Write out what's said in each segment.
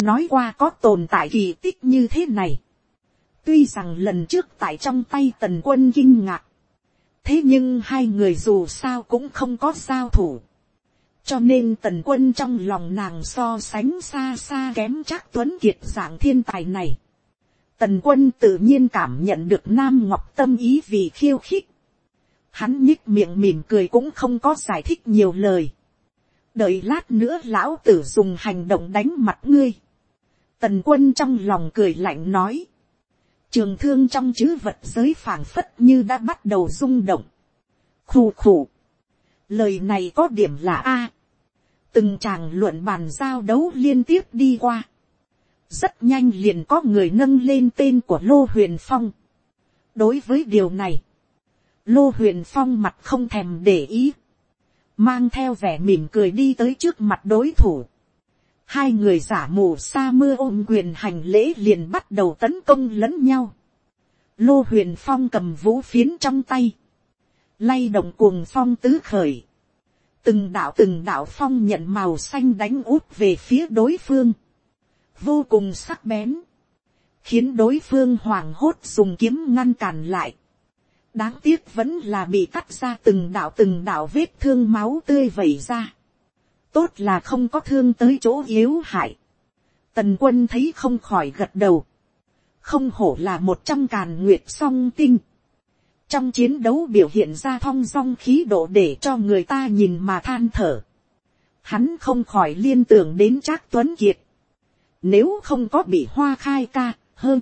nói qua có tồn tại kỳ tích như thế này. Tuy rằng lần trước tại trong tay Tần Quân kinh ngạc, thế nhưng hai người dù sao cũng không có giao thủ, cho nên Tần Quân trong lòng nàng so sánh xa xa kém Trác Tuấn Kiệt dạng thiên tài này. Tần Quân tự nhiên cảm nhận được Nam Ngọc tâm ý vì khiêu khích. Hắn nhích miệng mỉm cười cũng không có giải thích nhiều lời. Đợi lát nữa lão tử dùng hành động đánh mặt ngươi. Tần Quân trong lòng cười lạnh nói. Trường thương trong trữ vật giới phảng phất như đã bắt đầu rung động. Khù khù. Lời này có điểm là A. Từng tràng luận bàn giao đấu liên tiếp đi qua. Rất nhanh liền có người nâng lên tên của Lô Huyền Phong. Đối với điều này, Lô Huyền Phong mặt không thèm để ý, mang theo vẻ mỉm cười đi tới trước mặt đối thủ. Hai người giả mù sa mưa ôm quyền hành lễ liền bắt đầu tấn công lẫn nhau. Lô Huyền Phong cầm vũ phiến trong tay, lay động cuồng phong tứ khởi. Từng đạo phong nhận màu xanh đánh úp về phía đối phương, vô cùng sắc bén, khiến đối phương hoảng hốt dùng kiếm ngăn cản lại. Đáng tiếc vẫn là bị cắt ra từng đạo vết thương máu tươi vẩy ra. Tốt là không có thương tới chỗ yếu hại. Tần Quân thấy không khỏi gật đầu. Không hổ là một trong Càn Nguyệt song tinh. Trong chiến đấu biểu hiện ra thong dong khí độ để cho người ta nhìn mà than thở. Hắn không khỏi liên tưởng đến Trác Tuấn Kiệt. Nếu không có bị Hoa Khai ca,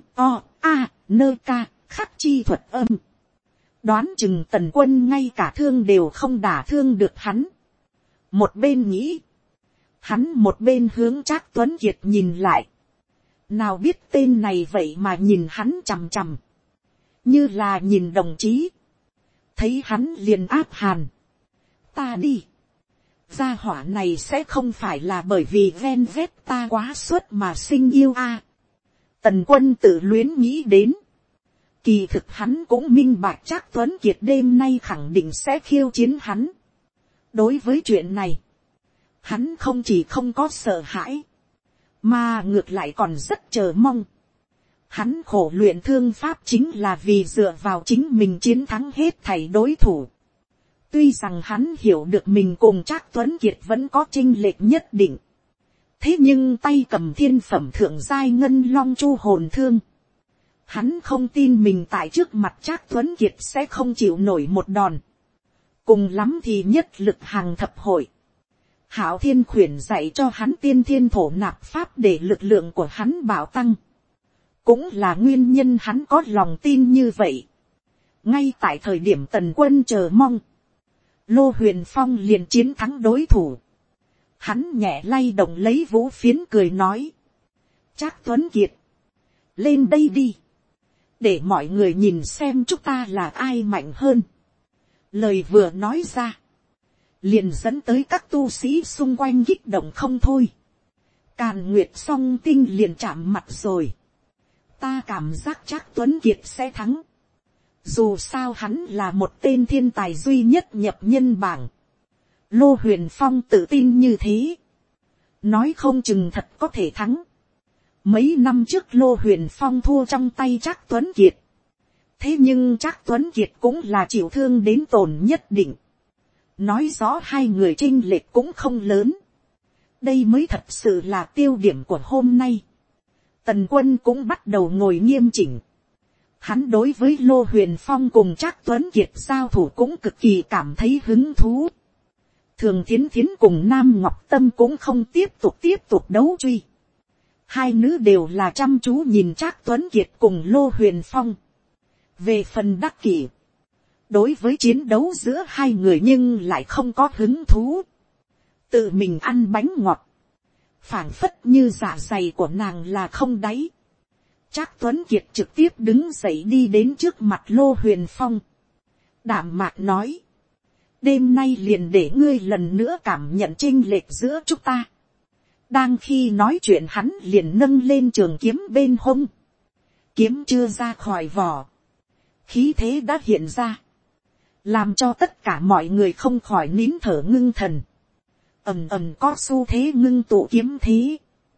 nơ ca, khắc chi thuật âm, đoán chừng Tần Quân ngay cả thương đều không đả thương được hắn. Một bên nghĩ, hắn một bên hướng Trác Tuấn Kiệt nhìn lại. Nào biết tên này vậy mà nhìn hắn chằm chằm, như là nhìn đồng chí. Thấy hắn liền áp hàn. Ta đi. Gia hỏa này sẽ không phải là bởi vì ven vét ta quá suốt mà sinh yêu a. Tần Quân tự luyến nghĩ đến. Kỳ thực hắn cũng minh bạch Trác Tuấn Kiệt đêm nay khẳng định sẽ khiêu chiến hắn. Đối với chuyện này, hắn không chỉ không có sợ hãi, mà ngược lại còn rất chờ mong. Hắn khổ luyện thương pháp chính là vì dựa vào chính mình chiến thắng hết thảy đối thủ. Tuy rằng hắn hiểu được mình cùng Trác Tuấn Kiệt vẫn có chênh lệch nhất định. Thế nhưng tay cầm thiên phẩm thượng giai ngân long chu hồn thương. Hắn không tin mình tại trước mặt Trác Tuấn Kiệt sẽ không chịu nổi một đòn. Cùng lắm thì nhất lực hàng thập hội. Hạo Thiên khuyển dạy cho hắn tiên thiên thổ nạp pháp để lực lượng của hắn bảo tăng. Cũng là nguyên nhân hắn có lòng tin như vậy. Ngay tại thời điểm Tần Quân chờ mong, Lô Huyền Phong liền chiến thắng đối thủ. Hắn nhẹ lay động lấy vũ phiến cười nói. Trác Tuấn Kiệt, lên đây đi. Để mọi người nhìn xem chúng ta là ai mạnh hơn. Lời vừa nói ra, liền dẫn tới các tu sĩ xung quanh kích động không thôi. Càn Nguyệt song tinh liền chạm mặt rồi. Ta cảm giác Trác Tuấn Kiệt sẽ thắng. Dù sao hắn là một tên thiên tài duy nhất nhập nhân bảng. Lô Huyền Phong tự tin như thế. Nói không chừng thật có thể thắng. Mấy năm trước Lô Huyền Phong thua trong tay Trác Tuấn Kiệt. Thế nhưng Trác Tuấn Kiệt cũng là chịu thương đến tổn nhất định. Nói rõ hai người chênh lệch cũng không lớn. Đây mới thật sự là tiêu điểm của hôm nay. Tần Quân cũng bắt đầu ngồi nghiêm chỉnh. Hắn đối với Lô Huyền Phong cùng Trác Tuấn Kiệt giao thủ cũng cực kỳ cảm thấy hứng thú. Thường Thiến Thiến cùng Nam Ngọc Tâm cũng không tiếp tục đấu truy. Hai nữ đều là chăm chú nhìn Trác Tuấn Kiệt cùng Lô Huyền Phong. Về phần đắc kỷ, đối với chiến đấu giữa hai người nhưng lại không có hứng thú. Tự mình ăn bánh ngọt, phảng phất như dạ dày của nàng là không đáy. Trác Tuấn Kiệt trực tiếp đứng dậy đi đến trước mặt Lô Huyền Phong. Đạm mạc nói. Đêm nay liền để ngươi lần nữa cảm nhận chênh lệch giữa chúng ta. Đang khi nói chuyện hắn liền nâng lên trường kiếm bên hông. Kiếm chưa ra khỏi vỏ. Khí thế đã hiện ra. Làm cho tất cả mọi người không khỏi nín thở ngưng thần. Ầm ầm có xu thế ngưng tụ kiếm thế.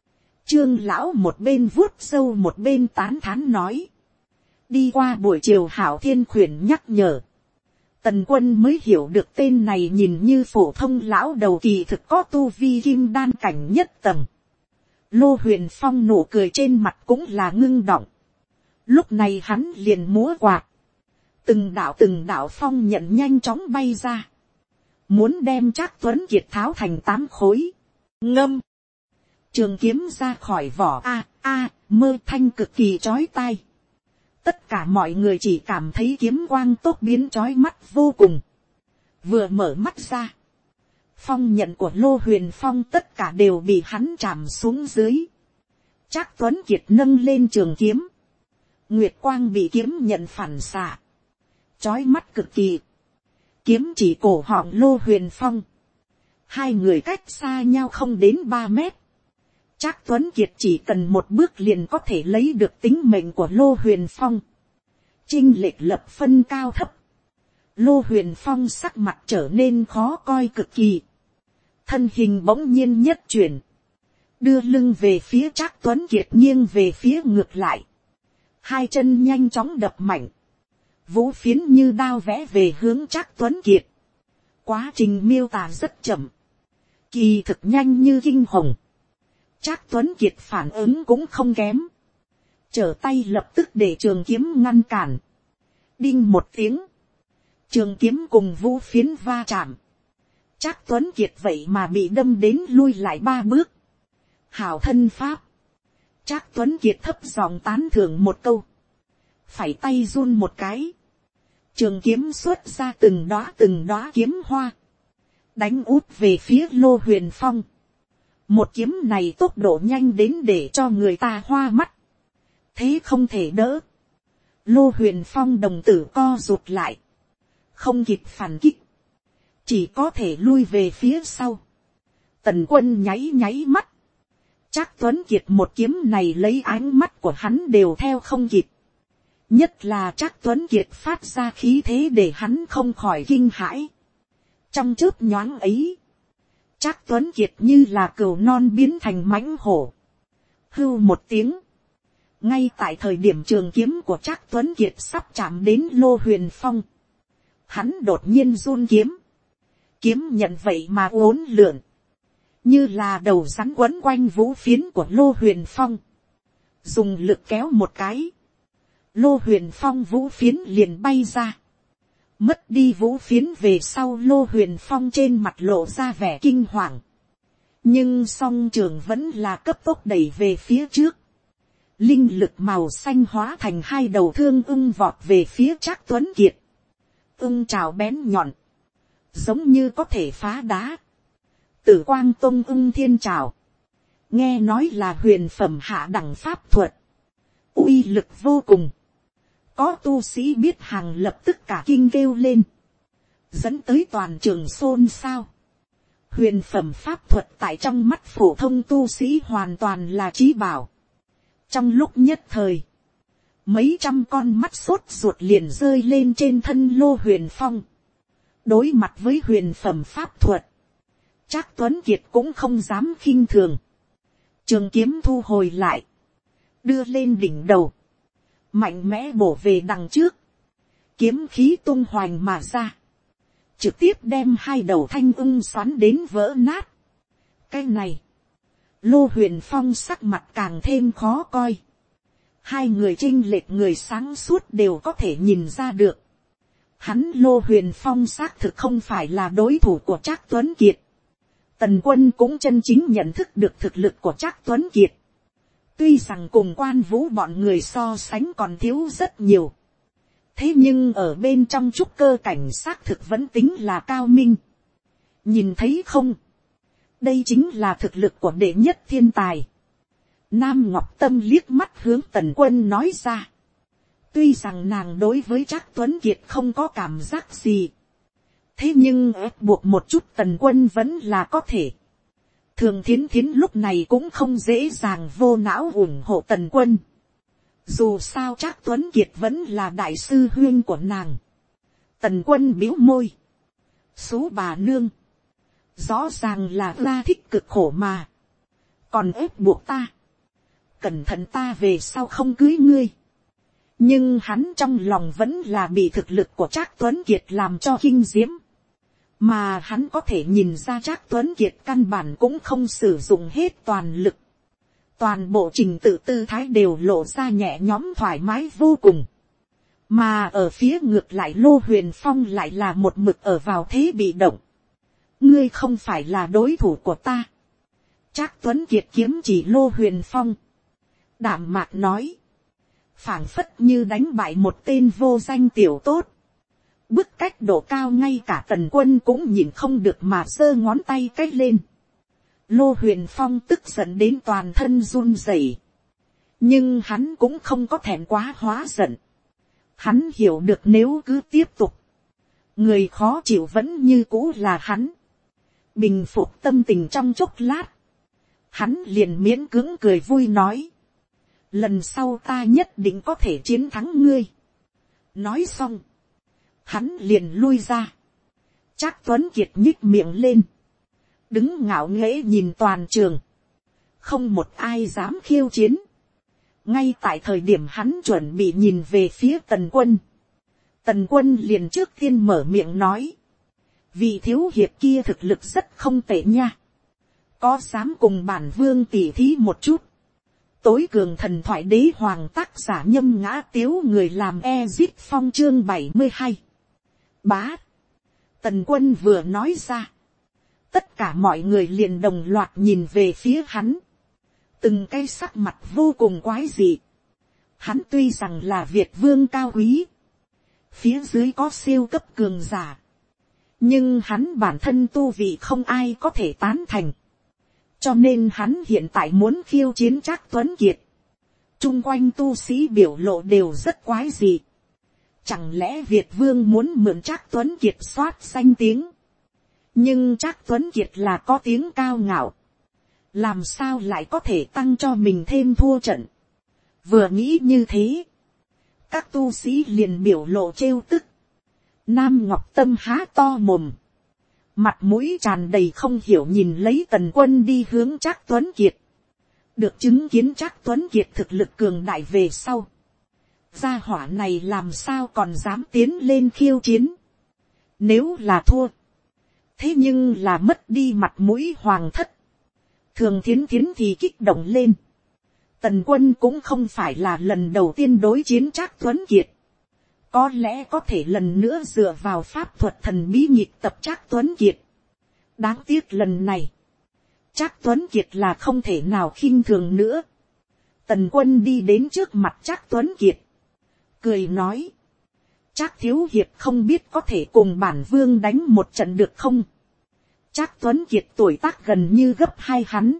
Trương lão một bên vuốt râu một bên tán thán nói. Đi qua buổi chiều Hảo Thiên khuyển nhắc nhở. Tần Quân mới hiểu được tên này nhìn như phổ thông lão đầu kỳ thực có tu vi kim đan cảnh nhất tầng. Lô Huyền Phong nụ cười trên mặt cũng là ngưng động. Lúc này hắn liền múa quạt. Từng đạo phong nhận nhanh chóng bay ra. Muốn đem Trác Tuấn Kiệt tháo thành 8 khối. Ngâm. Trường kiếm ra khỏi vỏ mơ thanh cực kỳ chói tai. Tất cả mọi người chỉ cảm thấy kiếm quang tốt biến chói mắt vô cùng. Vừa mở mắt ra. Phong nhận của Lô Huyền Phong tất cả đều bị hắn chạm xuống dưới. Trác Tuấn Kiệt nâng lên trường kiếm. Nguyệt quang bị kiếm nhận phản xạ. Chói mắt cực kỳ. Kiếm chỉ cổ họng Lô Huyền Phong. Hai người cách xa nhau không đến 3 mét. Trác Tuấn Kiệt chỉ cần một bước liền có thể lấy được tính mệnh của Lô Huyền Phong. Chênh lệch lập phân cao thấp. Lô Huyền Phong sắc mặt trở nên khó coi cực kỳ. Thân hình bỗng nhiên nhất chuyển. Đưa lưng về phía Trác Tuấn Kiệt nghiêng về phía ngược lại. Hai chân nhanh chóng đập mạnh. Vũ phiến như đao vẽ về hướng Trác Tuấn Kiệt. Quá trình miêu tả rất chậm. Kỳ thực nhanh như kinh hồng. Trác Tuấn Kiệt phản ứng cũng không kém. Trở tay lập tức để trường kiếm ngăn cản. Đinh một tiếng. Trường kiếm cùng vũ phiến va chạm. Trác Tuấn Kiệt vậy mà bị đâm đến lui lại 3 bước. Hảo thân pháp. Trác Tuấn Kiệt thấp giọng tán thưởng một câu. Phải tay run một cái. Trường kiếm xuất ra từng đóa kiếm hoa. Đánh út về phía Lô Huyền Phong. Một kiếm này tốc độ nhanh đến để cho người ta hoa mắt. Thế không thể đỡ. Lô Huyền Phong đồng tử co rụt lại. Không kịp phản kích. Chỉ có thể lui về phía sau. Tần Quân nháy mắt. Trác Tuấn Kiệt một kiếm này lấy ánh mắt của hắn đều theo không kịp. Nhất là Trác Tuấn Kiệt phát ra khí thế để hắn không khỏi kinh hãi. Trong chớp nhoáng ấy. Trác Tuấn Kiệt như là cừu non biến thành mãnh hổ. Hưu một tiếng. Ngay tại thời điểm trường kiếm của Trác Tuấn Kiệt sắp chạm đến Lô Huyền Phong. Hắn đột nhiên run kiếm. Kiếm nhận vậy mà uốn lượn. Như là đầu rắn quấn quanh vũ phiến của Lô Huyền Phong. Dùng lực kéo một cái. Lô Huyền Phong vũ phiến liền bay ra. Mất đi vũ phiến về sau Lô Huyền Phong trên mặt lộ ra vẻ kinh hoàng. Nhưng song trường vẫn là cấp tốc đẩy về phía trước. Linh lực màu xanh hóa thành 2 đầu thương ưng vọt về phía Trác Tuấn Kiệt. Ưng trào bén nhọn. Giống như có thể phá đá. Tử Quang Tông ưng thiên trào. Nghe nói là huyền phẩm hạ đẳng pháp thuật. Uy lực vô cùng. Có tu sĩ biết hàng lập tức cả kinh kêu lên. Dẫn tới toàn trường xôn xao. Huyền phẩm pháp thuật tại trong mắt phổ thông tu sĩ hoàn toàn là trí bảo. Trong lúc nhất thời. Mấy trăm con mắt sốt ruột liền rơi lên trên thân Lô Huyền Phong. Đối mặt với huyền phẩm pháp thuật. Trác Tuấn Kiệt cũng không dám khinh thường. Trường kiếm thu hồi lại. Đưa lên đỉnh đầu. Mạnh mẽ bổ về đằng trước. Kiếm khí tung hoành mà ra. Trực tiếp đem 2 đầu thanh ưng xoắn đến vỡ nát. Cái này. Lô Huyền Phong sắc mặt càng thêm khó coi. Hai người chênh lệch người sáng suốt đều có thể nhìn ra được. Hắn Lô Huyền Phong xác thực không phải là đối thủ của Trác Tuấn Kiệt. Tần Quân cũng chân chính nhận thức được thực lực của Trác Tuấn Kiệt. Tuy rằng cùng Quan Vũ bọn người so sánh còn thiếu rất nhiều. Thế nhưng ở bên trong trúc cơ cảnh xác thực vẫn tính là cao minh. Nhìn thấy không? Đây chính là thực lực của đệ nhất thiên tài. Nam Ngọc Tâm liếc mắt hướng Tần Quân nói ra. Tuy rằng nàng đối với Trác Tuấn Kiệt không có cảm giác gì. Thế nhưng ép buộc một chút Tần Quân vẫn là có thể. Thường Thiến Thiến lúc này cũng không dễ dàng vô não ủng hộ Tần Quân. Dù sao Trác Tuấn Kiệt vẫn là đại sư huynh của nàng. Tần Quân bĩu môi. Số bà nương. Rõ ràng là ta thích cực khổ mà. Còn ép buộc ta. cẩn thận ta về sau không cưới ngươi. Nhưng hắn trong lòng vẫn là bị thực lực của Trác Tuấn Kiệt làm cho kinh diễm. Mà hắn có thể nhìn ra Trác Tuấn Kiệt căn bản cũng không sử dụng hết toàn lực. Toàn bộ trình tự tư thái đều lộ ra nhẹ nhõm thoải mái vô cùng. Mà ở phía ngược lại Lô Huyền Phong lại là một mực ở vào thế bị động. Ngươi không phải là đối thủ của ta. Trác Tuấn Kiệt kiếm chỉ Lô Huyền Phong. Đạm mạc nói. Phảng phất như đánh bại một tên vô danh tiểu tốt. Bức cách độ cao ngay cả Tần Quân cũng nhìn không được mà giơ ngón tay cách lên. Lô Huyền Phong tức giận đến toàn thân run rẩy. Nhưng hắn cũng không có thẹn quá hóa giận. Hắn hiểu được nếu cứ tiếp tục, người khó chịu vẫn như cũ là hắn. Bình phục tâm tình trong chốc lát, hắn liền miễn cưỡng cười vui nói. Lần sau ta nhất định có thể chiến thắng ngươi. Nói xong, hắn liền lui ra. Trác Tuấn Kiệt nhích miệng lên, đứng ngạo nghễ nhìn toàn trường. Không một ai dám khiêu chiến. Ngay tại thời điểm hắn chuẩn bị nhìn về phía Tần Quân, Tần Quân liền trước tiên mở miệng nói. Vị thiếu hiệp kia thực lực rất không tệ nha. Có dám cùng bản vương tỉ thí một chút. Tối cường thần thoại đế hoàng tác giả Nhâm Ngã Tiếu người làm Ezit Phong chương 72. Bá. Tần Quân vừa nói ra. Tất cả mọi người liền đồng loạt nhìn về phía hắn. Từng cái sắc mặt vô cùng quái dị. Hắn tuy rằng là Việt vương cao quý. Phía dưới có siêu cấp cường giả. Nhưng hắn bản thân tu vị không ai có thể tán thành. Cho nên hắn hiện tại muốn khiêu chiến Trác Tuấn Kiệt. Trung quanh tu sĩ biểu lộ đều rất quái dị. Chẳng lẽ Việt vương muốn mượn Trác Tuấn Kiệt soát danh tiếng. Nhưng Trác Tuấn Kiệt là có tiếng cao ngạo. Làm sao lại có thể tăng cho mình thêm thua trận. Vừa nghĩ như thế, các tu sĩ liền biểu lộ trêu tức. Nam Ngọc Tâm há to mồm, mặt mũi tràn đầy không hiểu nhìn lấy Tần Quân đi hướng Trác Tuấn Kiệt. Được chứng kiến Trác Tuấn Kiệt thực lực cường đại về sau, gia hỏa này làm sao còn dám tiến lên khiêu chiến. Nếu là thua, thế nhưng là mất đi mặt mũi hoàng thất. Thường Thiến Thiến thì kích động lên. Tần Quân cũng không phải là lần đầu tiên đối chiến Trác Tuấn Kiệt. Có lẽ có thể lần nữa dựa vào pháp thuật thần bí nhịp tập Trác Tuấn Kiệt. Đáng tiếc lần này, Trác Tuấn Kiệt là không thể nào khinh thường nữa. Tần Quân đi đến trước mặt Trác Tuấn Kiệt, cười nói. Trác thiếu hiệp không biết có thể cùng bản vương đánh một trận được không? Trác Tuấn Kiệt tuổi tác gần như gấp 2 hắn.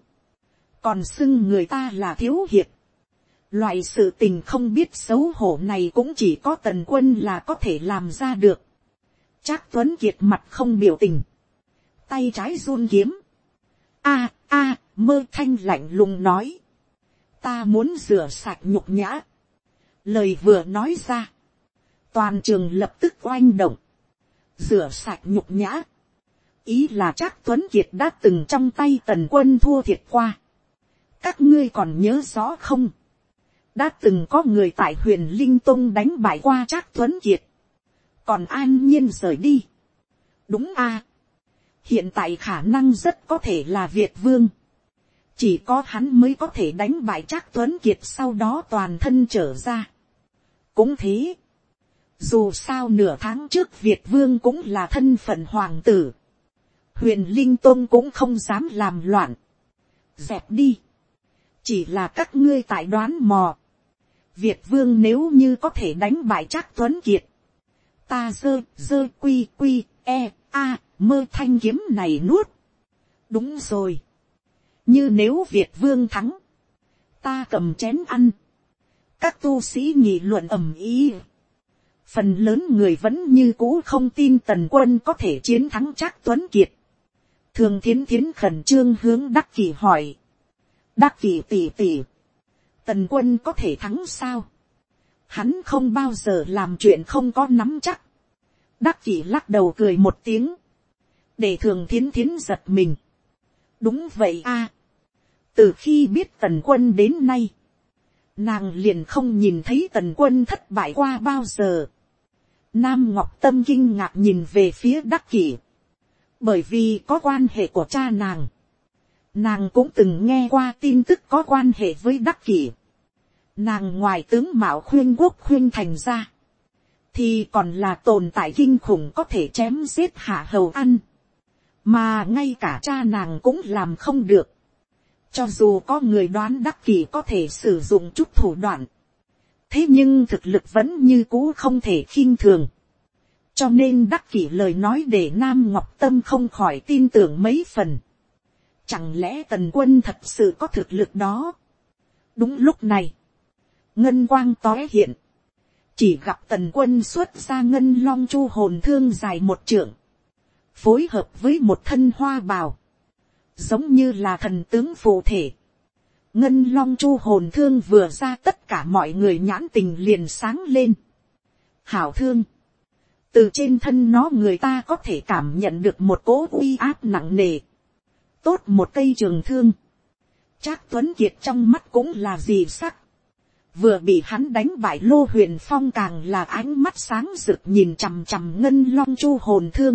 Còn xưng người ta là thiếu hiệp. Loại sự tình không biết xấu hổ này cũng chỉ có Tần Quân là có thể làm ra được. Trác Tuấn Kiệt mặt không biểu tình. Tay trái run kiếm. Mơ Thanh lạnh lùng nói. Ta muốn rửa sạch nhục nhã. Lời vừa nói ra, toàn trường lập tức oanh động. Rửa sạch nhục nhã. Ý là Trác Tuấn Kiệt đã từng trong tay Tần Quân thua thiệt qua. Các ngươi còn nhớ rõ không? Đã từng có người tại Huyền Linh Tông đánh bại qua Trác Tuấn Kiệt. Còn an nhiên rời đi. Đúng a. Hiện tại khả năng rất có thể là Việt vương. Chỉ có hắn mới có thể đánh bại Trác Tuấn Kiệt sau đó toàn thân trở ra. Cũng thế. Dù sao nửa tháng trước Việt vương cũng là thân phận hoàng tử. Huyền Linh Tông cũng không dám làm loạn. Dẹp đi. Chỉ là các ngươi tại đoán mò. Việt vương nếu như có thể đánh bại Trác Tuấn Kiệt. Ta dơ quy mơ thanh kiếm này nuốt. Đúng rồi. Như nếu Việt vương thắng. Ta cầm chén ăn. Các tu sĩ nghị luận ầm ĩ. Phần lớn người vẫn như cũ không tin Tần Quân có thể chiến thắng Trác Tuấn Kiệt. Thường Thiến Thiến khẩn trương hướng Đắc Kỷ hỏi. Đắc Kỷ tỷ tỷ. Tần Quân có thể thắng sao? Hắn không bao giờ làm chuyện không có nắm chắc. Đắc Kỷ lắc đầu cười một tiếng. Để Thường Thiến Thiến giật mình. Đúng vậy a. Từ khi biết Tần Quân đến nay. nàng liền không nhìn thấy Tần Quân thất bại qua bao giờ. Nam Ngọc Tâm kinh ngạc nhìn về phía Đắc Kỷ, bởi vì có quan hệ của cha nàng. Nàng cũng từng nghe qua tin tức có quan hệ với Đắc Kỷ. Nàng ngoài tướng mạo khuyên quốc khuyên thành ra, thì còn là tồn tại kinh khủng có thể chém giết hạ hầu ăn. Mà ngay cả cha nàng cũng làm không được. Cho dù có người đoán Đắc Kỷ có thể sử dụng chút thủ đoạn, thế nhưng thực lực vẫn như cũ không thể khinh thường. Cho nên Đắc Kỷ lời nói để Nam Ngọc Tâm không khỏi tin tưởng mấy phần. Chẳng lẽ Tần Quân thật sự có thực lực đó? Đúng lúc này, ngân quang tóe hiện. Chỉ gặp Tần Quân xuất ra ngân long chu hồn thương dài 1 trượng. Phối hợp với một thân hoa bào. Giống như là thần tướng phụ thể. Ngân long chu hồn thương vừa ra, tất cả mọi người nhãn tình liền sáng lên. Hảo thương. Từ trên thân nó người ta có thể cảm nhận được một cỗ uy áp nặng nề. Tốt một cây trường thương. Trác Tuấn Kiệt trong mắt cũng là dị sắc. Vừa bị hắn đánh bại Lô Huyền Phong càng là ánh mắt sáng rực nhìn chằm chằm ngân long chu hồn thương.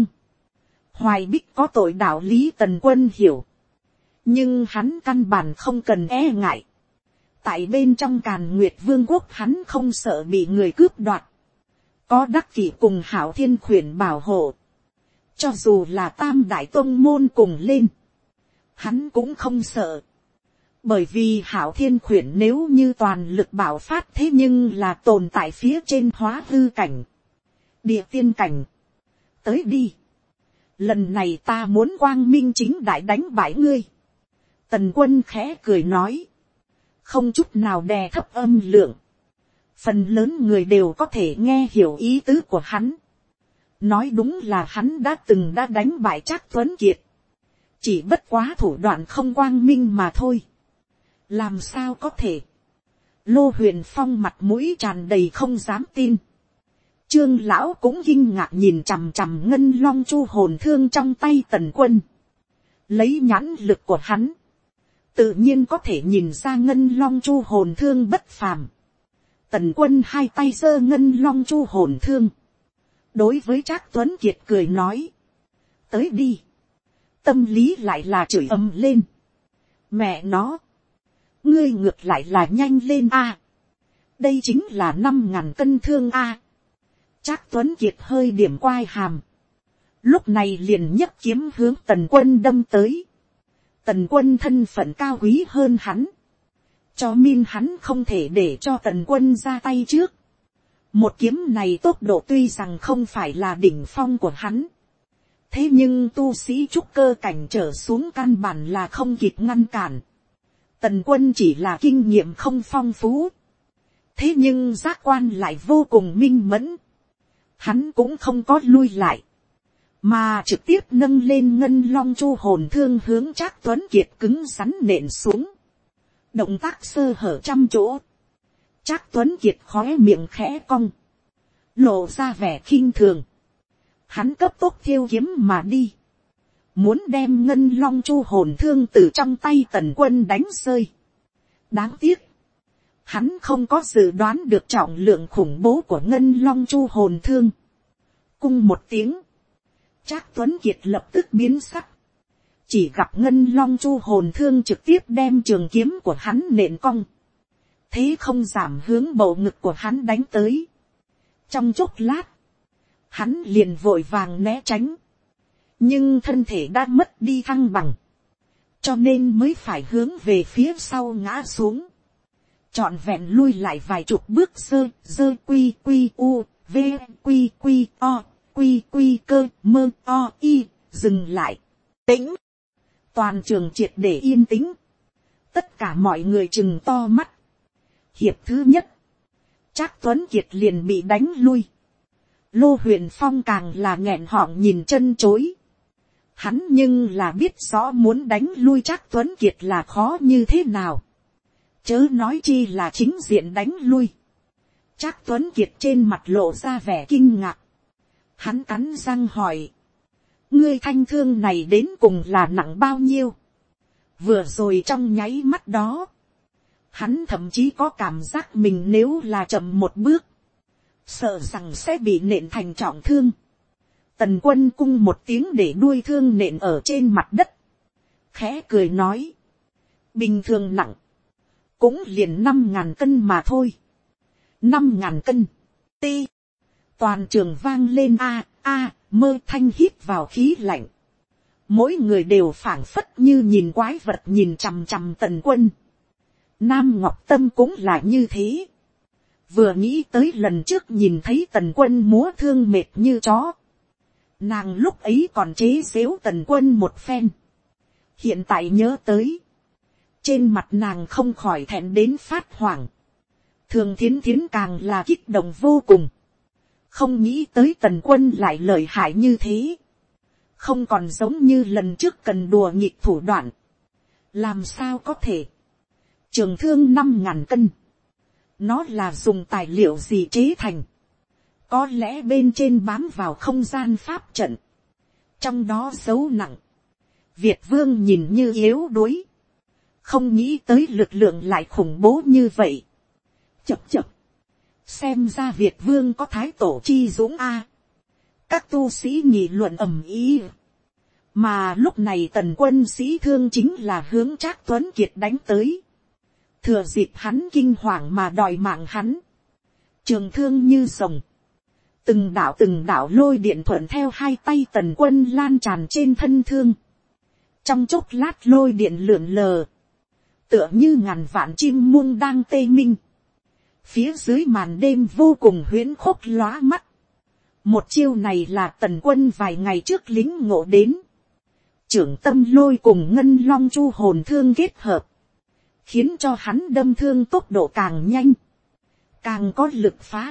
Hoài Bích có tội đạo lý Tần Quân hiểu. Nhưng hắn căn bản không cần e ngại. Tại bên trong Càn Nguyệt Vương quốc hắn không sợ bị người cướp đoạt. Có Đắc Kỷ cùng Hảo Thiên Khuyển bảo hộ. Cho dù là Tam Đại Tông môn cùng lên, hắn cũng không sợ. Bởi vì Hảo Thiên Khuyển nếu như toàn lực bảo phát thế nhưng là tồn tại phía trên hóa hư cảnh, địa tiên cảnh. Tới đi. Lần này ta muốn quang minh chính đại đánh bại ngươi. Tần Quân khẽ cười nói. Không chút nào đè thấp âm lượng. Phần lớn người đều có thể nghe hiểu ý tứ của hắn. Nói đúng là hắn đã đánh bại Trác Tuấn Kiệt. Chỉ bất quá thủ đoạn không quang minh mà thôi. Làm sao có thể? Lô Huyền Phong mặt mũi tràn đầy không dám tin. Trương lão cũng kinh ngạc nhìn chằm chằm ngân long chu hồn thương trong tay Tần Quân. Lấy nhãn lực của hắn, tự nhiên có thể nhìn ra ngân long chu hồn thương bất phàm. Tần Quân hai tay giơ ngân long chu hồn thương. Đối với Trác Tuấn Kiệt cười nói. Tới đi. Tâm lý lại là chửi ầm lên. Mẹ nó. Ngươi ngược lại là nhanh lên a. Đây chính là 5.000 cân thương a. Trác Tuấn Kiệt hơi điểm quai hàm. Lúc này liền nhấc kiếm hướng Tần Quân đâm tới. Tần Quân thân phận cao quý hơn hắn. Cho nên hắn không thể để cho Tần Quân ra tay trước. Một kiếm này tốc độ tuy rằng không phải là đỉnh phong của hắn. Thế nhưng tu sĩ trúc cơ cảnh trở xuống căn bản là không kịp ngăn cản. Tần Quân chỉ là kinh nghiệm không phong phú. Thế nhưng giác quan lại vô cùng minh mẫn. Hắn cũng không có lui lại. Mà trực tiếp nâng lên ngân long chu hồn thương hướng Trác Tuấn Kiệt cứng rắn nện xuống. Động tác sơ hở trăm chỗ. Trác Tuấn Kiệt khóe miệng khẽ cong. Lộ ra vẻ khinh thường. Hắn cấp tốc thiêu kiếm mà đi. Muốn đem ngân long chu hồn thương từ trong tay Tần Quân đánh rơi. Đáng tiếc. Hắn không có dự đoán được trọng lượng khủng bố của ngân long chu hồn thương. Cung một tiếng. Trác Tuấn Kiệt lập tức biến sắc. Chỉ gặp ngân long chu hồn thương trực tiếp đem trường kiếm của hắn nện cong. Thế không giảm hướng bầu ngực của hắn đánh tới. Trong chốc lát. Hắn liền vội vàng né tránh. Nhưng thân thể đã mất đi thăng bằng. Cho nên mới phải hướng về phía sau ngã xuống. Trọn vẹn lui lại vài chục bước dơ quy quy u v quy quy o quy quy cơ mơ o y. Dừng lại. Tĩnh. Toàn trường triệt để yên tĩnh. Tất cả mọi người trừng to mắt. Hiệp thứ nhất. Trác Tuấn Kiệt liền bị đánh lui. Lô Huyền Phong càng là nghẹn họng nhìn chân chối. Hắn nhưng là biết rõ muốn đánh lui Trác Tuấn Kiệt là khó như thế nào. Chớ nói chi là chính diện đánh lui. Trác Tuấn Kiệt trên mặt lộ ra vẻ kinh ngạc. Hắn cắn răng hỏi. Ngươi thanh thương này đến cùng là nặng bao nhiêu? Vừa rồi trong nháy mắt đó. Hắn thậm chí có cảm giác mình nếu là chậm một bước, sợ rằng sẽ bị nện thành trọng thương. Tần Quân cung một tiếng để đuôi thương nện ở trên mặt đất, khẽ cười nói, bình thường nặng, cũng liền 5.000 cân mà thôi. 5.000 cân, ti, toàn trường vang lên mơ thanh hít vào khí lạnh. Mỗi người đều phảng phất như nhìn quái vật nhìn chằm chằm Tần Quân. Nam Ngọc Tâm cũng là như thế. Vừa nghĩ tới lần trước nhìn thấy Tần Quân múa thương mệt như chó, nàng lúc ấy còn chế giễu Tần Quân một phen. Hiện tại nhớ tới, trên mặt nàng không khỏi thẹn đến phát hoảng. Thường Thiến Thiến càng là kích động vô cùng. Không nghĩ tới Tần Quân lại lợi hại như thế. Không còn giống như lần trước cần đùa nghịch thủ đoạn. Làm sao có thể? Trường thương 5.000 cân. Nó là dùng tài liệu gì chế thành? Có lẽ bên trên bám vào không gian pháp trận. Trong đó giấu nặng. Việt Vương nhìn như yếu đuối. Không nghĩ tới lực lượng lại khủng bố như vậy. Chập chập. Xem ra Việt Vương có thái tổ chi dũng a. Các tu sĩ nghị luận ầm ĩ. Mà lúc này Tần Quân sĩ thương chính là hướng Trác Tuấn Kiệt đánh tới. Thừa dịp hắn kinh hoàng mà đòi mạng hắn. Trường thương như rồng. Từng đạo lôi điện thuận theo hai tay Tần Quân lan tràn trên thân thương. Trong chốc lát lôi điện lượn lờ. Tựa như ngàn vạn chim muông đang tê minh. Phía dưới màn đêm vô cùng huyễn khốc lóa mắt. Một chiêu này là Tần Quân vài ngày trước lính ngộ đến. Trưởng tâm lôi cùng ngân long chu hồn thương kết hợp. Khiến cho hắn đâm thương tốc độ càng nhanh. Càng có lực phá.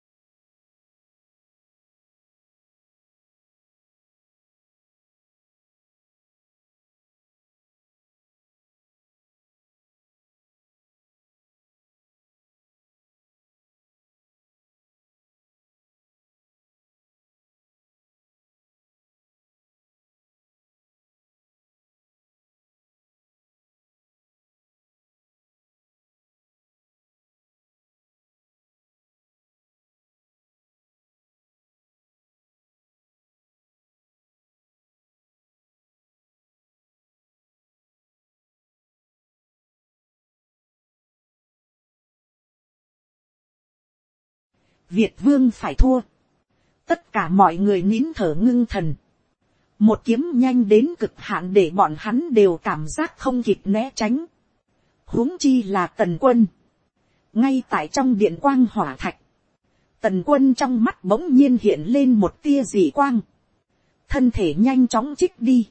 Việt Vương phải thua. Tất cả mọi người nín thở ngưng thần. Một kiếm nhanh đến cực hạn để bọn hắn đều cảm giác không kịp né tránh. Huống chi là Tần Quân. Ngay tại trong điện quang hỏa thạch. Tần Quân trong mắt bỗng nhiên hiện lên một tia dị quang. Thân thể nhanh chóng chích đi.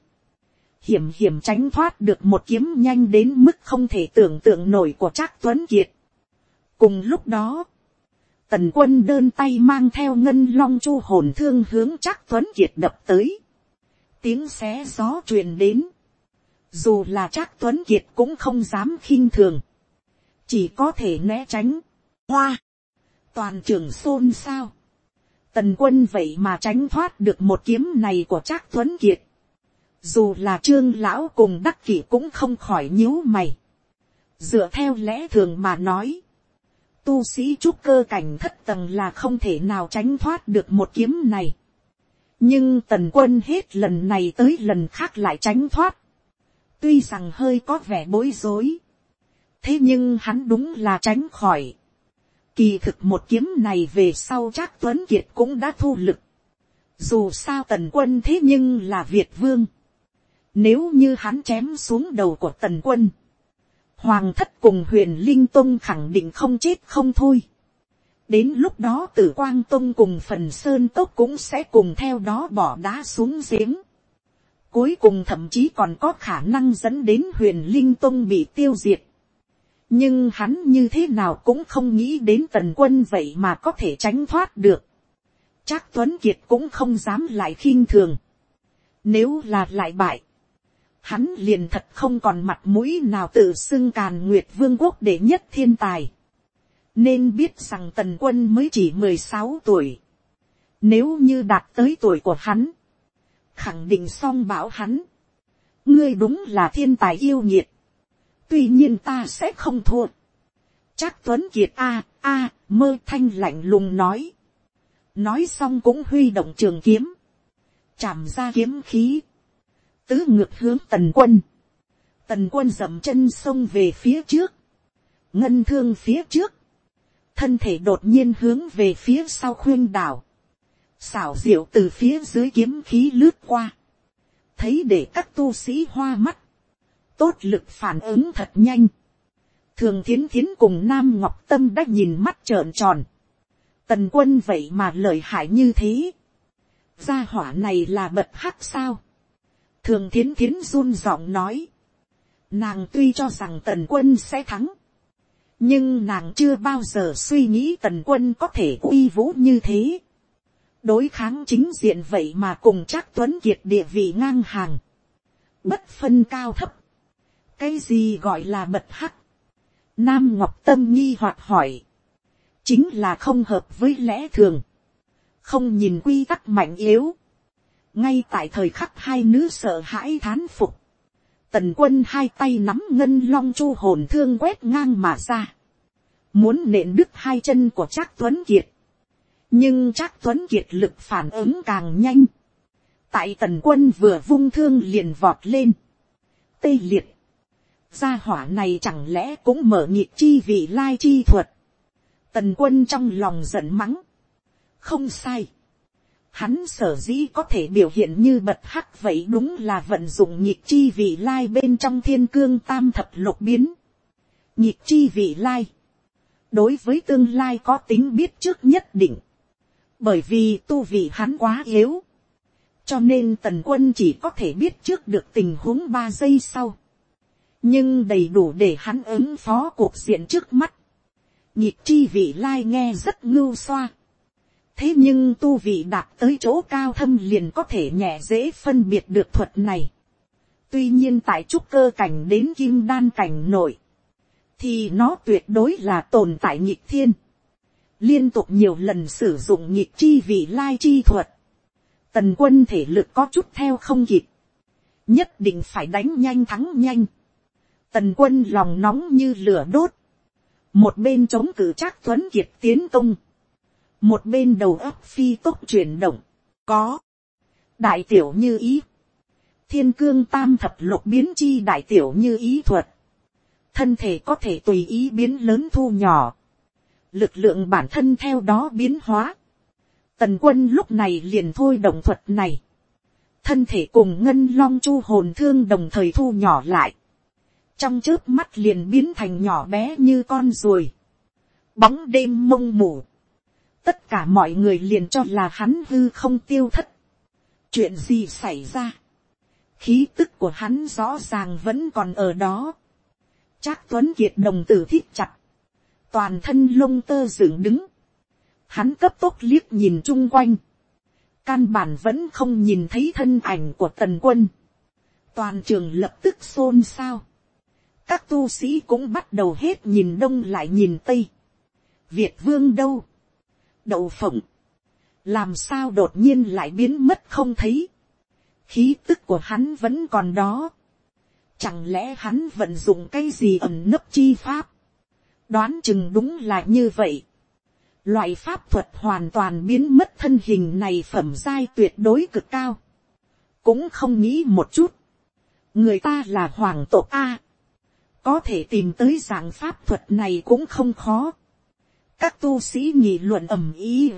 Hiểm tránh thoát được một kiếm nhanh đến mức không thể tưởng tượng nổi của Trác Tuấn Kiệt. Cùng lúc đó. Tần Quân đơn tay mang theo ngân long chu hồn thương hướng Trác Tuấn Kiệt đập tới. Tiếng xé gió truyền đến. Dù là Trác Tuấn Kiệt cũng không dám khinh thường. Chỉ có thể né tránh. Hoa. Toàn trường xôn xao. Tần Quân vậy mà tránh thoát được một kiếm này của Trác Tuấn Kiệt. Dù là Trương Lão cùng Đắc Kỷ cũng không khỏi nhíu mày. Dựa theo lẽ thường mà nói. Tu sĩ trúc cơ cảnh thất tầng là không thể nào tránh thoát được một kiếm này. Nhưng Tần Quân hết lần này tới lần khác lại tránh thoát. Tuy rằng hơi có vẻ bối rối. Thế nhưng hắn đúng là tránh khỏi. Kỳ thực một kiếm này về sau Trác Tuấn Kiệt cũng đã thu lực. Dù sao Tần Quân thế nhưng là Việt Vương. Nếu như hắn chém xuống đầu của Tần Quân. Hoàng thất cùng Huyền Linh Tông khẳng định không chết không thôi. Đến lúc đó Tử Quang Tông cùng Phần Sơn Tốc cũng sẽ cùng theo đó bỏ đá xuống giếng. Cuối cùng thậm chí còn có khả năng dẫn đến Huyền Linh Tông bị tiêu diệt. Nhưng hắn như thế nào cũng không nghĩ đến Tần Quân vậy mà có thể tránh thoát được. Trác Tuấn Kiệt cũng không dám lại khinh thường. Nếu là lại bại. Hắn liền thật không còn mặt mũi nào tự xưng Càn Nguyệt Vương quốc đệ nhất thiên tài. Nên biết rằng Tần Quân mới chỉ 16 tuổi. Nếu như đạt tới tuổi của hắn. Khẳng định song bảo hắn. Ngươi đúng là thiên tài yêu nghiệt. Tuy nhiên ta sẽ không thua. Trác Tuấn Kiệt mơ thanh lạnh lùng nói. Nói xong cũng huy động trường kiếm. Chạm ra kiếm khí. Tứ ngược hướng Tần Quân. Tần Quân dậm chân xông về phía trước. Ngân thương phía trước. Thân thể đột nhiên hướng về phía sau khuyên đảo. Xảo diệu từ phía dưới kiếm khí lướt qua. Thấy để các tu sĩ hoa mắt. Tốt lực phản ứng thật nhanh. Thường Thiến Thiến cùng Nam Ngọc Tâm đã nhìn mắt trợn tròn. Tần Quân vậy mà lợi hại như thế. Gia hỏa này là bật hắc sao? Thường Thiến Thiến run giọng nói. Nàng tuy cho rằng Tần Quân sẽ thắng. Nhưng nàng chưa bao giờ suy nghĩ Tần Quân có thể uy vũ như thế. Đối kháng chính diện vậy mà cùng Trác Tuấn Kiệt địa vị ngang hàng. Bất phân cao thấp. Cái gì gọi là bật hắc? Nam Ngọc Tâm nghi hoặc hỏi. Chính là không hợp với lẽ thường. Không nhìn quy tắc mạnh yếu. Ngay tại thời khắc hai nữ sợ hãi thán phục. Tần Quân hai tay nắm ngân long chu hồn thương quét ngang mà ra. Muốn nện đứt hai chân của Trác Tuấn Kiệt. Nhưng Trác Tuấn Kiệt lực phản ứng càng nhanh. Tại Tần Quân vừa vung thương liền vọt lên. Tê liệt. Gia hỏa này chẳng lẽ cũng mở nhịp chi vị lai chi thuật. Tần Quân trong lòng giận mắng. Không sai. Hắn sở dĩ có thể biểu hiện như bật hắc vậy đúng là vận dụng nhịp chi vị lai bên trong thiên cương tam thập lục biến. Nhịp chi vị lai. Đối với tương lai có tính biết trước nhất định. Bởi vì tu vị hắn quá yếu. Cho nên Tần Quân chỉ có thể biết trước được tình huống 3 giây sau. Nhưng đầy đủ để hắn ứng phó cuộc diện trước mắt. Nhịp chi vị lai nghe rất ngưu xoa. Thế nhưng tu vị đạt tới chỗ cao thâm liền có thể nhẹ dễ phân biệt được thuật này. Tuy nhiên tại trúc cơ cảnh đến kim đan cảnh nội. Thì nó tuyệt đối là tồn tại nhịp thiên. Liên tục nhiều lần sử dụng nhịp chi vị lai chi thuật. Tần Quân thể lực có chút theo không kịp. Nhất định phải đánh nhanh thắng nhanh. Tần Quân lòng nóng như lửa đốt. Một bên chống cự Trác Tuấn Kiệt tiến công. Một bên đầu óc phi tốc chuyển động. Có. Đại tiểu như ý. Thiên cương tam thập lục biến chi đại tiểu như ý thuật. Thân thể có thể tùy ý biến lớn thu nhỏ. Lực lượng bản thân theo đó biến hóa. Tần Quân lúc này liền thôi động thuật này. Thân thể cùng ngân long chu hồn thương đồng thời thu nhỏ lại. Trong chớp mắt liền biến thành nhỏ bé như con ruồi. Bóng đêm mông mù. Tất cả mọi người liền cho là hắn hư không tiêu thất. Chuyện gì xảy ra? Khí tức của hắn rõ ràng vẫn còn ở đó. Trác Tuấn Kiệt đồng tử thít chặt. Toàn thân lông tơ dựng đứng. Hắn cấp tốc liếc nhìn chung quanh. Căn bản vẫn không nhìn thấy thân ảnh của Tần Quân. Toàn trường lập tức xôn xao. Các tu sĩ cũng bắt đầu hết nhìn đông lại nhìn tây. Việt Vương đâu? Đậu Phộng. Làm sao đột nhiên lại biến mất không thấy? Khí tức của hắn vẫn còn đó. Chẳng lẽ hắn vận dụng cái gì ẩn nấp chi pháp? Đoán chừng đúng là như vậy. Loại pháp thuật hoàn toàn biến mất thân hình này phẩm giai tuyệt đối cực cao. Cũng không nghĩ một chút. Người ta là hoàng tộc A. Có thể tìm tới dạng pháp thuật này cũng không khó. Các tu sĩ nghị luận ầm ĩ.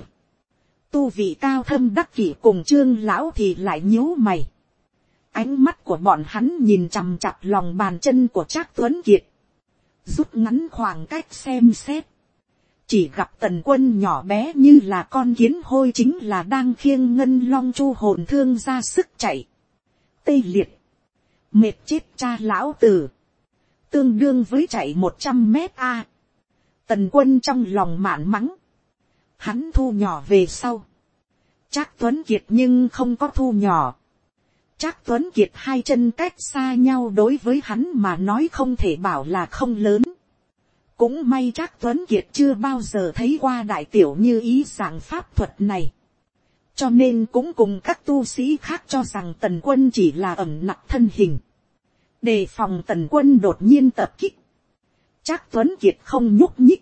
Tu vị cao thâm đắc kỷ cùng Trương lão thì lại nhíu mày. Ánh mắt của bọn hắn nhìn chằm chặp lòng bàn chân của Trác Tuấn Kiệt. Rút ngắn khoảng cách xem xét. Chỉ gặp Tần Quân nhỏ bé như là con kiến hôi chính là đang khiêng ngân long chu hồn thương ra sức chạy. Tê liệt. Mệt chết cha lão tử. Tương đương với chạy 100 mét A. Tần Quân trong lòng mạn mắng. Hắn thu nhỏ về sau. Trác Tuấn Kiệt nhưng không có thu nhỏ. Trác Tuấn Kiệt hai chân cách xa nhau đối với hắn mà nói không thể bảo là không lớn. Cũng may Trác Tuấn Kiệt chưa bao giờ thấy qua đại tiểu như ý dạng pháp thuật này. Cho nên cũng cùng các tu sĩ khác cho rằng Tần Quân chỉ là ẩn nặc thân hình. Đề phòng Tần Quân đột nhiên tập kích. Trác Tuấn Kiệt không nhúc nhích,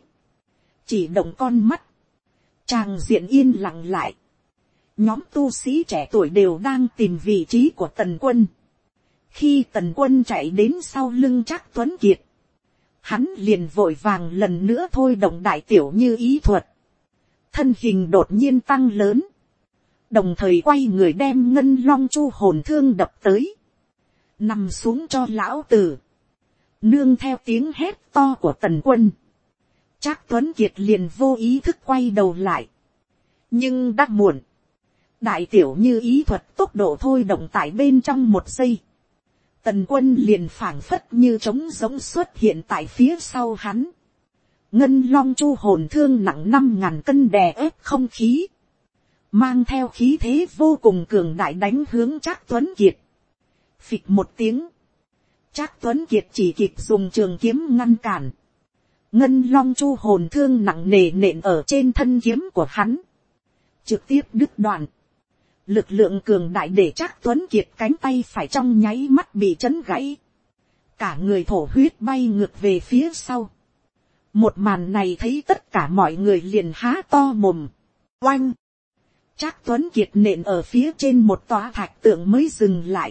chỉ động con mắt, tràng diện yên lặng lại. Nhóm tu sĩ trẻ tuổi đều đang tìm vị trí của Tần Quân. Khi Tần Quân chạy đến sau lưng Trác Tuấn Kiệt, hắn liền vội vàng lần nữa thôi động đại tiểu như ý thuật. Thân hình đột nhiên tăng lớn, đồng thời quay người đem ngân long chu hồn thương đập tới. Nằm xuống cho lão tử. Nương theo tiếng hét to của Tần Quân, Trác Tuấn Kiệt liền vô ý thức quay đầu lại. Nhưng đã muộn. Đại tiểu như ý thuật tốc độ thôi động tại bên trong một giây. Tần Quân liền phảng phất như trống giống xuất hiện tại phía sau hắn. Ngân long chu hồn thương nặng 5.000 cân đè ép không khí. Mang theo khí thế vô cùng cường đại đánh hướng Trác Tuấn Kiệt. Phịch một tiếng. Trác Tuấn Kiệt chỉ kịp dùng trường kiếm ngăn cản. Ngân long chu hồn thương nặng nề nện ở trên thân kiếm của hắn. Trực tiếp đứt đoạn. Lực lượng cường đại để Trác Tuấn Kiệt cánh tay phải trong nháy mắt bị chấn gãy. Cả người thổ huyết bay ngược về phía sau. Một màn này thấy tất cả mọi người liền há to mồm. Oanh! Trác Tuấn Kiệt nện ở phía trên một tòa thạch tượng mới dừng lại.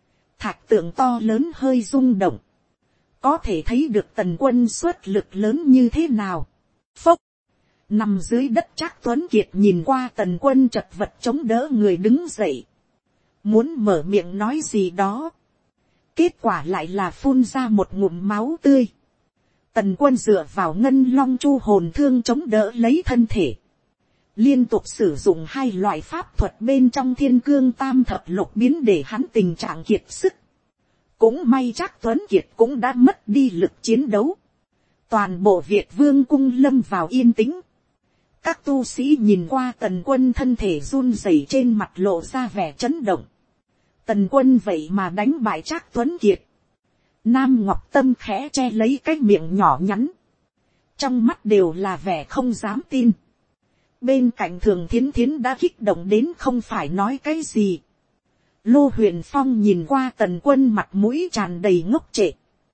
Thạch tượng to lớn hơi rung động. Có thể thấy được Tần Quân xuất lực lớn như thế nào. Phốc! Nằm dưới đất Trác Tuấn Kiệt nhìn qua Tần Quân chật vật chống đỡ người đứng dậy. Muốn mở miệng nói gì đó. Kết quả lại là phun ra một ngụm máu tươi. Tần Quân dựa vào ngân long chu hồn thương chống đỡ lấy thân thể. Liên tục sử dụng hai loại pháp thuật bên trong thiên cương tam thập lục biến để hắn tình trạng kiệt sức. Cũng may Trác Tuấn Kiệt cũng đã mất đi lực chiến đấu. Toàn bộ Việt Vương cung lâm vào yên tĩnh. Các tu sĩ nhìn qua Tần Quân thân thể run rẩy trên mặt lộ ra vẻ chấn động. Tần Quân vậy mà đánh bại Trác Tuấn Kiệt. Nam Ngọc Tâm khẽ che lấy cái miệng nhỏ nhắn. Trong mắt đều là vẻ không dám tin. Bên cạnh Thường Thiến Thiến đã kích động đến không phải nói cái gì. Lô Huyền Phong nhìn qua Tần Quân mặt mũi tràn đầy ngốc trệ.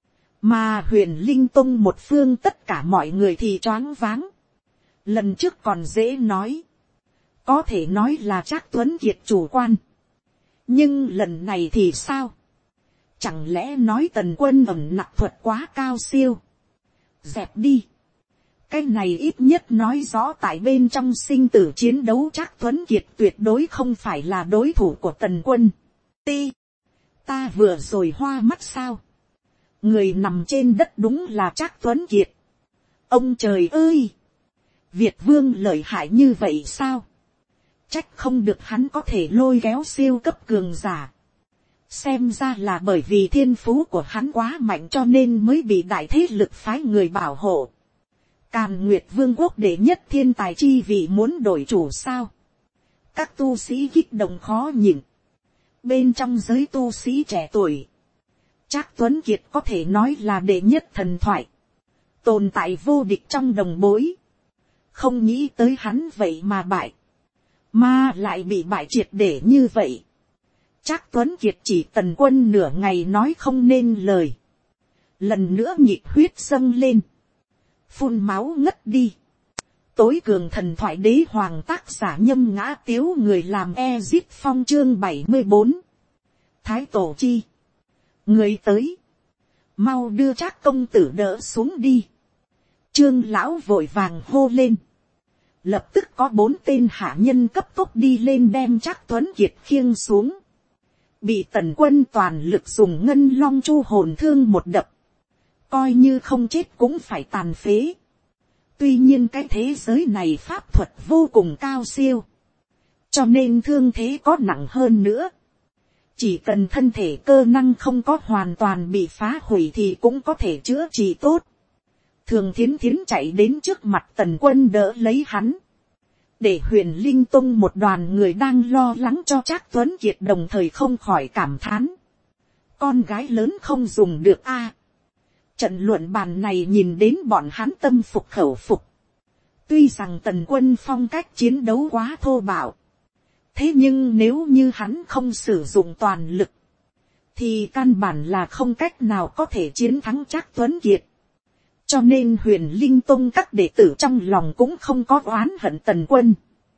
Mà Huyền Linh Tông một phương tất cả mọi người thì choáng váng. Lần trước còn dễ nói. Có thể nói là Trác Tuấn Kiệt chủ quan. Nhưng lần này thì sao? Chẳng lẽ nói Tần Quân ẩn nặc thuật quá cao siêu? Dẹp đi. Cái này ít nhất nói rõ tại bên trong sinh tử chiến đấu Trác Tuấn Kiệt tuyệt đối không phải là đối thủ của Tần Quân. Ta vừa rồi hoa mắt sao? Người nằm trên đất đúng là Trác Tuấn Kiệt. Ông trời ơi! Việt Vương lợi hại như vậy sao? Trách không được hắn có thể lôi kéo siêu cấp cường giả. Xem ra là bởi vì thiên phú của hắn quá mạnh cho nên mới bị đại thế lực phái người bảo hộ. Càn Nguyệt Vương quốc đệ nhất thiên tài chi vị muốn đổi chủ sao? Các tu sĩ kích động khó nhịn. Bên trong giới tu sĩ trẻ tuổi, Trác Tuấn Kiệt có thể nói là đệ nhất thần thoại. Tồn tại vô địch trong đồng bối. Không nghĩ tới hắn vậy mà bại. Mà lại bị bại triệt để như vậy. Trác Tuấn Kiệt chỉ Tần Quân nửa ngày nói không nên lời. Lần nữa nhịp huyết dâng lên. Phun máu ngất đi. Tối cường thần thoại đế hoàng tác giả Nhâm Ngã Tiếu người làm Ezip Phong chương 74. Thái Tổ Chi. Người tới. Mau đưa Trác công tử đỡ xuống đi. Trương lão vội vàng hô lên. Lập tức có 4 tên hạ nhân cấp tốc đi lên đem Trác Tuấn Kiệt khiêng xuống. Bị Tần Quân toàn lực dùng ngân long chu hồn thương một đập. Coi như không chết cũng phải tàn phế. Tuy nhiên cái thế giới này pháp thuật vô cùng cao siêu. Cho nên thương thế có nặng hơn nữa. Chỉ cần thân thể cơ năng không có hoàn toàn bị phá hủy thì cũng có thể chữa trị tốt. Thường Thiến Thiến chạy đến trước mặt Tần Quân đỡ lấy hắn. Để Huyền Linh Tông một đoàn người đang lo lắng cho Trác Tuấn Kiệt đồng thời không khỏi cảm thán. Con gái lớn không dùng được a. Trận luận bàn này nhìn đến bọn hắn tâm phục khẩu phục. Tuy rằng Tần Quân phong cách chiến đấu quá thô bạo. Thế nhưng nếu như hắn không sử dụng toàn lực. Thì căn bản là không cách nào có thể chiến thắng Trác Tuấn Kiệt. Cho nên Huyền Linh Tông các đệ tử trong lòng cũng không có oán hận Tần Quân,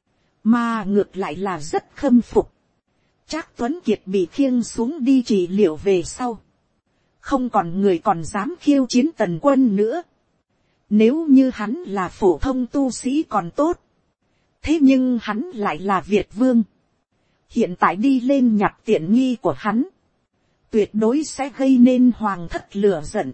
mà ngược lại là rất khâm phục. Trác Tuấn Kiệt bị khiêng xuống đi trị liệu về sau, không còn người còn dám khiêu chiến Tần Quân nữa. Nếu như hắn là phổ thông tu sĩ còn tốt, thế nhưng hắn lại là Việt Vương, hiện tại đi lên nhặt tiện nghi của hắn, tuyệt đối sẽ gây nên hoàng thất lửa giận.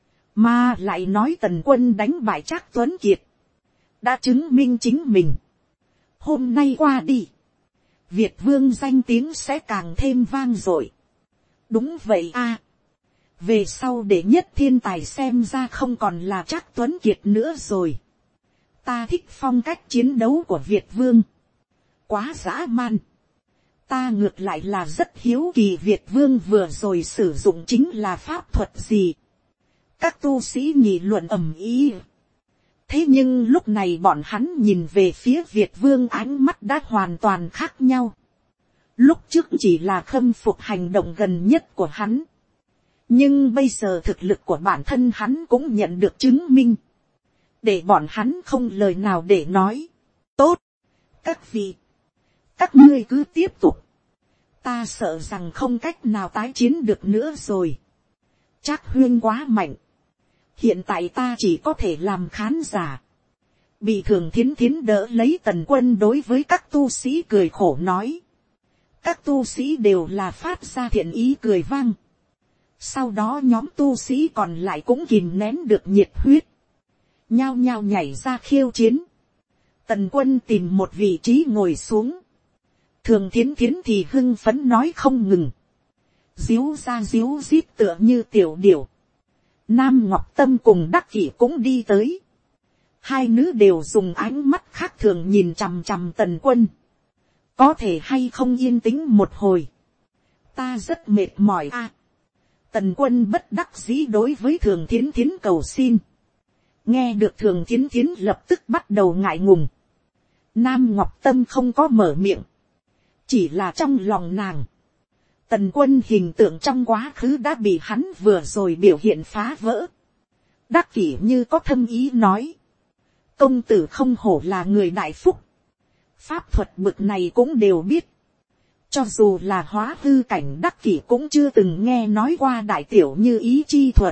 Mà lại nói Tần Quân đánh bại Trác Tuấn Kiệt, đã chứng minh chính mình. Hôm nay qua đi, Việt Vương danh tiếng sẽ càng thêm vang dội. Đúng vậy a. Về sau đệ nhất thiên tài xem ra không còn là Trác Tuấn Kiệt nữa rồi. Ta thích phong cách chiến đấu của Việt Vương, quá dã man. Ta ngược lại là rất hiếu kỳ Việt Vương vừa rồi sử dụng chính là pháp thuật gì. Các tu sĩ nghị luận ầm ĩ. Thế nhưng lúc này bọn hắn nhìn về phía Việt Vương ánh mắt đã hoàn toàn khác nhau. Lúc trước chỉ là khâm phục hành động gần nhất của hắn, nhưng bây giờ thực lực của bản thân hắn cũng nhận được chứng minh, để bọn hắn không lời nào để nói. Tốt, các vị, các ngươi cứ tiếp tục. Ta sợ rằng không cách nào tái chiến được nữa rồi. Trác Huyên quá mạnh, hiện tại ta chỉ có thể làm khán giả. Bị Thường Thiến Thiến đỡ lấy Tần Quân đối với các tu sĩ cười khổ nói. Các tu sĩ đều là phát ra thiện ý cười vang. Sau đó nhóm tu sĩ còn lại cũng kìm nén được nhiệt huyết, nhao nhao nhảy ra khiêu chiến. Tần Quân tìm một vị trí ngồi xuống. Thường Thiến Thiến thì hưng phấn nói không ngừng, díu ra díu dít tựa như tiểu điểu. Nam Ngọc Tâm cùng Đắc Kỷ cũng đi tới. Hai nữ đều dùng ánh mắt khác thường nhìn chằm chằm Tần Quân. Có thể hay không yên tĩnh một hồi. Ta rất mệt mỏi a. Tần Quân bất đắc dĩ đối với Thường Thiến Thiến cầu xin. Nghe được Thường Thiến Thiến lập tức bắt đầu ngại ngùng. Nam Ngọc Tâm không có mở miệng, chỉ là trong lòng nàng. Tần Quân hình tượng trong quá khứ đã bị hắn vừa rồi biểu hiện phá vỡ. Đắc Kỷ như có thâm ý nói. Công tử không hổ là người đại phúc. Pháp thuật bực này cũng đều biết. Cho dù là hóa hư cảnh Đắc Kỷ cũng chưa từng nghe nói qua đại tiểu như ý chi thuật.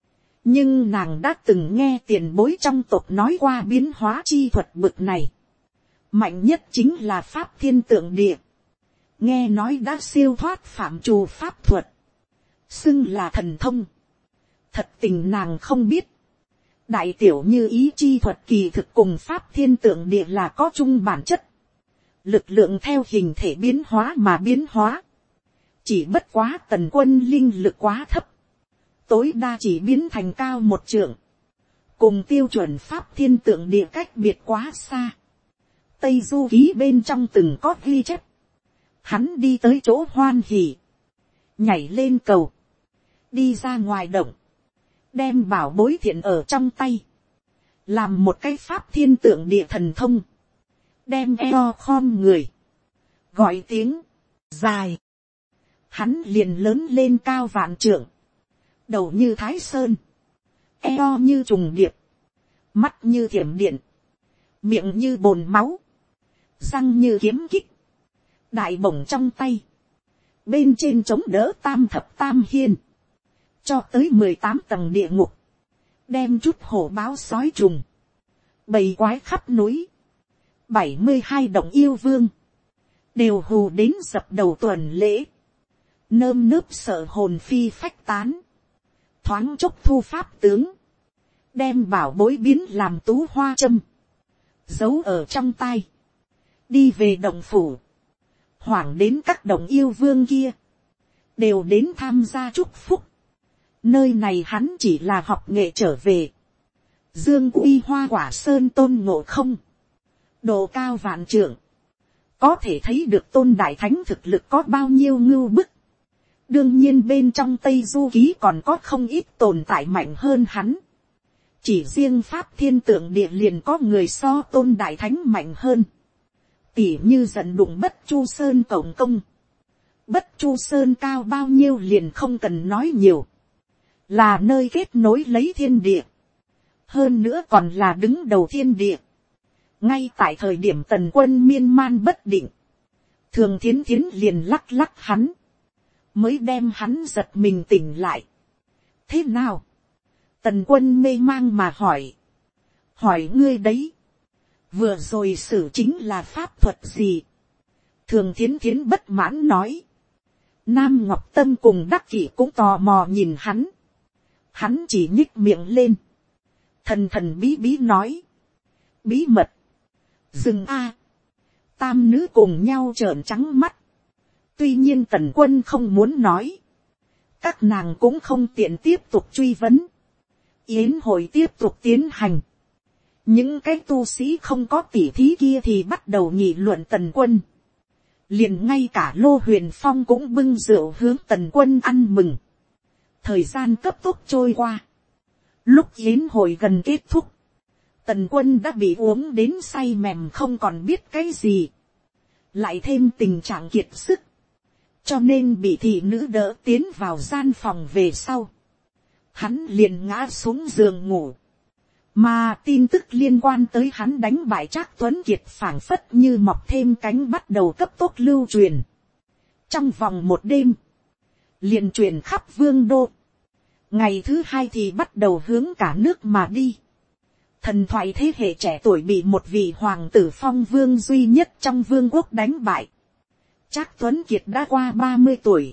Nhưng nàng đã từng nghe tiền bối trong tộc nói qua biến hóa chi thuật bực này. Mạnh nhất chính là Pháp Thiên Tượng Địa. Nghe nói đã siêu thoát phạm trù pháp thuật, xưng là thần thông. Thật tình nàng không biết, đại tiểu như ý chi thuật kỳ thực cùng Pháp Thiên Tượng Địa là có chung bản chất. Lực lượng theo hình thể biến hóa mà biến hóa. Chỉ bất quá Tần Quân linh lực quá thấp, tối đa chỉ biến thành cao một trượng, cùng tiêu chuẩn Pháp Thiên Tượng Địa cách biệt quá xa. Tây Du Ký bên trong từng có ghi chép. Hắn đi tới chỗ hoan hỉ, nhảy lên cầu, đi ra ngoài động, đem bảo bối thiện ở trong tay, làm một cái Pháp Thiên Tượng Địa thần thông, đem eo khom người, gọi tiếng dài, hắn liền lớn lên cao vạn trượng, đầu như Thái Sơn, eo như trùng điệp, mắt như thiểm điện, miệng như bồn máu, răng như kiếm kích, đại bổng trong tay, bên trên chống đỡ tam thập tam hiên, cho tới 18 tầng địa ngục, đem chút hổ báo sói trùng, bầy quái khắp núi, 72 động yêu vương, đều hù đến dập đầu tuần lễ, nơm nớp sợ hồn phi phách tán, thoáng chốc thu pháp tướng, đem bảo bối biến làm tú hoa châm, giấu ở trong tai, đi về động phủ, hoảng đến các động yêu vương kia, đều đến tham gia chúc phúc. Nơi này hắn chỉ là học nghệ trở về. Dương uy Hoa Quả Sơn Tôn Ngộ Không, độ cao vạn trượng, có thể thấy được Tôn Đại Thánh thực lực có bao nhiêu ngưu bức. Đương nhiên bên trong Tây Du Ký còn có không ít tồn tại mạnh hơn hắn. Chỉ riêng Pháp Thiên Tượng Địa liền có người so Tôn Đại Thánh mạnh hơn. Tỉ như giận đụng Bất Chu Sơn Cổng Công. Bất Chu Sơn cao bao nhiêu liền không cần nói nhiều. Là nơi kết nối lấy thiên địa. hơn nữa còn là đứng đầu thiên địa. Ngay tại thời điểm tần quân miên man bất định, thường thiến thiến liền lắc lắc hắn, mới đem hắn giật mình tỉnh lại. Thế nào? Tần quân mê mang mà hỏi. Hỏi ngươi đấy, vừa rồi xử chính là pháp thuật gì? Thường thiến thiến bất mãn nói. Nam Ngọc Tâm cùng Đắc Kỷ cũng tò mò nhìn hắn. Hắn chỉ nhích miệng lên, thần thần bí bí nói. Bí mật. Dừng a. Tam nữ cùng nhau trợn trắng mắt. Tuy nhiên tần quân không muốn nói, các nàng cũng không tiện tiếp tục truy vấn. Yến hội tiếp tục tiến hành. Những cái tu sĩ không có tỉ thí kia thì bắt đầu nghị luận tần quân. Liền ngay cả Lô Huyền Phong cũng bưng rượu hướng tần quân ăn mừng. Thời gian cấp tốc trôi qua. Lúc yến hội gần kết thúc, tần quân đã bị uống đến say mềm không còn biết cái gì. Lại thêm tình trạng kiệt sức, cho nên bị thị nữ đỡ tiến vào gian phòng về sau. Hắn liền ngã xuống giường ngủ. Mà tin tức liên quan tới hắn đánh bại Trác Tuấn Kiệt phảng phất như mọc thêm cánh bắt đầu cấp tốc lưu truyền. Trong vòng một đêm, liền truyền khắp vương đô. Ngày thứ hai thì bắt đầu hướng cả nước mà đi. Thần thoại thế hệ trẻ tuổi bị một vị hoàng tử phong vương duy nhất trong vương quốc đánh bại. Trác Tuấn Kiệt đã qua 30 tuổi.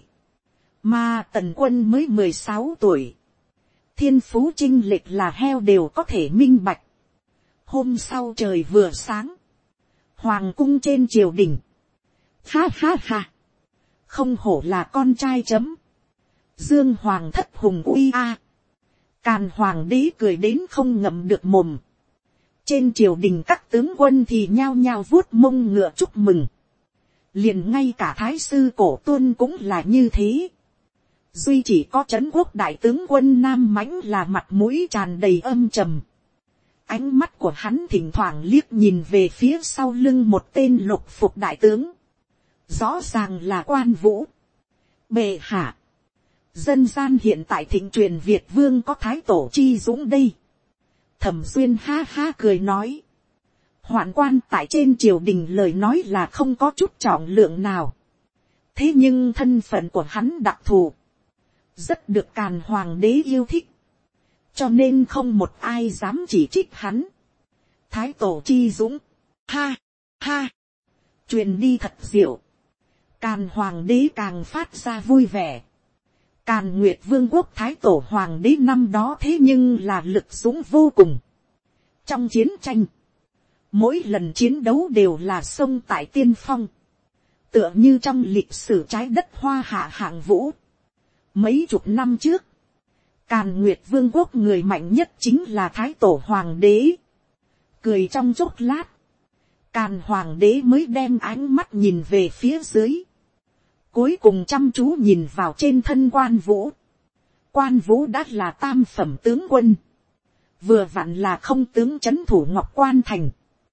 Mà tần quân mới 16 tuổi. Thiên phú chênh lệch là heo đều có thể minh bạch. Hôm sau trời vừa sáng, hoàng cung trên triều đình. Ha ha ha. Không hổ là con trai chấm. Dương hoàng thất hùng uy a. Càn hoàng đế cười đến không ngậm được mồm. Trên triều đình các tướng quân thì nhao nhao vuốt mông ngựa chúc mừng. Liền ngay cả thái sư Cổ Tuân cũng là như thế. Duy chỉ có trấn quốc đại tướng quân Nam Mãnh là mặt mũi tràn đầy âm trầm. Ánh mắt của hắn thỉnh thoảng liếc nhìn về phía sau lưng một tên lục phục đại tướng. Rõ ràng là Quan Vũ. Bệ hạ. Dân gian hiện tại thịnh truyền Việt vương có thái tổ Chi Dũng đây. Thẩm Duyên ha ha cười nói. Hoạn quan tại trên triều đình lời nói là không có chút trọng lượng nào. Thế nhưng thân phận của hắn đặc thù, rất được Càn hoàng đế yêu thích. Cho nên không một ai dám chỉ trích hắn. Thái tổ Chi Dũng. Ha, ha. Truyền đi thật diệu. Càn hoàng đế càng phát ra vui vẻ. Càn Nguyệt vương quốc thái tổ hoàng đế năm đó thế nhưng là lực dũng vô cùng. Trong chiến tranh, mỗi lần chiến đấu đều là sông tại tiên phong. Tựa như trong lịch sử trái đất hoa hạ hạng vũ. Mấy chục năm trước, Càn Nguyệt vương quốc người mạnh nhất chính là thái tổ hoàng đế. Cười trong chốc lát, Càn hoàng đế mới đem ánh mắt nhìn về phía dưới. Cuối cùng chăm chú nhìn vào trên thân Quan Vũ. Quan Vũ đã là tam phẩm tướng quân. Vừa vặn là không tướng trấn thủ Ngọc Quan Thành.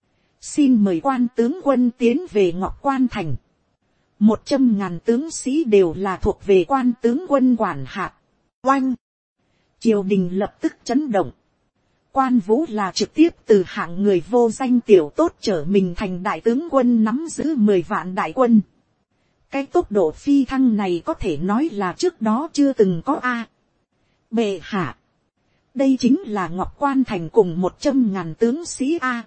Xin mời Quan tướng quân tiến về Ngọc Quan Thành. 100.000 tướng sĩ đều là thuộc về Quan tướng quân quản hạt. Oanh! Triều đình lập tức chấn động. Quan Vũ là trực tiếp từ hạng người vô danh tiểu tốt trở mình thành đại tướng quân nắm giữ 10 vạn đại quân. Cái tốc độ phi thăng này có thể nói là trước đó chưa từng có a. Bệ hạ. Đây chính là Ngọc Quan Thành cùng 100.000 tướng sĩ a.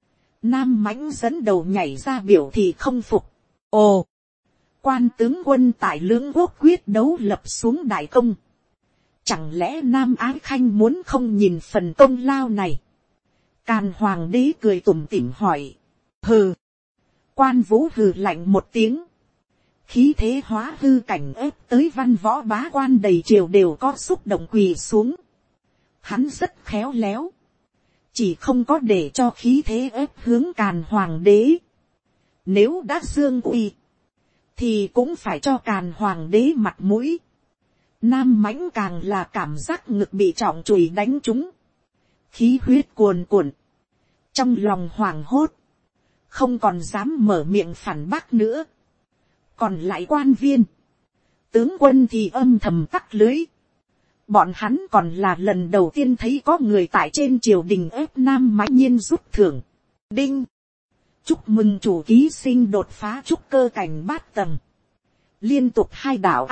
Nam Mãnh dẫn đầu nhảy ra biểu thị không phục. Ồ. Quan tướng quân tại Lưỡng Quốc quyết đấu lập xuống đại công. Chẳng lẽ Nam Ái Khanh muốn không nhìn phần công lao này? Càn hoàng đế cười tủm tỉm hỏi. Hừ. Quan Vũ hừ lạnh một tiếng. Khí thế hóa hư cảnh ép tới văn võ bá quan đầy triều đều có xúc động quỳ xuống. Hắn rất khéo léo. Chỉ không có để cho khí thế ép hướng Càn hoàng đế. Nếu đã dương uy, thì cũng phải cho Càn hoàng đế mặt mũi. Nam Mãnh càng là cảm giác ngực bị trọng chùy đánh trúng. Khí huyết cuồn cuộn. Trong lòng hoảng hốt. Không còn dám mở miệng phản bác nữa. Còn lại quan viên, tướng quân thì âm thầm tắc lưới. Bọn hắn còn là lần đầu tiên thấy có người tại trên triều đình ép nam mã nhiên rút thưởng. Đinh. Chúc mừng chủ ký sinh đột phá trúc cơ cảnh bát tầng. Liên tục 2 đạo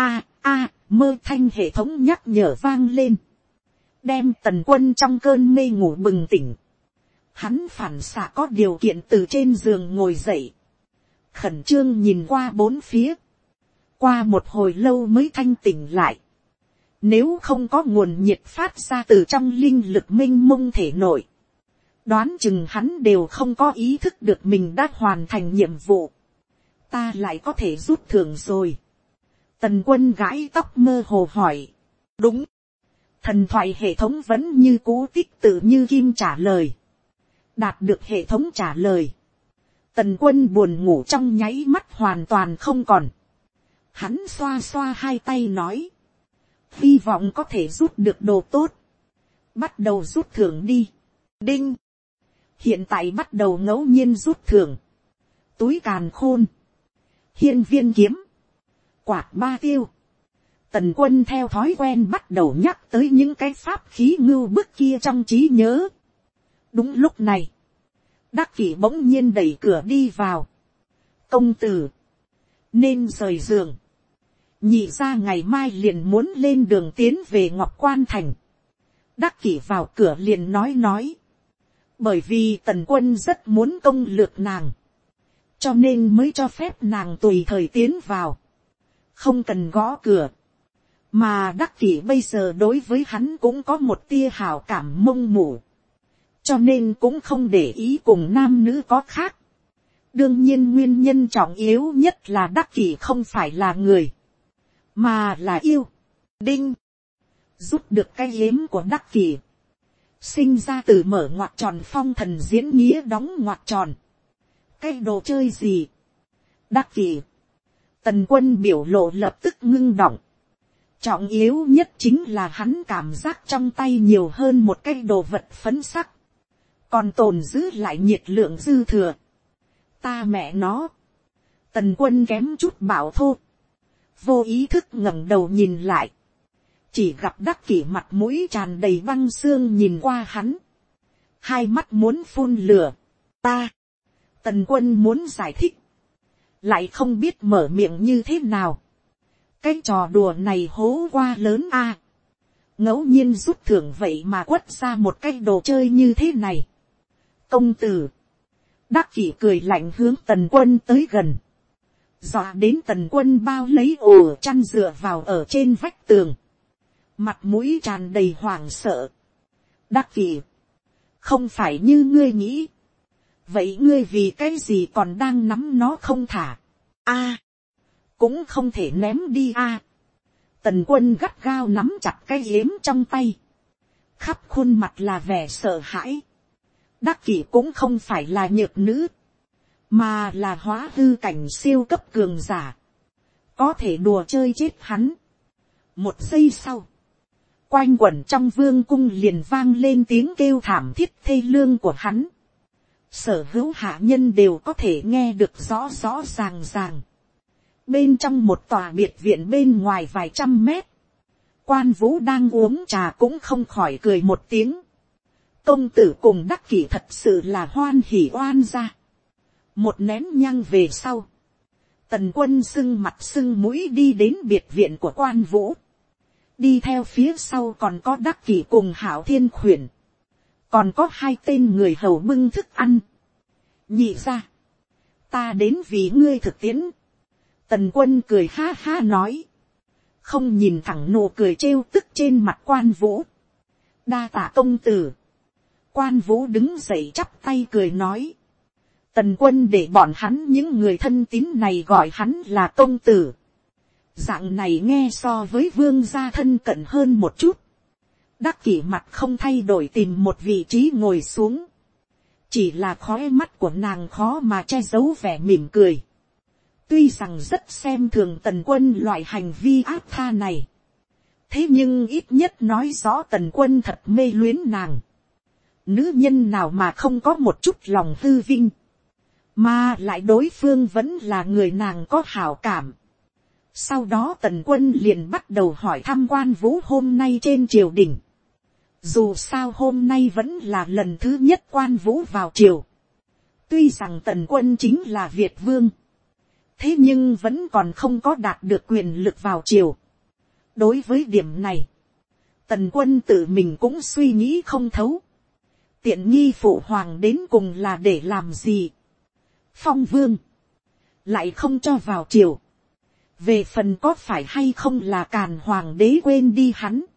mơ thanh hệ thống nhắc nhở vang lên. Đem Tần Quân trong cơn mê ngủ bừng tỉnh. Hắn phản xạ có điều kiện từ trên giường ngồi dậy. Khẩn trương nhìn qua 4 phía. Qua một hồi lâu mới thanh tỉnh lại. Nếu không có nguồn nhiệt phát ra từ trong linh lực minh mông thể nội, đoán chừng hắn đều không có ý thức được mình đã hoàn thành nhiệm vụ. Ta lại có thể rút thưởng rồi. Tần Quân gãi tóc mơ hồ hỏi. Đúng. Thần thoại hệ thống vẫn như cũ tích tự như kim trả lời. Đạt được hệ thống trả lời. Tần Quân buồn ngủ trong nháy mắt hoàn toàn không còn. Hắn xoa xoa 2 tay nói. Hy vọng có thể rút được đồ tốt. Bắt đầu rút thưởng đi. Đinh. Hiện tại bắt đầu ngẫu nhiên rút thưởng. Túi càn khôn. Hiên viên kiếm. Quạt 3 tiêu. Tần Quân theo thói quen bắt đầu nhắc tới những cái pháp khí ngưu bức kia trong trí nhớ. Đúng lúc này. Đắc Kỷ bỗng nhiên đẩy cửa đi vào. Công tử. Nên rời giường. Nhị ra ngày mai liền muốn lên đường tiến về Ngọc Quan Thành. Đắc Kỷ vào cửa liền nói. Bởi vì Tần Quân rất muốn công lược nàng. Cho nên mới cho phép nàng tùy thời tiến vào. Không cần gõ cửa. Mà Đắc Kỷ bây giờ đối với hắn cũng có một tia hảo cảm mông mủ. Cho nên cũng không để ý cùng nam nữ có khác. Đương nhiên nguyên nhân trọng yếu nhất là Đắc Kỷ không phải là người. Mà là yêu. Đinh. Rút được cái yếm của Đắc Kỷ. Sinh ra từ mở ngoặc tròn phong thần diễn nghĩa đóng ngoặc tròn. Cái đồ chơi gì? Đắc Kỷ. Tần Quân biểu lộ lập tức ngưng động. Trọng yếu nhất chính là hắn cảm giác trong tay nhiều hơn một cái đồ vật phấn sắc. Còn tồn giữ lại nhiệt lượng dư thừa. Ta mẹ nó. Tần Quân kém chút bảo thô. Vô ý thức ngẩng đầu nhìn lại. Chỉ gặp Đắc Kỷ mặt mũi tràn đầy băng xương nhìn qua hắn. 2 mắt muốn phun lửa. Ta. Tần Quân muốn giải thích. Lại không biết mở miệng như thế nào. Cái trò đùa này hố qua lớn a. Ngẫu nhiên rút thưởng vậy mà quất ra một cái đồ chơi như thế này. Công tử. Đắc Kỷ cười lạnh hướng Tần Quân tới gần. Dọa đến Tần Quân bao lấy ổ chăn dựa vào ở trên vách tường. Mặt mũi tràn đầy hoảng sợ. Đắc Kỷ. Không phải như ngươi nghĩ. Vậy ngươi vì cái gì còn đang nắm nó không thả? A. Cũng không thể ném đi a. Tần Quân gắt gao nắm chặt cái yếm trong tay. Khắp khuôn mặt là vẻ sợ hãi. Đắc Kỷ cũng không phải là nhược nữ. Mà là hóa hư cảnh siêu cấp cường giả. Có thể đùa chơi chết hắn. 1 giây sau. Quanh quẩn trong vương cung liền vang lên tiếng kêu thảm thiết thê lương của hắn. Sở hữu hạ nhân đều có thể nghe được rõ rõ ràng ràng. Bên trong một tòa biệt viện bên ngoài vài trăm mét. Quan Vũ đang uống trà cũng không khỏi cười một tiếng. Công tử cùng Đắc Kỷ thật sự là hoan hỉ oan gia. Một nén nhang về sau. Tần Quân sưng mặt sưng mũi đi đến biệt viện của Quan Vũ. Đi theo phía sau còn có Đắc Kỷ cùng Hạo Thiên Khuyển. Còn có 2 tên người hầu bưng thức ăn. Nhị ra. Ta đến vì ngươi thực tiễn. Tần Quân cười ha ha nói. Không nhìn thẳng nụ cười trêu tức trên mặt Quan Vũ. Đa tạ công tử. Quan Vũ đứng dậy chắp tay cười nói. Tần Quân để bọn hắn những người thân tín này gọi hắn là công tử. Dạng này nghe so với vương gia thân cận hơn một chút. Đắc Kỷ mặt không thay đổi tìm một vị trí ngồi xuống. Chỉ là khóe mắt của nàng khó mà che giấu vẻ mỉm cười. Tuy rằng rất xem thường Tần Quân loại hành vi áp tha này. Thế nhưng ít nhất nói rõ Tần Quân thật mê luyến nàng. Nữ nhân nào mà không có một chút lòng hư vinh. Mà lại đối phương vẫn là người nàng có hảo cảm. Sau đó tần quân liền bắt đầu hỏi thăm Quan Vũ hôm nay trên triều đình. Dù sao hôm nay vẫn là lần thứ nhất Quan Vũ vào triều. Tuy rằng tần quân chính là Việt vương, thế nhưng vẫn còn không có đạt được quyền lực vào triều. Đối với điểm này, tần quân tự mình cũng suy nghĩ không thấu. Tiện nghi phụ hoàng đến cùng là để làm gì? Phong vương lại không cho vào triều. Về phần có phải hay không là Càn hoàng đế quên đi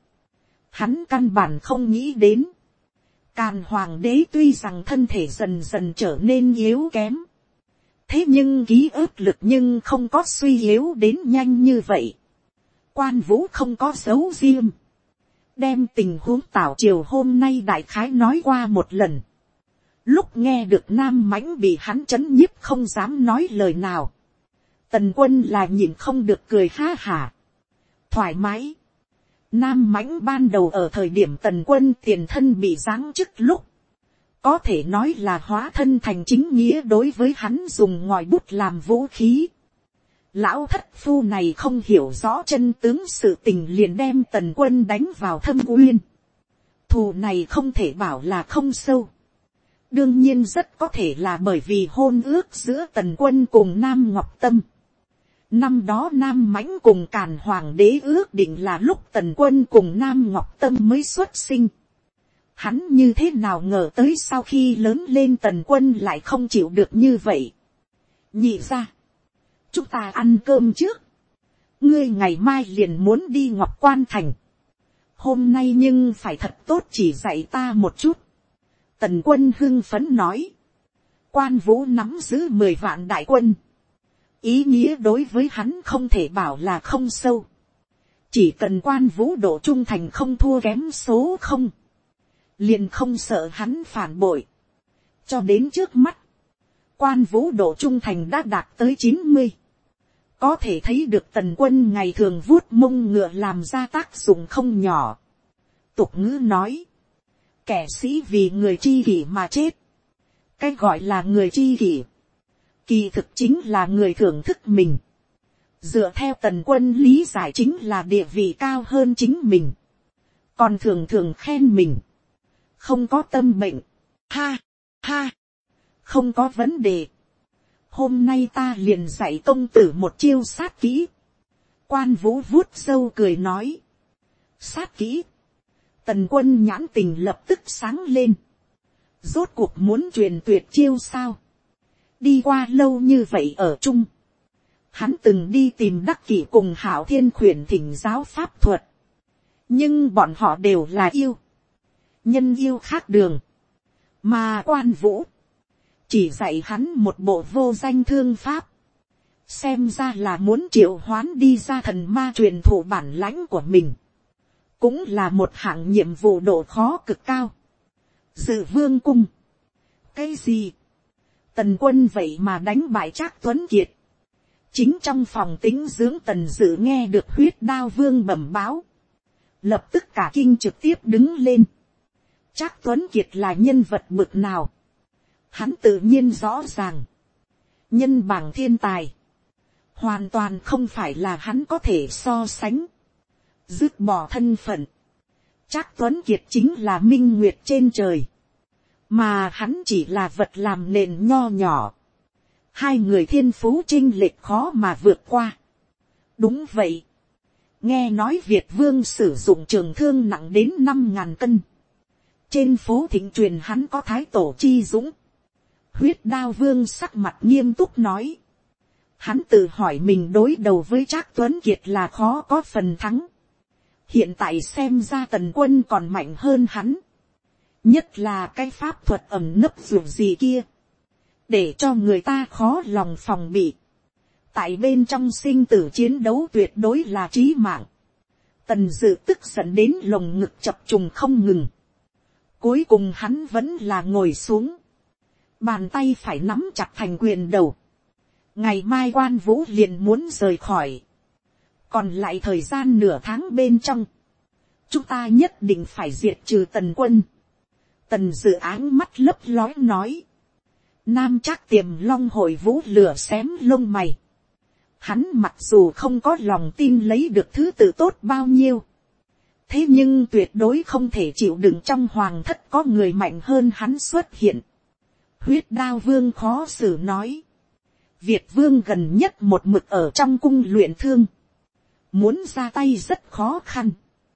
hắn căn bản không nghĩ đến. Càn hoàng đế tuy rằng thân thể dần dần trở nên yếu kém, thế nhưng ký ức lực nhưng không có suy yếu đến nhanh như vậy. Quan Vũ không có dấu riêng, đem tình huống tảo triều hôm nay đại khái nói qua một lần. Lúc nghe được Nam Mãnh bị hắn trấn nhiếp không dám nói lời nào, tần quân là nhìn không được cười ha hả, thoải mái. Nam Mãnh ban đầu ở thời điểm tần quân tiền thân bị giáng chức lúc, có thể nói là hóa thân thành chính nghĩa đối với hắn dùng ngòi bút làm vũ khí. Lão thất phu này không hiểu rõ chân tướng sự tình liền đem tần quân đánh vào thâm uyên. Thù này không thể bảo là không sâu. Đương nhiên rất có thể là bởi vì hôn ước giữa tần quân cùng Nam Ngọc Tâm. Năm đó Nam Mãnh cùng Càn hoàng đế ước định là lúc tần quân cùng Nam Ngọc Tâm mới xuất sinh. Hắn như thế nào ngờ tới sau khi lớn lên tần quân lại không chịu được như vậy. Nhị ra, chúng ta ăn cơm trước. Ngươi ngày mai liền muốn đi Ngọc Quan Thành. Hôm nay nhưng phải thật tốt chỉ dạy ta một chút. Tần quân hưng phấn nói. Quan Vũ nắm giữ 10 vạn đại quân. Ý nghĩa đối với hắn không thể bảo là không sâu. Chỉ cần Quan Vũ độ trung thành không thua kém số 0. Liền không sợ hắn phản bội. Cho đến trước mắt, Quan Vũ độ trung thành đã đạt tới 90. Có thể thấy được tần quân ngày thường vuốt mông ngựa làm ra tác dụng không nhỏ. Tục ngữ nói, kẻ sĩ vì người tri kỷ mà chết. Cái gọi là người tri kỷ, kỳ thực chính là người thưởng thức mình. Dựa theo tần quân lý giải chính là địa vị cao hơn chính mình, còn thường thường khen mình. Không có tâm bệnh. Ha, ha, không có vấn đề. Hôm nay ta liền dạy công tử một chiêu sát kỹ. Quan Vũ vuốt râu cười nói. Sát kỹ. Tần quân nhãn tình lập tức sáng lên. Rốt cuộc muốn truyền tuyệt chiêu sao? Đi qua lâu như vậy ở chung, hắn từng đi tìm Đắc Kỷ cùng Hạo Thiên khuyển thỉnh giáo pháp thuật. Nhưng bọn họ đều là yêu. Nhân yêu khác đường. Mà Quan Vũ chỉ dạy hắn một bộ vô danh thương pháp. Xem ra là muốn triệu hoán đi ra thần ma truyền thụ bản lãnh của mình. Cũng là một hạng nhiệm vụ độ khó cực cao. Dự Vương cung. Cái gì? Tần quân vậy mà đánh bại Trác Tuấn Kiệt. Chính trong phòng tĩnh dưỡng Tần Dự nghe được Huyết Đao Vương bẩm báo. Lập tức cả kinh trực tiếp đứng lên. Trác Tuấn Kiệt là nhân vật bực nào? Hắn tự nhiên rõ ràng. Nhân bảng thiên tài. Hoàn toàn không phải là hắn có thể so sánh. Dứt bỏ thân phận. Trác Tuấn Kiệt chính là minh nguyệt trên trời. Mà hắn chỉ là vật làm nền nho nhỏ. Hai người thiên phú chênh lệch khó mà vượt qua. Đúng vậy. Nghe nói Việt Vương sử dụng trường thương nặng đến 5.000 cân. Trên phố thịnh truyền hắn có thái tổ chi dũng. Huyết Đao Vương sắc mặt nghiêm túc nói. Hắn tự hỏi mình đối đầu với Trác Tuấn Kiệt là khó có phần thắng. Hiện tại xem ra tần quân còn mạnh hơn hắn. Nhất là cái pháp thuật ẩn nấp dù gì kia. Để cho người ta khó lòng phòng bị. Tại bên trong sinh tử chiến đấu tuyệt đối là chí mạng. Tần Dự tức giận đến lồng ngực chập trùng không ngừng. Cuối cùng hắn vẫn là ngồi xuống. Bàn tay phải nắm chặt thành quyền đầu. Ngày mai Quan Vũ liền muốn rời khỏi. Còn lại thời gian nửa tháng bên trong. Chúng ta nhất định phải diệt trừ tần quân. Tần Dự áng mắt lấp lói nói. Nam Trác Tiềm Long hội Vũ lửa xém lông mày. Hắn mặc dù không có lòng tin lấy được thứ tự tốt bao nhiêu, thế nhưng tuyệt đối không thể chịu đựng trong hoàng thất có người mạnh hơn hắn xuất hiện. Huyết Đao Vương khó xử nói, Việt Vương gần nhất một mực ở trong cung luyện thương, muốn ra tay rất khó khăn,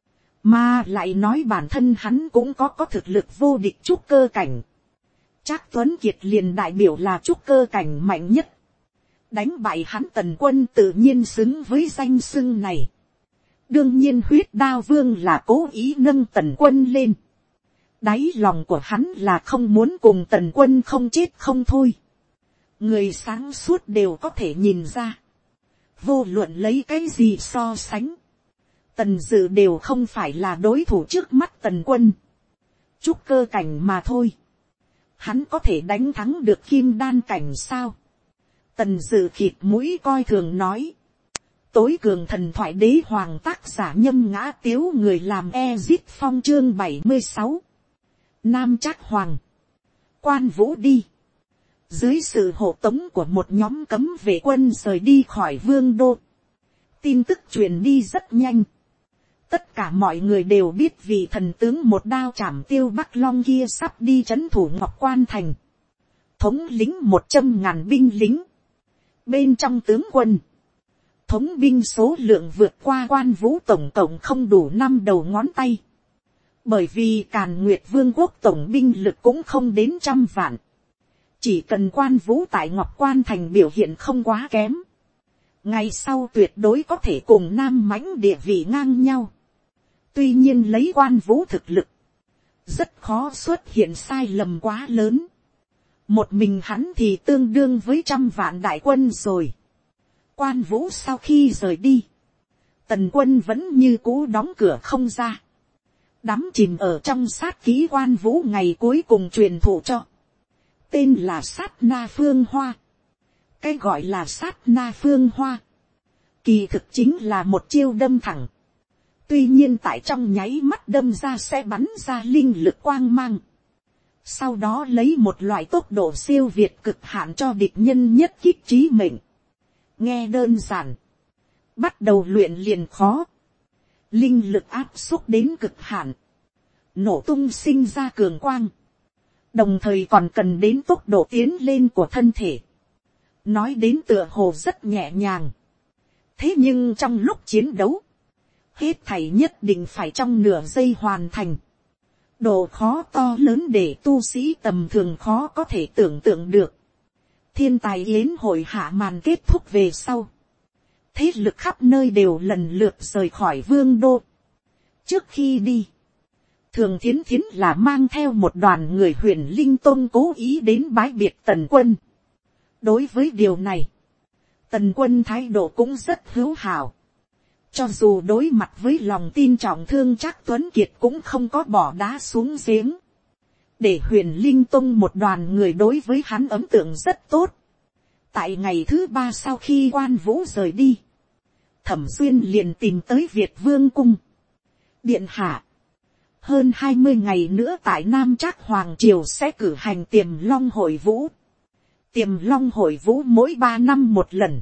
mà lại nói bản thân hắn cũng có thực lực vô địch trúc cơ cảnh. Trác Tuấn Kiệt liền đại biểu là trúc cơ cảnh mạnh nhất, đánh bại hắn Tần Quân tự nhiên xứng với danh xưng này. Đương nhiên Huyết Đao Vương là cố ý nâng Tần Quân lên, đáy lòng của hắn là không muốn cùng Tần Quân không chết không thôi. Người sáng suốt đều có thể nhìn ra, vô luận lấy cái gì so sánh, Tần Dự đều không phải là đối thủ trước mắt Tần Quân. Trúc cơ cảnh mà thôi, hắn có thể đánh thắng được kim đan cảnh sao? Tần Dự khịt mũi coi thường nói, tối cường thần thoại đế hoàng tác giả Nhâm Ngã Tiếu, người làm Ezit Phong, chương 76. Nam Trác Hoàng, Quan Vũ đi. Dưới sự hộ tống của một nhóm cấm vệ quân rời đi khỏi vương đô. Tin tức truyền đi rất nhanh. Tất cả mọi người đều biết vị thần tướng một đao chảm Tiêu Bắc Long kia sắp đi trấn thủ Ngọc Quan Thành. Thống lĩnh 100.000 binh lính. Bên trong tướng quân, thống binh số lượng vượt qua Quan Vũ tổng cộng không đủ 5 đầu ngón tay. Bởi vì Càn Nguyệt Vương quốc tổng binh lực cũng không đến 100 vạn. Chỉ cần Quan Vũ tại Ngọc Quan Thành biểu hiện không quá kém, ngày sau tuyệt đối có thể cùng Nam Mãnh địa vị ngang nhau. Tuy nhiên lấy Quan Vũ thực lực, rất khó xuất hiện sai lầm quá lớn. Một mình hắn thì tương đương với 100 vạn đại quân rồi. Quan Vũ sau khi rời đi, Tần Quân vẫn như cũ đóng cửa không ra, đắm chìm ở trong sát ký Quan Vũ ngày cuối cùng truyền thụ cho, tên là Sát Na Phương Hoa. Cái gọi là Sát Na Phương Hoa, kỳ thực chính là một chiêu đâm thẳng. Tuy nhiên tại trong nháy mắt đâm ra sẽ bắn ra linh lực quang mang. Sau đó lấy một loại tốc độ siêu việt cực hạn cho địch nhân nhất kích trí mệnh. Nghe đơn giản, bắt đầu luyện liền khó. Linh lực áp xúc đến cực hạn, nổ tung sinh ra cường quang. Đồng thời còn cần đến tốc độ tiến lên của thân thể. Nói đến tựa hồ rất nhẹ nhàng. Thế nhưng trong lúc chiến đấu, hết thảy nhất định phải trong nửa giây hoàn thành. Độ khó to lớn để tu sĩ tầm thường khó có thể tưởng tượng được. Thiên tài yến hội hạ màn kết thúc về sau, thế lực khắp nơi đều lần lượt rời khỏi vương đô. Trước khi đi, Thường Thiến Thiến là mang theo một đoàn người Huyền Linh Tông cố ý đến bái biệt Tần Quân. Đối với điều này, Tần Quân thái độ cũng rất hữu hảo. Cho dù đối mặt với lòng tin trọng thương Trác Tuấn Kiệt cũng không có bỏ đá xuống giếng. Để Huyền Linh Tông một đoàn người đối với hắn ấn tượng rất tốt. Tại ngày thứ 3 sau khi Quan Vũ rời đi, Thẩm Duyên liền tìm tới Việt Vương cung. Điện hạ, hơn 20 ngày nữa tại Nam Trác Hoàng Triều sẽ cử hành Tiềm Long Hội Vũ. Tiềm Long Hội Vũ mỗi 3 năm một lần,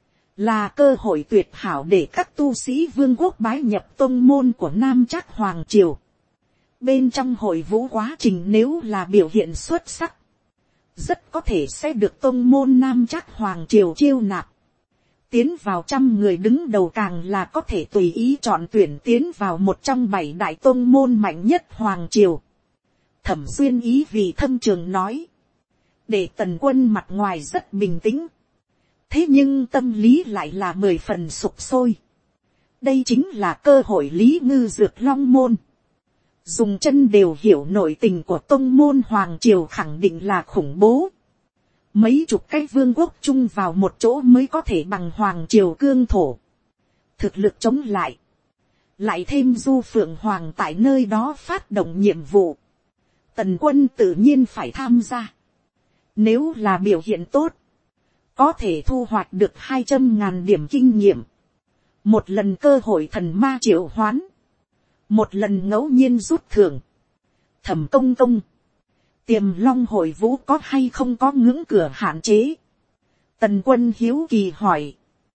là cơ hội tuyệt hảo để các tu sĩ vương quốc bái nhập tông môn của Nam Trác Hoàng Triều. Bên trong hội vũ quá trình nếu là biểu hiện xuất sắc, rất có thể sẽ được tông môn Nam Trác Hoàng Triều chiêu nạp. Tiến vào 100 người đứng đầu càng là có thể tùy ý chọn tuyển tiến vào một trong 7 đại tông môn mạnh nhất Hoàng Triều. Thẩm Duyên ý vì thâm trường nói, để Tần Quân mặt ngoài rất bình tĩnh, thế nhưng tâm lý lại là 10 phần sục sôi. Đây chính là cơ hội Lý Ngư Dược Long môn. Dùng chân đều hiểu nội tình của tông môn Hoàng Triều khẳng định là khủng bố. Mấy chục cái vương quốc chung vào một chỗ mới có thể bằng Hoàng Triều cương thổ. Thực lực chống lại. Lại thêm Du Phượng Hoàng tại nơi đó phát động nhiệm vụ. Tần Quân tự nhiên phải tham gia. Nếu là biểu hiện tốt, có thể thu hoạch được 200.000 điểm kinh nghiệm. Một lần cơ hội thần ma triệu hoán. Một lần ngẫu nhiên rút thưởng. Thẩm Công Công, Tiềm Long Hội Vũ có hay không có ngưỡng cửa hạn chế? Tần Quân hiếu kỳ hỏi.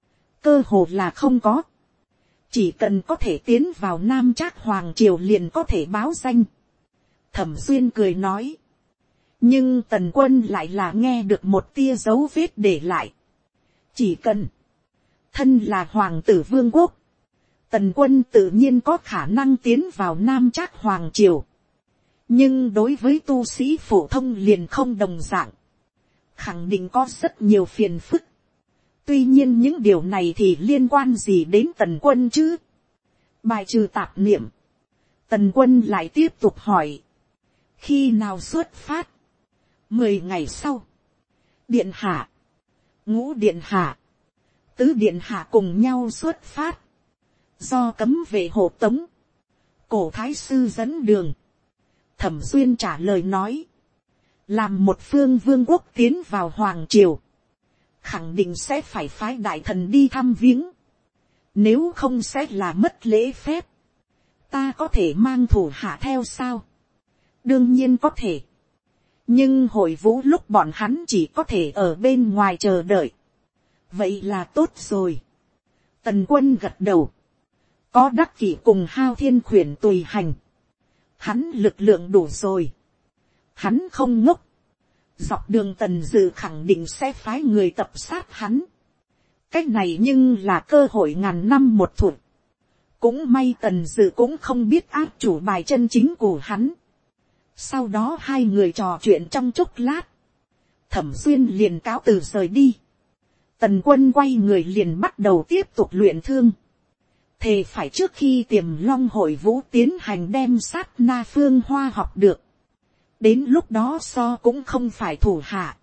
cơ hồ là không có. Chỉ cần có thể tiến vào Nam Trác Hoàng Triều liền có thể báo danh. Thẩm Xuyên cười nói. Nhưng Tần Quân lại là nghe được một tia dấu vết để lại. Chỉ cần thân là hoàng tử vương quốc, Tần Quân tự nhiên có khả năng tiến vào Nam Trác Hoàng Triều. Nhưng đối với tu sĩ phổ thông liền không đồng dạng. Khẳng định có rất nhiều phiền phức. Tuy nhiên những điều này thì liên quan gì đến Tần Quân chứ? Bài trừ tạp niệm, Tần Quân lại tiếp tục hỏi. Khi nào xuất phát? 10 ngày sau. Điện hạ, Ngũ điện hạ, Tứ điện hạ cùng nhau xuất phát. Do cấm vệ hộ tống, Cổ thái sư dẫn đường. Thẩm Xuyên trả lời nói. Làm một phương vương quốc tiến vào hoàng triều, khẳng định sẽ phải phái đại thần đi thăm viếng. Nếu không sẽ là mất lễ phép. Ta có thể mang thủ hạ theo sao? Đương nhiên có thể. Nhưng hội vũ lúc bọn hắn chỉ có thể ở bên ngoài chờ đợi. Vậy là tốt rồi. Tần Quân gật đầu. Có Đắc Kỷ cùng Hao Thiên Khuyển tùy hành, hắn lực lượng đủ rồi. Hắn không ngốc. Dọc đường Tần Dự khẳng định sẽ phái người tập sát hắn. Cách này nhưng là cơ hội ngàn năm một thủa. Cũng may Tần Dự cũng không biết áp chủ bài chân chính của hắn. Sau đó hai người trò chuyện trong chốc lát. Thẩm Xuyên liền cáo từ rời đi. Tần Quân quay người liền bắt đầu tiếp tục luyện thương. Thề phải trước khi Tiềm Long hội vũ tiến hành đem sát na phương hoa học được. Đến lúc đó so cũng không phải thủ hạ,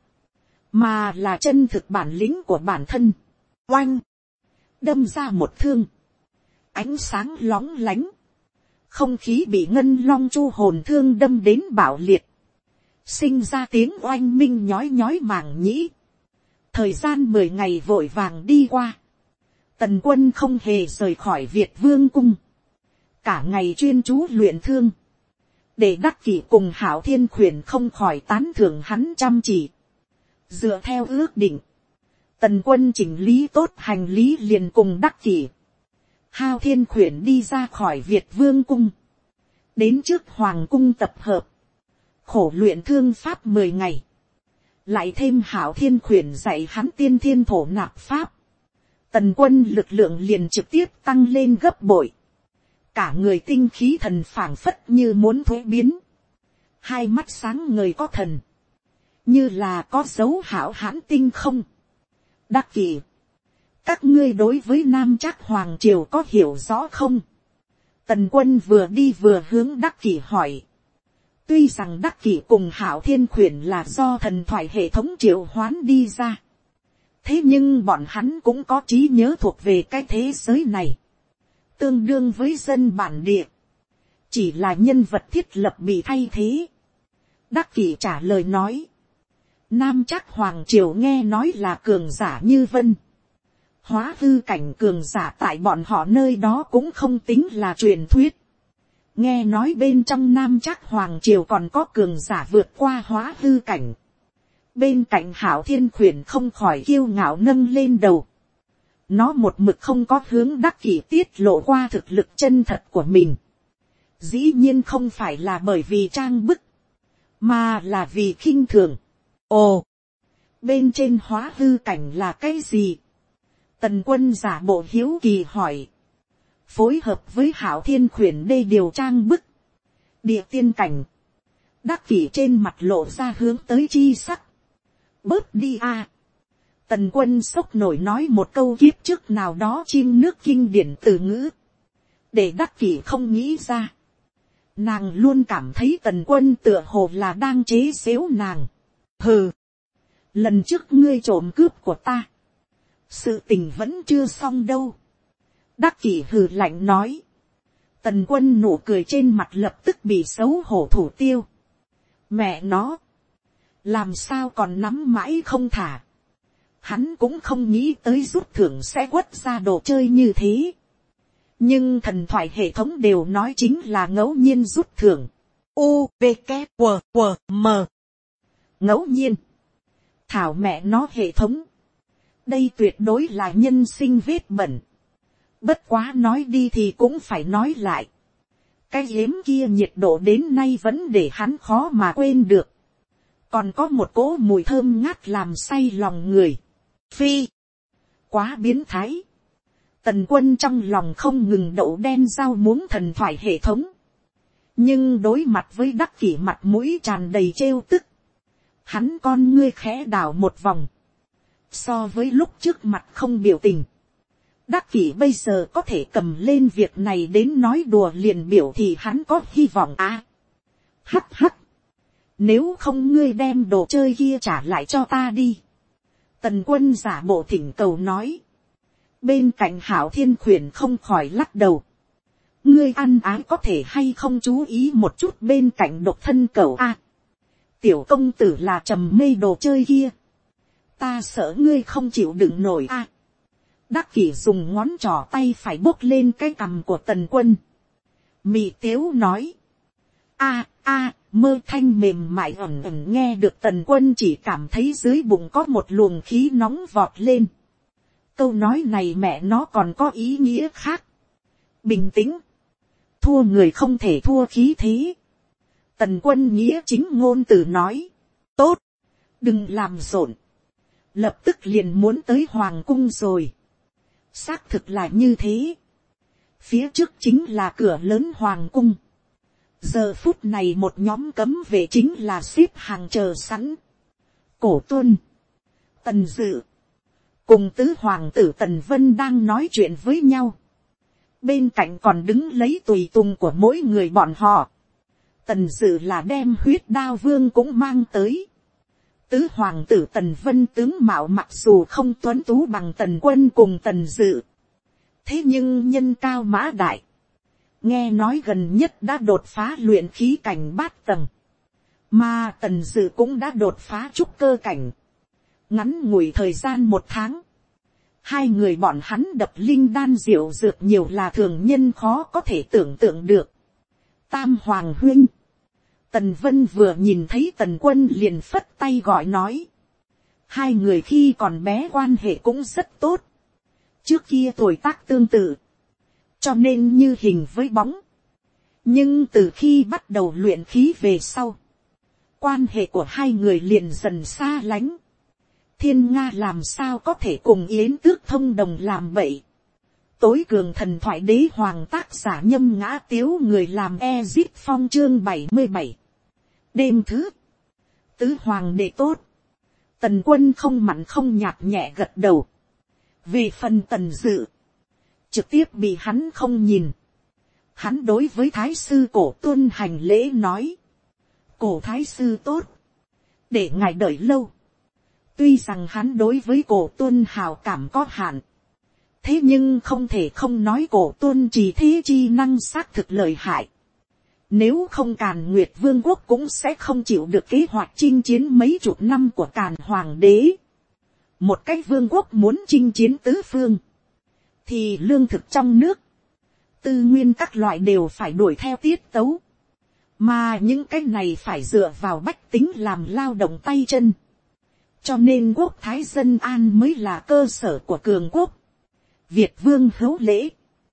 mà là chân thực bản lĩnh của bản thân. Oanh! Đâm ra một thương. Ánh sáng lóng lánh. Không khí bị ngân long chu hồn thương đâm đến bạo liệt. Sinh ra tiếng oanh minh nhói nhói màng nhĩ. Thời gian 10 ngày vội vàng đi qua. Tần Quân không hề rời khỏi Việt Vương cung. Cả ngày chuyên chú luyện thương. Để Đắc Kỷ cùng Hảo Thiên Khuyển không khỏi tán thưởng hắn chăm chỉ. Dựa theo ước định, Tần Quân chỉnh lý tốt hành lý liền cùng Đắc Kỷ, Hao Thiên Khuyển đi ra khỏi Việt Vương cung. Đến trước Hoàng cung tập hợp. Khổ luyện thương pháp 10 ngày. Lại thêm Hảo Thiên Khuyển dạy hắn tiên thiên thổ nạp pháp. Tần Quân lực lượng liền trực tiếp tăng lên gấp bội. Cả người tinh khí thần phảng phất như muốn thuế biến. Hai mắt sáng ngời có thần. Như là có dấu hảo hãn tinh không. Đắc Kỷ, các ngươi đối với Nam Trác Hoàng Triều có hiểu rõ không? Tần Quân vừa đi vừa hướng Đắc Kỷ hỏi. Tuy rằng Đắc Kỷ cùng Hảo Thiên Khuyển là do thần thoại hệ thống triệu hoán đi ra. Thế nhưng bọn hắn cũng có trí nhớ thuộc về cái thế giới này. Tương đương với dân bản địa. Chỉ là nhân vật thiết lập bị thay thế. Đắc Kỷ trả lời nói. Nam Trác Hoàng Triều nghe nói là cường giả như vân. Hóa hư cảnh cường giả tại bọn họ nơi đó cũng không tính là truyền thuyết. Nghe nói bên trong Nam Trác Hoàng Triều còn có cường giả vượt qua hóa hư cảnh. Bên cạnh Hảo Thiên Khuyển không khỏi kiêu ngạo nâng lên đầu. Nó một mực không có hướng Đắc Kỷ tiết lộ qua thực lực chân thật của mình. Dĩ nhiên không phải là bởi vì trang bức, mà là vì khinh thường. Ồ, bên trên hóa hư cảnh là cái gì? Tần Quân giả bộ hiếu kỳ hỏi. Phối hợp với Hảo Thiên Khuyển đê điều trang bức. Địa tiên cảnh. Đắc Kỷ trên mặt lộ ra hướng tới chi sắc. Bớt đi a. Tần Quân sốc nổi nói một câu kiếp trước nào đó chim nước kinh điển từ ngữ. Để Đắc Kỷ không nghĩ ra. Nàng luôn cảm thấy Tần Quân tựa hồ là đang chế giễu nàng. Hừ. Lần trước ngươi trộm cướp của ta. Sự tình vẫn chưa xong đâu. Đắc Kỷ hừ lạnh nói. Tần Quân nụ cười trên mặt lập tức bị xấu hổ thủ tiêu. Mẹ nó. Làm sao còn nắm mãi không thả. Hắn cũng không nghĩ tới rút thưởng sẽ quất ra đồ chơi như thế. Nhưng thần thoại hệ thống đều nói chính là ngẫu nhiên rút thưởng. U, V, K, W, W, M. Ngẫu nhiên. Thảo mẹ nó hệ thống. đây tuyệt đối là nhân sinh vết bẩn. Bất quá nói đi thì cũng phải nói lại. Cái yếm kia nhiệt độ đến nay vẫn để hắn khó mà quên được. Còn có một cỗ mùi thơm ngát làm say lòng người. Phi. Quá biến thái. Tần Quân trong lòng không ngừng đậu đen rau muống thần thoại hệ thống. Nhưng đối mặt với Đắc Kỷ mặt mũi tràn đầy trêu tức. Hắn con ngươi khẽ đảo một vòng. So với lúc trước mặt không biểu tình. Đắc Kỷ bây giờ có thể cầm lên việc này đến nói đùa liền biểu thì hắn có hy vọng à. Hắc hắc. Nếu không ngươi đem đồ chơi kia trả lại cho ta đi. Tần Quân giả bộ thỉnh cầu nói. Bên cạnh Hảo Thiên Khuyển không khỏi lắc đầu. Ngươi ăn ái có thể hay không chú ý một chút bên cạnh độc thân cẩu a. Tiểu công tử là trầm mê đồ chơi kia. Ta sợ ngươi không chịu đựng nổi a. Đắc Kỷ dùng ngón trỏ tay phải bốc lên cái cằm của Tần Quân. Mị tiếu nói. Mơ thanh mềm mại ẩn ẩn nghe được Tần Quân chỉ cảm thấy dưới bụng có một luồng khí nóng vọt lên. Câu nói này mẹ nó còn có ý nghĩa khác. Bình tĩnh. Thua người không thể thua khí thế. Tần Quân nghĩa chính ngôn từ nói. Tốt. Đừng làm rộn. Lập tức liền muốn tới hoàng cung rồi. Xác thực là như thế. Phía trước chính là cửa lớn hoàng cung. Giờ phút này một nhóm cấm vệ chính là xếp hàng chờ sẵn. Cổ Tuân, Tần Dự, cùng tứ hoàng tử Tần Vân đang nói chuyện với nhau. Bên cạnh còn đứng lấy tùy tùng của mỗi người bọn họ. Tần Dự là đem huyết đao vương cũng mang tới. Tứ hoàng tử Tần Vân tướng mạo mặc dù không tuấn tú bằng Tần Quân cùng Tần Dự. Thế nhưng nhân cao mã đại. Nghe nói gần nhất đã đột phá luyện khí cảnh 8 tầng. Mà Tần Dự cũng đã đột phá trúc cơ cảnh. Ngắn ngủi thời gian 1 tháng. Hai người bọn hắn đập linh đan diệu dược nhiều là thường nhân khó có thể tưởng tượng được. Tam Hoàng huynh. Tần Vân vừa nhìn thấy Tần Quân liền phất tay gọi nói. Hai người khi còn bé quan hệ cũng rất tốt. Trước kia tuổi tác tương tự. Cho nên như hình với bóng. Nhưng từ khi bắt đầu luyện khí về sau. Quan hệ của hai người liền dần xa lánh. Thiên Nga làm sao có thể cùng Yến Tước thông đồng làm bậy. Tối cường thần thoại đế hoàng tác giả Nhâm Ngã Tiếu người làm Ezip Phong chương 77. Đêm thứ. Tứ hoàng đệ tốt. Tần Quân không mặn không nhạt nhẹ gật đầu. Về phần Tần Dự. Trực tiếp bị hắn không nhìn. Hắn đối với Thái sư Cổ Tuân hành lễ nói. Cổ Thái sư tốt. Để ngài đợi lâu. Tuy rằng hắn đối với Cổ Tuân hào cảm có hạn. Thế nhưng không thể không nói Cổ Tuân chỉ thế chi năng xác thực lợi hại. Nếu không Càn Nguyệt Vương quốc cũng sẽ không chịu được kế hoạch chinh chiến mấy chục năm của Càn Hoàng đế. Một cái vương quốc muốn chinh chiến tứ phương. Thì lương thực trong nước. Tư nguyên các loại đều phải đuổi theo tiết tấu. Mà những cái này phải dựa vào bách tính làm lao động tay chân. Cho nên quốc thái dân an mới là cơ sở của cường quốc. Việt vương hữu lễ.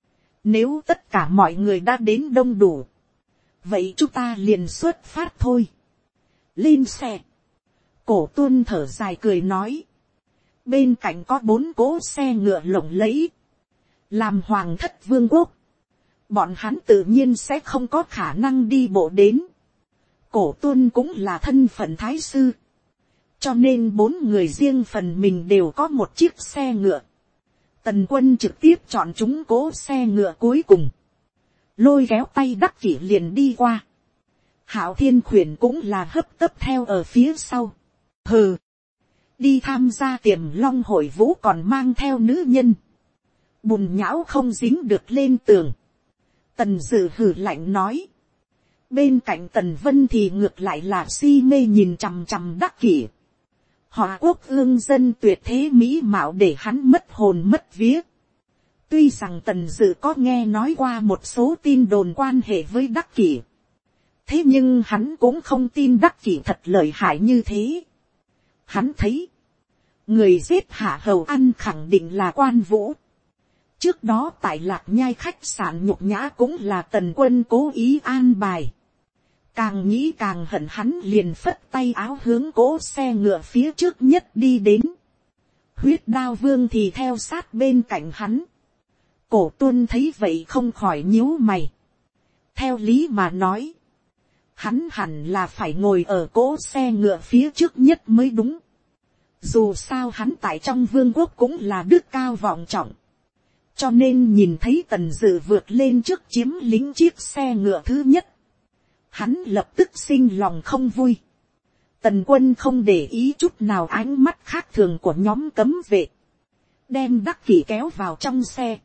Nếu tất cả mọi người đã đến đông đủ. Vậy chúng ta liền xuất phát thôi. Lên xe. Cổ Tuân thở dài cười nói. Bên cạnh có 4 cỗ xe ngựa lộng lẫy. Làm hoàng thất vương quốc. Bọn hắn tự nhiên sẽ không có khả năng đi bộ đến. Cổ Tuân cũng là thân phận thái sư. Cho nên 4 người riêng phần mình đều có một chiếc xe ngựa. Tần Quân trực tiếp chọn chúng cố xe ngựa cuối cùng. Lôi kéo tay Đắc Kỷ liền đi qua. Hạo Thiên Khuyển cũng là hấp tấp theo ở phía sau. Hừ. Đi tham gia Tiềm Long hội vũ còn mang theo nữ nhân. Bùn nhão không dính được lên tường. Tần Dự hừ lạnh nói. Bên cạnh Tần Vân thì ngược lại là si mê nhìn chằm chằm Đắc Kỷ. Họ quốc ương dân tuyệt thế mỹ mạo để hắn mất hồn mất vía. Tuy rằng Tần Dự có nghe nói qua một số tin đồn quan hệ với Đắc Kỷ. Thế nhưng hắn cũng không tin Đắc Kỷ thật lợi hại như thế. Hắn thấy. người giết Hạ Hầu An khẳng định là Quan Vũ. Trước đó tại Lạc Nhai khách sạn nhục nhã cũng là Tần Quân cố ý an bài. Càng nghĩ càng hận, hắn liền phất tay áo hướng cỗ xe ngựa phía trước nhất đi đến. Huyết Đao Vương thì theo sát bên cạnh hắn. Cổ Tuân thấy vậy không khỏi nhíu mày. Theo lý mà nói, hắn hẳn là phải ngồi ở cỗ xe ngựa phía trước nhất mới đúng. Dù sao hắn tại trong vương quốc cũng là đức cao vọng trọng. Cho nên nhìn thấy Tần Dự vượt lên trước chiếm lĩnh chiếc xe ngựa thứ nhất, hắn lập tức sinh lòng không vui. Tần Quân không để ý chút nào ánh mắt khác thường của nhóm cấm vệ, đem Đắc Kỷ kéo vào trong xe,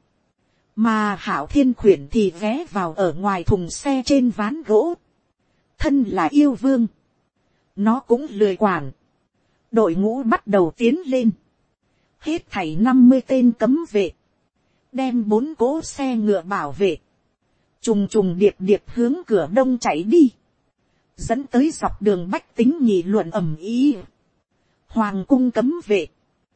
mà Hạo Thiên Khuyển thì ghé vào ở ngoài thùng xe trên ván gỗ. Thân là yêu vương, nó cũng lười quản. Đội ngũ bắt đầu tiến lên, hết thảy 50 tên cấm vệ, đem 4 cỗ xe ngựa bảo vệ, trùng trùng điệp điệp hướng cửa đông chạy đi, dẫn tới dọc đường bách tính nghị luận ầm ĩ. Hoàng cung cấm vệ,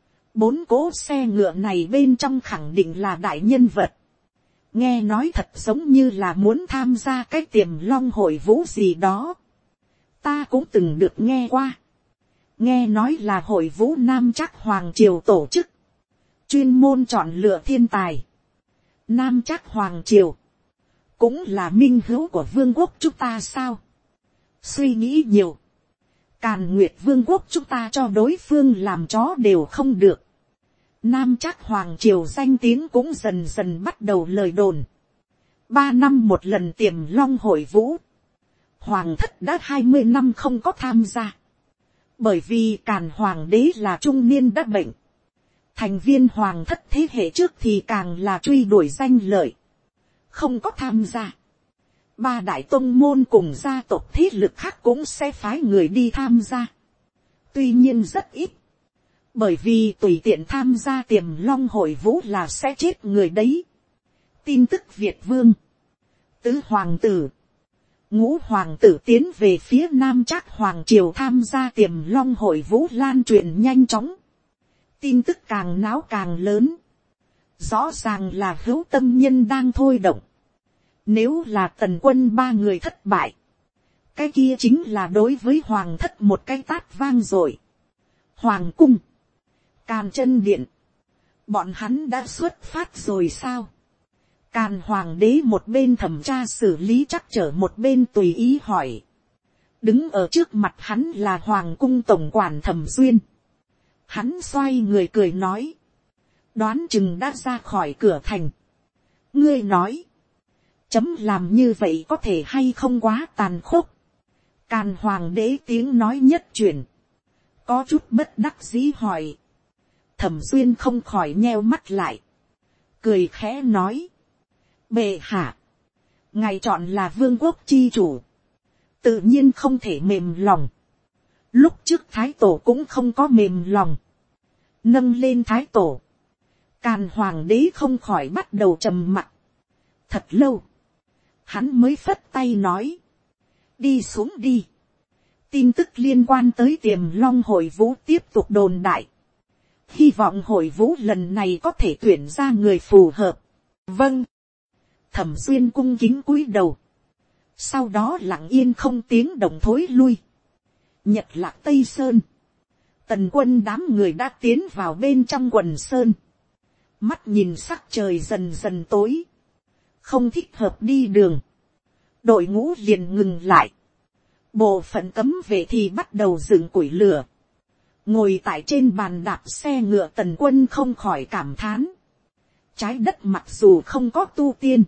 4 cỗ xe ngựa này bên trong khẳng định là đại nhân vật. Nghe nói thật giống như là muốn tham gia cái Tiềm Long hội vũ gì đó. Ta cũng từng được nghe qua. Nghe nói là hội vũ Nam Trác Hoàng Triều tổ chức, chuyên môn chọn lựa thiên tài. Nam Trác Hoàng Triều cũng là minh hữu của vương quốc chúng ta sao? Suy nghĩ nhiều, Càn Nguyệt vương quốc chúng ta cho đối phương làm chó đều không được. Nam Trác Hoàng Triều danh tiếng cũng dần dần bắt đầu lời đồn. 3 năm một lần Tiềm Long hội vũ, Hoàng thất đã 20 năm không có tham gia. Bởi vì Càn Hoàng đế là trung niên đã bệnh. Thành viên Hoàng thất thế hệ trước thì càng là truy đuổi danh lợi, không có tham gia. 3 đại tông môn cùng gia tộc thế lực khác cũng sẽ phái người đi tham gia. Tuy nhiên rất ít. Bởi vì tùy tiện tham gia Tiềm Long hội vũ là sẽ chết người đấy. Tin tức Việt Vương, Tứ Hoàng tử, Ngũ Hoàng tử tiến về phía Nam Trác Hoàng Triều tham gia Tiềm Long hội vũ lan truyền nhanh chóng. Tin tức càng náo càng lớn. Rõ ràng là hữu tâm nhân đang thôi động. Nếu là Tần Quân 3 người thất bại, cái kia chính là đối với Hoàng thất một cái tát vang rồi. Hoàng cung, Càn Chân điện, bọn hắn đã xuất phát rồi sao? Càn Hoàng đế một bên thẩm tra xử lý trắc trở, một bên tùy ý hỏi. Đứng ở trước mặt hắn là Hoàng cung tổng quản Thẩm Duyên. Hắn xoay người cười nói, đoán chừng đã ra khỏi cửa thành. Ngươi nói, chấm làm như vậy có thể hay không quá tàn khốc? Càn Hoàng đế tiếng nói nhất chuyển, có chút bất đắc dĩ hỏi. Thẩm Duyên không khỏi nheo mắt lại, cười khẽ nói, bệ hạ, ngài chọn là vương quốc chi chủ, tự nhiên không thể mềm lòng. Lúc trước thái tổ cũng không có mềm lòng. Nâng lên thái tổ, Càn Hoàng đế không khỏi bắt đầu trầm mặc. Thật lâu, hắn mới phất tay nói, đi xuống đi. Tin tức liên quan tới Tiềm Long hội vũ tiếp tục đồn đại. Hy vọng hội vũ lần này có thể tuyển ra người phù hợp. Vâng. Thẩm Duyên cung kính cúi đầu. Sau đó lặng yên không tiếng động thối lui. Nhật Lạc Tây Sơn, Tần Quân đám người đã tiến vào bên trong quần sơn. Mắt nhìn sắc trời dần dần tối, không thích hợp đi đường, đội ngũ liền ngừng lại. Bộ phận cấm vệ thì bắt đầu dựng củi lửa. Ngồi tại trên bàn đạp xe ngựa Tần Quân không khỏi cảm thán. Trái đất mặc dù không có tu tiên,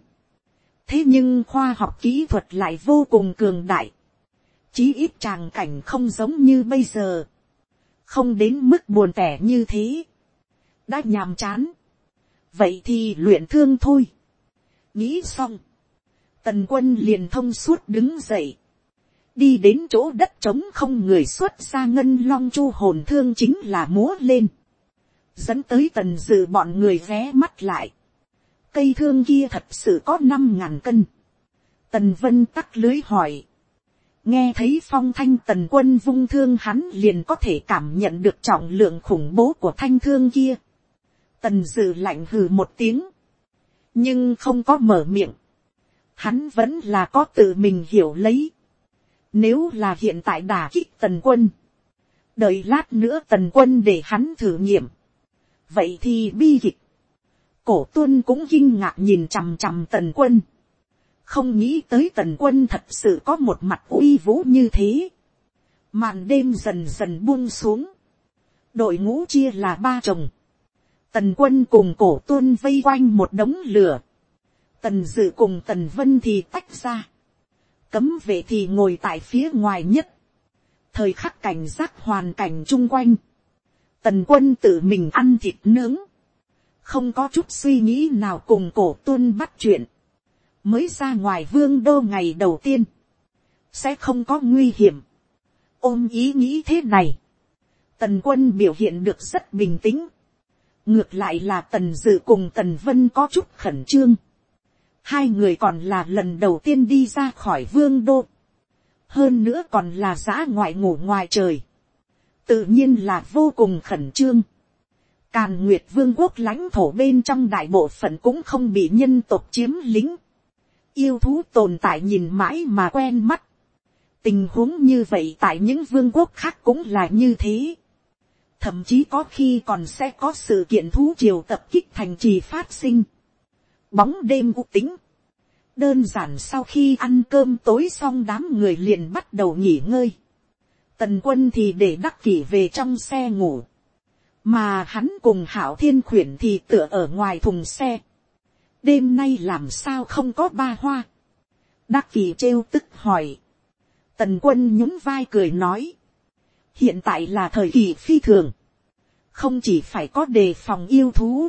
thế nhưng khoa học kỹ thuật lại vô cùng cường đại. Chí ít tràng cảnh không giống như bây giờ, không đến mức buồn tẻ như thế. Đã nhàm chán, vậy thì luyện thương thôi. Nghĩ xong, Tần Quân liền thông suốt đứng dậy, đi đến chỗ đất trống không người xuất ra ngân long chu hồn thương, chính là múa lên, dẫn tới Tần Dự bọn người ghé mắt lại. Cây thương kia thật sự có 5.000 cân. Tần Vân tắc lưới hỏi, Nghe thấy phong thanh tần quân vung thương, hắn liền có thể cảm nhận được trọng lượng khủng bố của thanh thương kia. Tần Dự lạnh hừ một tiếng, nhưng không có mở miệng. Hắn vẫn là có tự mình hiểu lấy. Nếu là hiện tại đả kích tần quân, đợi lát nữa tần quân để hắn thử nghiệm, vậy thì bi kịch. Cổ Tuân cũng kinh ngạc nhìn chằm chằm tần quân, không nghĩ tới tần quân thật sự có một mặt uy vũ như thế. Màn đêm dần dần buông xuống, đội ngũ chia là 3 chồng. Tần quân cùng Cổ Tuân vây quanh một đống lửa, Tần Dự cùng Tần Vân thì tách ra, cấm vệ thì ngồi tại phía ngoài nhất, thời khắc cảnh giác hoàn cảnh chung quanh. Tần quân tự mình ăn thịt nướng, không có chút suy nghĩ nào cùng Cổ Tuân bắt chuyện. Mới ra ngoài vương đô ngày đầu tiên, sẽ không có nguy hiểm. Ôm ý nghĩ thế này, tần quân biểu hiện được rất bình tĩnh. Ngược lại là Tần Dự cùng Tần Vân có chút khẩn trương. Hai người còn là lần đầu tiên đi ra khỏi vương đô, hơn nữa còn là dã ngoại ngủ ngoài trời, tự nhiên là vô cùng khẩn trương. Càn Nguyệt vương quốc lãnh thổ bên trong đại bộ phận cũng không bị nhân tộc chiếm lĩnh. Yêu thú tồn tại nhìn mãi mà quen mắt. Tình huống như vậy tại những vương quốc khác cũng là như thế. Thậm chí có khi còn sẽ có sự kiện thú triều tập kích thành trì phát sinh. Bóng đêm u tĩnh. Đơn giản sau khi ăn cơm tối xong, đám người liền bắt đầu nghỉ ngơi. Tần quân thì để Đắc Kỷ về trong xe ngủ, mà hắn cùng Hảo Thiên Khuyển thì tựa ở ngoài thùng xe. Đêm nay làm sao không có ba hoa? Đắc Kỷ trêu tức hỏi. Tần quân nhún vai cười nói, hiện tại là thời kỳ phi thường, không chỉ phải có đề phòng yêu thú,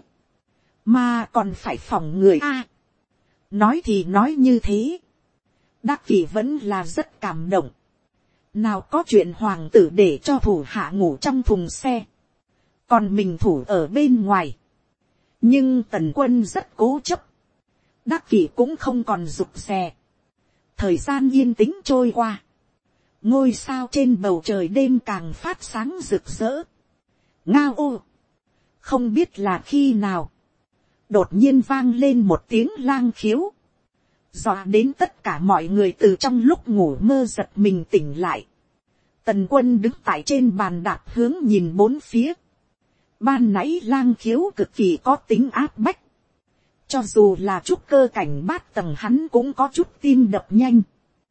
mà còn phải phòng người a. Nói thì nói như thế, Đắc Kỷ vẫn là rất cảm động. Nào có chuyện hoàng tử để cho thủ hạ ngủ trong thùng xe, còn mình thủ ở bên ngoài. Nhưng tần quân rất cố chấp, Đắc Kỷ cũng không còn rụt rè. Thời gian yên tĩnh trôi qua, ngôi sao trên bầu trời đêm càng phát sáng rực rỡ. Ngao ô, không biết là khi nào, đột nhiên vang lên một tiếng lang khiếu, dọa đến tất cả mọi người từ trong lúc ngủ mơ giật mình tỉnh lại. Tần quân đứng tại trên bàn đạp hướng nhìn bốn phía. Ban nãy lang khiếu cực kỳ có tính áp bách, cho dù là trúc cơ cảnh bát tầng hắn cũng có chút tim đập nhanh.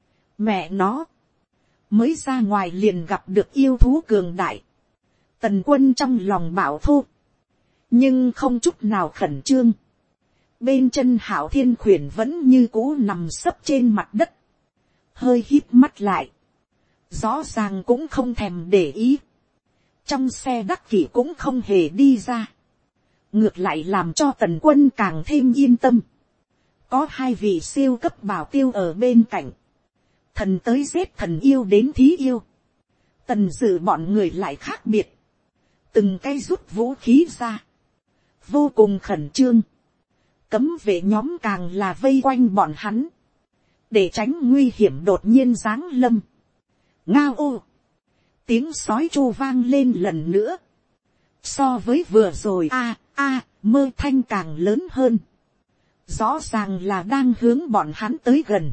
Mẹ nó, mới ra ngoài liền gặp được yêu thú cường đại. Tần quân trong lòng bảo thô, nhưng không chút nào khẩn trương. Bên chân Hảo Thiên Khuyển vẫn như cũ nằm sấp trên mặt đất, hơi híp mắt lại, rõ ràng cũng không thèm để ý. Trong xe Đắc Kỷ cũng không hề đi ra, ngược lại làm cho tần quân càng thêm yên tâm. Có hai vị siêu cấp bảo tiêu ở bên cạnh, thần tới giết thần, yêu đến thí yêu. Tần Dự bọn người lại khác biệt, từng cái rút vũ khí ra, vô cùng khẩn trương. Cấm vệ nhóm càng là vây quanh bọn hắn, để tránh nguy hiểm đột nhiên giáng lâm. Ngao ô, tiếng sói chu vang lên lần nữa, so với vừa rồi mơ thanh càng lớn hơn, rõ ràng là đang hướng bọn hắn tới gần.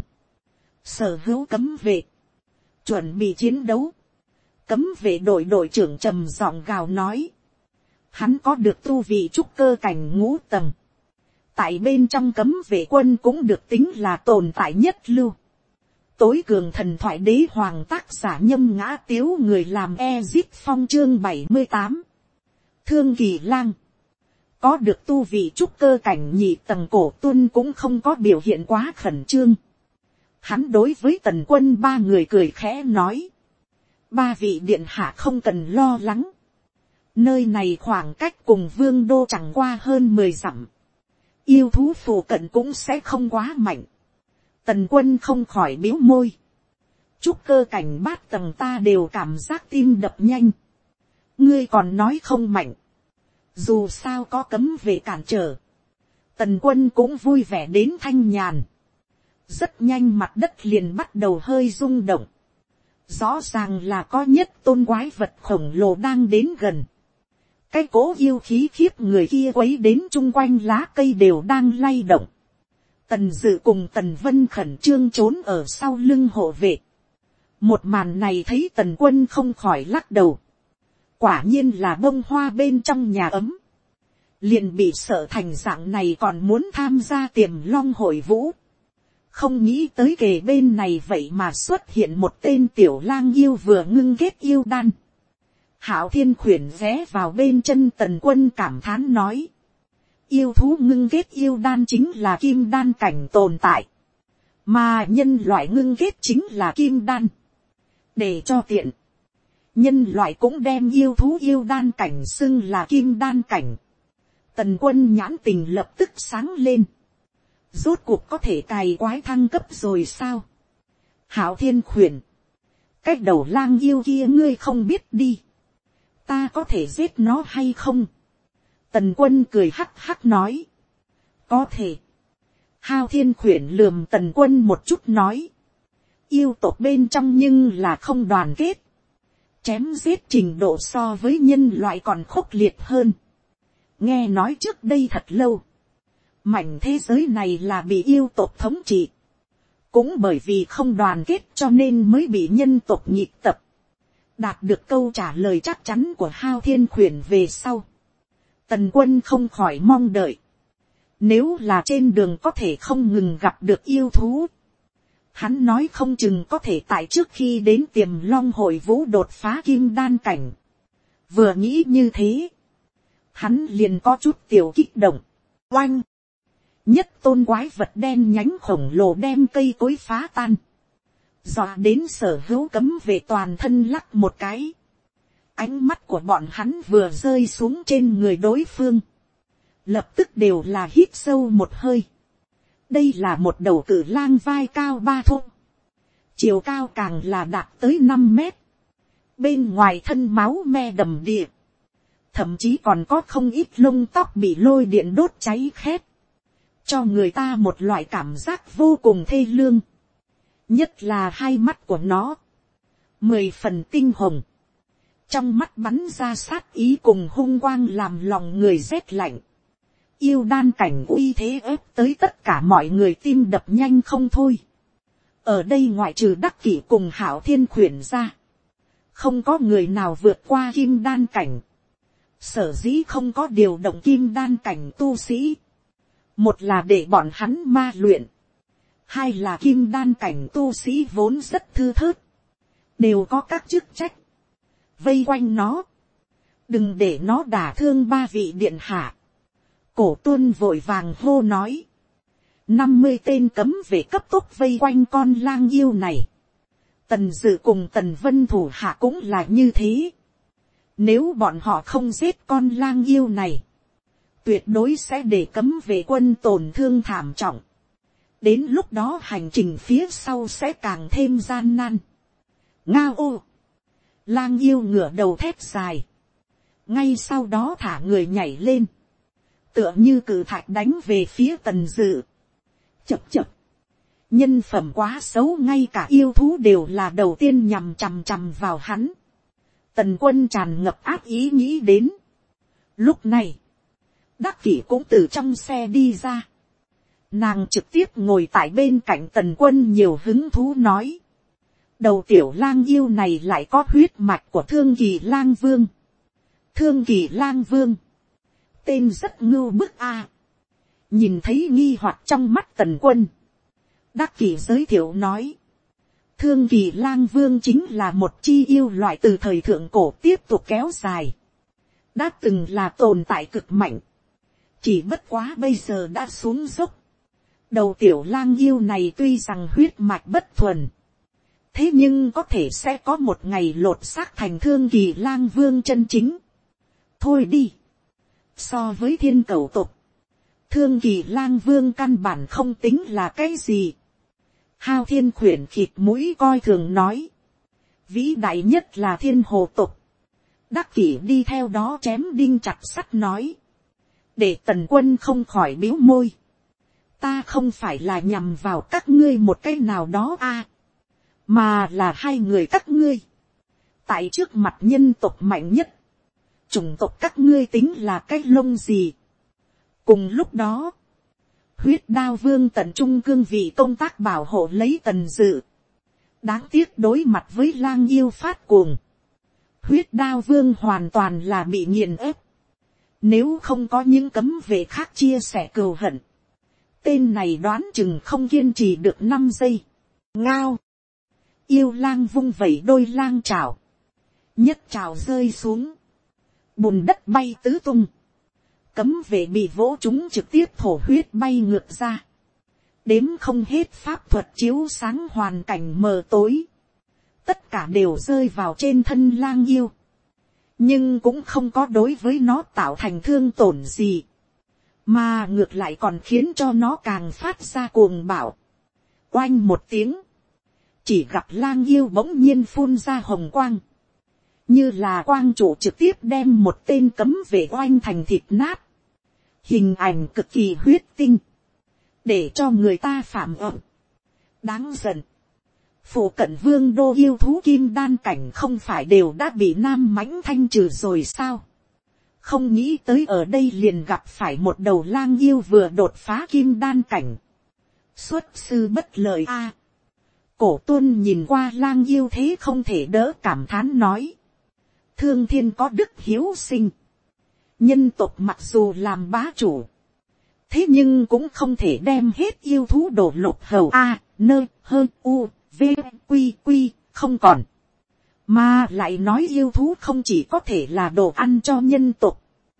Sở hữu cấm vệ, chuẩn bị chiến đấu. Cấm vệ đội trưởng trầm giọng gào nói, hắn có được tu vị trúc cơ cảnh ngũ tầng, tại bên trong cấm vệ quân cũng được tính là tồn tại nhất lưu. Tối cường thần thoại đế hoàng tác giả Nhâm Ngã Tiếu, người làm Ezip Phong, chương 78. Thương Kỳ Lang có được tu vị trúc cơ cảnh nhị tầng. Cổ Tuân cũng không có biểu hiện quá khẩn trương. Hắn đối với tần quân ba người cười khẽ nói, ba vị điện hạ không cần lo lắng, nơi này khoảng cách cùng vương đô chẳng qua hơn 10 dặm, yêu thú phù cận cũng sẽ không quá mạnh. Tần quân không khỏi biếu môi, trúc cơ cảnh bát tầng ta đều cảm giác tim đập nhanh, ngươi còn nói không mạnh, dù sao có cấm về cản trở. Tần quân cũng vui vẻ đến thanh nhàn, rất nhanh mặt đất liền bắt đầu hơi rung động, Rõ ràng là có nhất tôn quái vật khổng lồ đang đến gần. Cái cố yêu khí khiếp người kia quấy đến chung quanh lá cây đều đang lay động. Tần Dự cùng Tần Vân khẩn trương trốn ở sau lưng hộ vệ. Một màn này thấy Tần Quân không khỏi lắc đầu. Quả nhiên là bông hoa bên trong nhà ấm. Liền bị sợ thành dạng này còn muốn tham gia Tiềm Long hội vũ. Không nghĩ tới kề bên này vậy mà xuất hiện một tên tiểu lang yêu vừa ngưng kết yêu đan. Hạo Thiên khuyển ghé vào bên chân Tần Quân cảm thán nói. Yêu thú ngưng kết yêu đan chính là kim đan cảnh tồn tại. Mà nhân loại ngưng kết chính là kim đan. Để cho tiện. Nhân loại cũng đem yêu thú yêu đan cảnh xưng là kim đan cảnh. Tần Quân nhãn tình lập tức sáng lên. Rốt cuộc có thể cày quái thăng cấp rồi sao? Hạo Thiên khuyển. Cái đầu lang yêu kia ngươi không biết đi. Ta có thể giết nó hay không? Tần Quân cười hắc hắc nói. Có thể. Hạo Thiên khuyển lườm Tần Quân một chút nói. Yêu tộc bên trong nhưng là không đoàn kết. Chém giết trình độ so với nhân loại còn khốc liệt hơn. Nghe nói trước đây thật lâu. Mảnh thế giới này là bị yêu tộc thống trị. Cũng bởi vì không đoàn kết cho nên mới bị nhân tộc nhịp tập. Đạt được câu trả lời chắc chắn của Hạo Thiên khuyển về sau. Tần Quân không khỏi mong đợi. Nếu là trên đường có thể không ngừng gặp được yêu thú. Hắn nói không chừng có thể tại trước khi đến Tiềm Long hội vũ đột phá kim đan cảnh. Vừa nghĩ như thế. Hắn liền có chút tiểu kích động. Oanh. Nhất tôn quái vật đen nhánh khổng lồ đem cây cối phá tan. Dọa đến Sở Hữu cấm vệ toàn thân lắc một cái. Ánh mắt của bọn hắn vừa rơi xuống trên người đối phương. Lập tức đều là hít sâu một hơi. Đây là một đầu cự lang vai cao 3 thô. Chiều cao càng là đạt tới 5 mét. Bên ngoài thân máu me đầm đìa. Thậm chí còn có không ít lông tóc bị lôi điện đốt cháy khét. Cho người ta một loại cảm giác vô cùng thê lương. Nhất là hai mắt của nó. 10 phần tinh hồng. Trong mắt bắn ra sát ý cùng hung quang làm lòng người rét lạnh. Yêu đan cảnh uy thế ép tới tất cả mọi người tim đập nhanh không thôi. Ở đây ngoại trừ Đắc Kỷ cùng Hạo Thiên khuyển ra. Không có người nào vượt qua kim đan cảnh. Sở dĩ không có điều động kim đan cảnh tu sĩ. Một là để bọn hắn ma luyện. Hai là kim đan cảnh tu sĩ vốn rất thư thớt. Đều có các chức trách. Vây quanh nó. Đừng để nó đả thương ba vị điện hạ. Cổ Tuân vội vàng hô nói. 50 tên cấm vệ cấp tốc vây quanh con lang yêu này. Tần Dự cùng Tần Vân thủ hạ cũng là như thế. Nếu bọn họ không giết con lang yêu này. Tuyệt đối sẽ để cấm vệ quân tổn thương thảm trọng. Đến lúc đó hành trình phía sau sẽ càng thêm gian nan. Ngao ô. Lang yêu ngửa đầu thét dài. Ngay sau đó thả người nhảy lên. Tựa như cự thạch đánh về phía Tần Dự. Chập chập. Nhân phẩm quá xấu, ngay cả yêu thú đều là đầu tiên nhằm chằm chằm vào hắn. Tần Quân tràn ngập ác ý nghĩ đến. Lúc này. Đắc Kỷ cũng từ trong xe đi ra. Nàng trực tiếp ngồi tại bên cạnh Tần Quân nhiều hứng thú nói. Đầu tiểu lang yêu này lại có huyết mạch của Thương Kỳ Lang Vương. Thương Kỳ Lang Vương. Tên rất ngưu bức a. Nhìn thấy nghi hoặc trong mắt Tần Quân. Đắc Kỷ giới thiệu nói. Thương Kỳ Lang Vương chính là một chi yêu loại từ thời thượng cổ tiếp tục kéo dài. Đã từng là tồn tại cực mạnh. Chỉ bất quá bây giờ đã xuống dốc. Đầu tiểu lang yêu này tuy rằng huyết mạch bất thuần. Thế nhưng có thể sẽ có một ngày lột xác thành Thương Kỳ Lang Vương chân chính. Thôi đi. So với thiên cẩu tục. Thương Kỳ Lang Vương căn bản không tính là cái gì. Hạo Thiên khuyển khịt mũi coi thường nói. Vĩ đại nhất là thiên hồ tục. Đắc Kỷ đi theo đó chém đinh chặt sắt nói. Để Tần Quân không khỏi bĩu môi. Ta không phải là nhằm vào các ngươi một cái nào đó a. mà là hai người các ngươi, tại trước mặt nhân tộc mạnh nhất, chủng tộc các ngươi tính là cái lông gì. Cùng lúc đó, huyết đao vương tận trung cương vị công tác bảo hộ lấy Tần Dự, đáng tiếc đối mặt với lang yêu phát cuồng, huyết đao vương hoàn toàn là bị nghiền ép. Nếu không có những cấm vệ khác chia sẻ cừu hận, tên này đoán chừng không kiên trì được 5 giây. Ngao, yêu lang vung vẩy đôi lang trào, nhất trào rơi xuống, bùn đất bay tứ tung, cấm vệ bị vỗ chúng trực tiếp thổ huyết bay ngược ra, đếm không hết pháp thuật chiếu sáng hoàn cảnh mờ tối, tất cả đều rơi vào trên thân lang yêu, nhưng cũng không có đối với nó tạo thành thương tổn gì, mà ngược lại còn khiến cho nó càng phát ra cuồng bạo. Oanh một tiếng, chỉ gặp lang yêu bỗng nhiên phun ra hồng quang, như là quang trụ trực tiếp đem một tên cấm vệ oanh thành thịt nát, hình ảnh cực kỳ huyết tinh, để cho người ta phạm ẩm. Đáng giận, phụ cận vương đô yêu thú kim đan cảnh không phải đều đã bị nam mãnh thanh trừ rồi sao, không nghĩ tới ở đây liền gặp phải một đầu lang yêu vừa đột phá kim đan cảnh, xuất sư bất lợi a. Cổ tuân nhìn qua lang yêu thế không thể đỡ cảm thán nói, thương thiên có đức hiếu sinh, nhân tộc mặc dù làm bá chủ, thế nhưng cũng không thể đem hết yêu thú đổ lục hầu a, nơ hơ u v q q không còn, mà lại nói yêu thú không chỉ có thể là đồ ăn cho nhân tộc,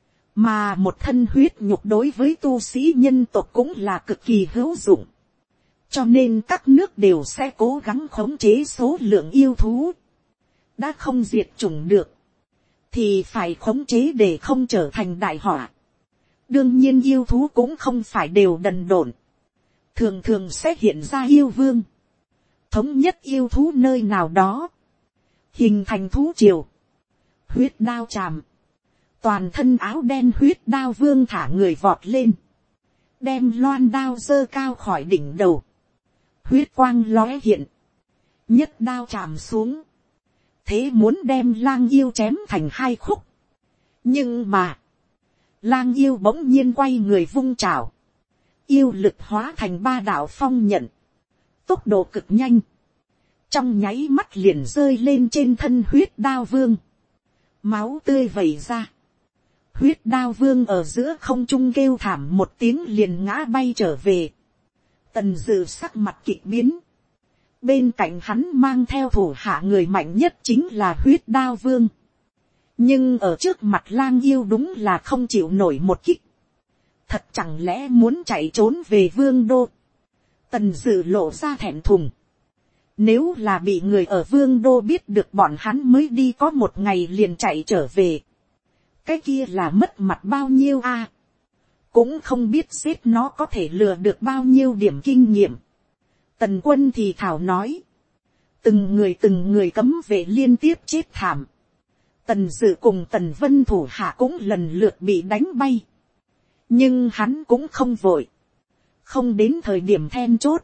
mà một thân huyết nhục đối với tu sĩ nhân tộc cũng là cực kỳ hữu dụng, cho nên các nước đều sẽ cố gắng khống chế số lượng yêu thú, đã không diệt chủng được, thì phải khống chế để không trở thành đại họa. Đương nhiên yêu thú cũng không phải đều đần độn, thường thường sẽ hiện ra yêu vương, thống nhất yêu thú nơi nào đó, hình thành thú triều. Huyết đao chàm, toàn thân áo đen huyết đao vương thả người vọt lên, đem loan đao giơ cao khỏi đỉnh đầu, huyết quang lóe hiện, nhất đao chạm xuống, thế muốn đem lang yêu chém thành hai khúc. Nhưng mà, lang yêu bỗng nhiên quay người vung trào, yêu lực hóa thành 3 đạo phong nhận, tốc độ cực nhanh, trong nháy mắt liền rơi lên trên thân huyết đao vương, máu tươi vẩy ra, huyết đao vương ở giữa không trung kêu thảm một tiếng liền ngã bay trở về. Tần Dự sắc mặt kịch biến, bên cạnh hắn mang theo thủ hạ người mạnh nhất chính là huyết đao vương, nhưng ở trước mặt lang yêu đúng là không chịu nổi một kích, thật chẳng lẽ muốn chạy trốn về vương đô. Tần Dự lộ ra thẹn thùng, nếu là bị người ở vương đô biết được bọn hắn mới đi có một ngày liền chạy trở về, cái kia là mất mặt bao nhiêu a, cũng không biết giết nó có thể lừa được bao nhiêu điểm kinh nghiệm. Tần Quân thì thảo nói, từng người cấm vệ liên tiếp chết thảm, Tần Dự cùng Tần Vân thủ hạ cũng lần lượt bị đánh bay, nhưng hắn cũng không vội, không đến thời điểm then chốt,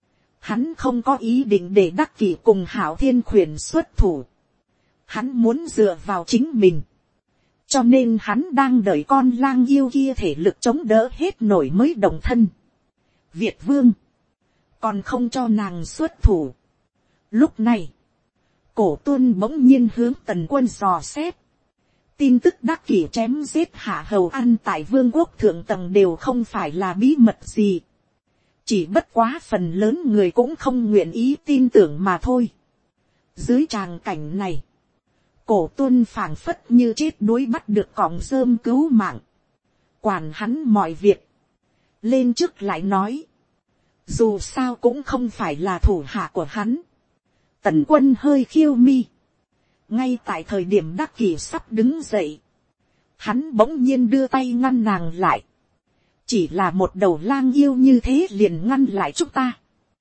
hắn không có ý định để Đắc Kỷ cùng Hảo Thiên Khuyển xuất thủ, hắn muốn dựa vào chính mình, cho nên hắn đang đợi con lang yêu kia thể lực chống đỡ hết nổi mới động thân. Việt Vương còn không cho nàng xuất thủ. Lúc này, Cổ Tuân bỗng nhiên hướng Tần Quân dò xét. Tin tức Đắc Kỷ chém giết Hạ Hầu Ăn tại vương quốc thượng tầng đều không phải là bí mật gì, chỉ bất quá phần lớn người cũng không nguyện ý tin tưởng mà thôi. Dưới tràng cảnh này, Cổ Tuân phảng phất như chết đuối bắt được cọng rơm cứu mạng, quản hắn mọi việc, lên trước lại nói, dù sao cũng không phải là thủ hạ của hắn. Tần Quân hơi khiêu mi, ngay tại thời điểm Đắc Kỷ sắp đứng dậy, hắn bỗng nhiên đưa tay ngăn nàng lại, chỉ là một đầu lang yêu như thế liền ngăn lại chúng ta,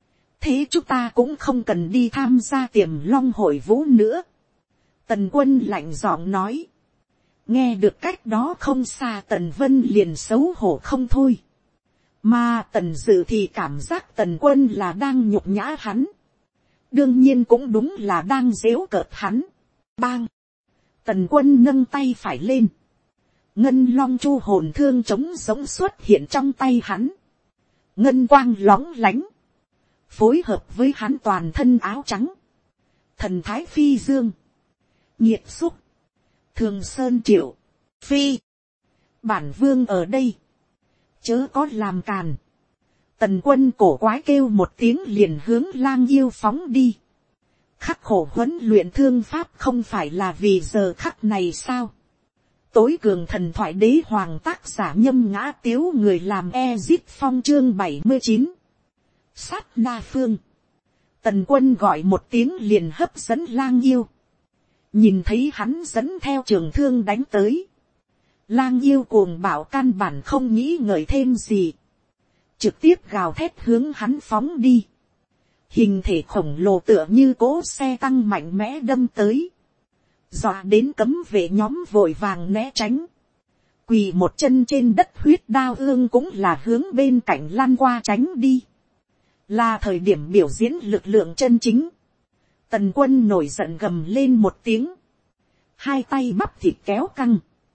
thế chúng ta cũng không cần đi tham gia Tiềm Long hội vũ nữa. Tần Quân lạnh giọng nói, nghe được cách đó không xa Tần Vân liền xấu hổ không thôi, mà Tần Dự thì cảm giác Tần Quân là đang nhục nhã hắn. đương nhiên cũng đúng là đang giễu cợt hắn. Bang, tần quân nâng tay phải lên, ngân long chu hồn thương trống giống xuất hiện trong tay hắn, ngân quang lóng lánh, phối hợp với hắn toàn thân áo trắng, thần thái phi dương, nhiệt xúc, thường sơn triệu, phi, bản vương ở đây, chớ có làm càn. Tần quân cổ quái kêu một tiếng liền hướng lang yêu phóng đi. Khắc khổ huấn luyện thương pháp không phải là vì giờ khắc này sao? Tối cường thần thoại đế hoàng tác giả Nhâm Ngã Tiếu, người làm Ezit Phong chương 79. Sát na phương. Tần quân gọi một tiếng liền hấp dẫn lang yêu. Nhìn thấy hắn dẫn theo trường thương đánh tới. Lang yêu cuồng bạo căn bản không nghĩ ngợi thêm gì. Trực tiếp gào thét hướng hắn phóng đi. Hình thể khổng lồ tựa như cỗ xe tăng mạnh mẽ đâm tới. Dọa đến cấm vệ nhóm vội vàng né tránh. Quỳ một chân trên đất, huyết đao ương cũng là hướng bên cạnh lan qua tránh đi. Là thời điểm biểu diễn lực lượng chân chính. Tần quân nổi giận gầm lên một tiếng. Hai tay bắp thịt kéo căng.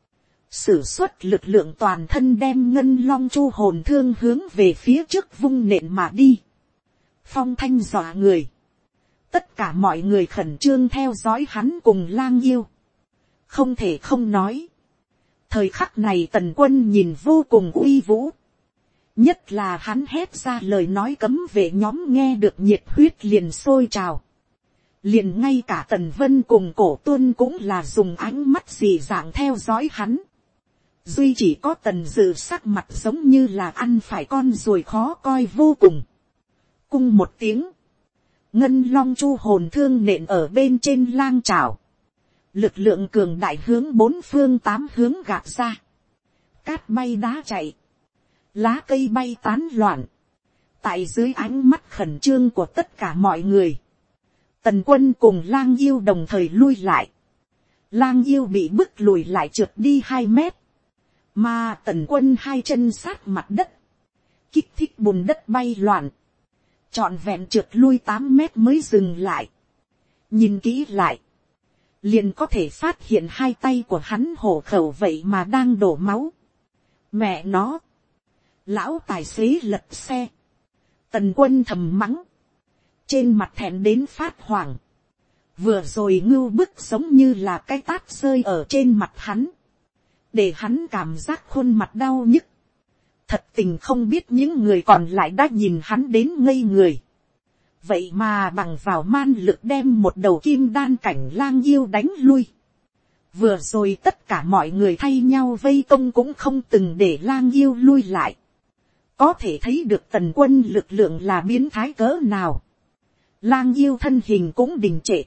Sử xuất lực lượng toàn thân đem ngân long chu hồn thương hướng về phía trước vung nện mà đi. Phong thanh dọa người. Tất cả mọi người khẩn trương theo dõi hắn cùng lang yêu. Không thể không nói. Thời khắc này tần quân nhìn vô cùng uy vũ. Nhất là hắn hét ra lời nói cấm vệ nhóm nghe được nhiệt huyết liền sôi trào. Liền ngay cả Tần Vân cùng Cổ Tuân cũng là dùng ánh mắt dị dạng theo dõi hắn. Duy chỉ có Tần Dự sắc mặt giống như là ăn phải con ruồi khó coi vô cùng. Cung một tiếng. Ngân long chu hồn thương nện ở bên trên lang trảo. Lực lượng cường đại hướng bốn phương tám hướng gạt ra. Cát bay đá chạy. Lá cây bay tán loạn. Tại dưới ánh mắt khẩn trương của tất cả mọi người. Tần quân cùng lang yêu đồng thời lui lại. Lang yêu bị bức lùi lại trượt đi 2 mét. Mà tần quân hai chân sát mặt đất. Kích thích bùn đất bay loạn. Trọn vẹn trượt lui 8 mét mới dừng lại. Nhìn kỹ lại. Liền có thể phát hiện hai tay của hắn hổ khẩu vậy mà đang đổ máu. Mẹ nó. Lão tài xế lật xe. Tần quân thầm mắng. Trên mặt thẹn đến phát hoảng. Vừa rồi ngưu bức giống như là cái tát rơi ở trên mặt hắn. Để hắn cảm giác khuôn mặt đau nhức. Thật tình không biết những người còn lại đã nhìn hắn đến ngây người. Vậy mà bằng vào man lực đem một đầu kim đan cảnh lang yêu đánh lui. Vừa rồi tất cả mọi người thay nhau vây công cũng không từng để lang yêu lui lại. Có thể thấy được tần quân lực lượng là biến thái cỡ nào. Lang yêu thân hình cũng đình trệ.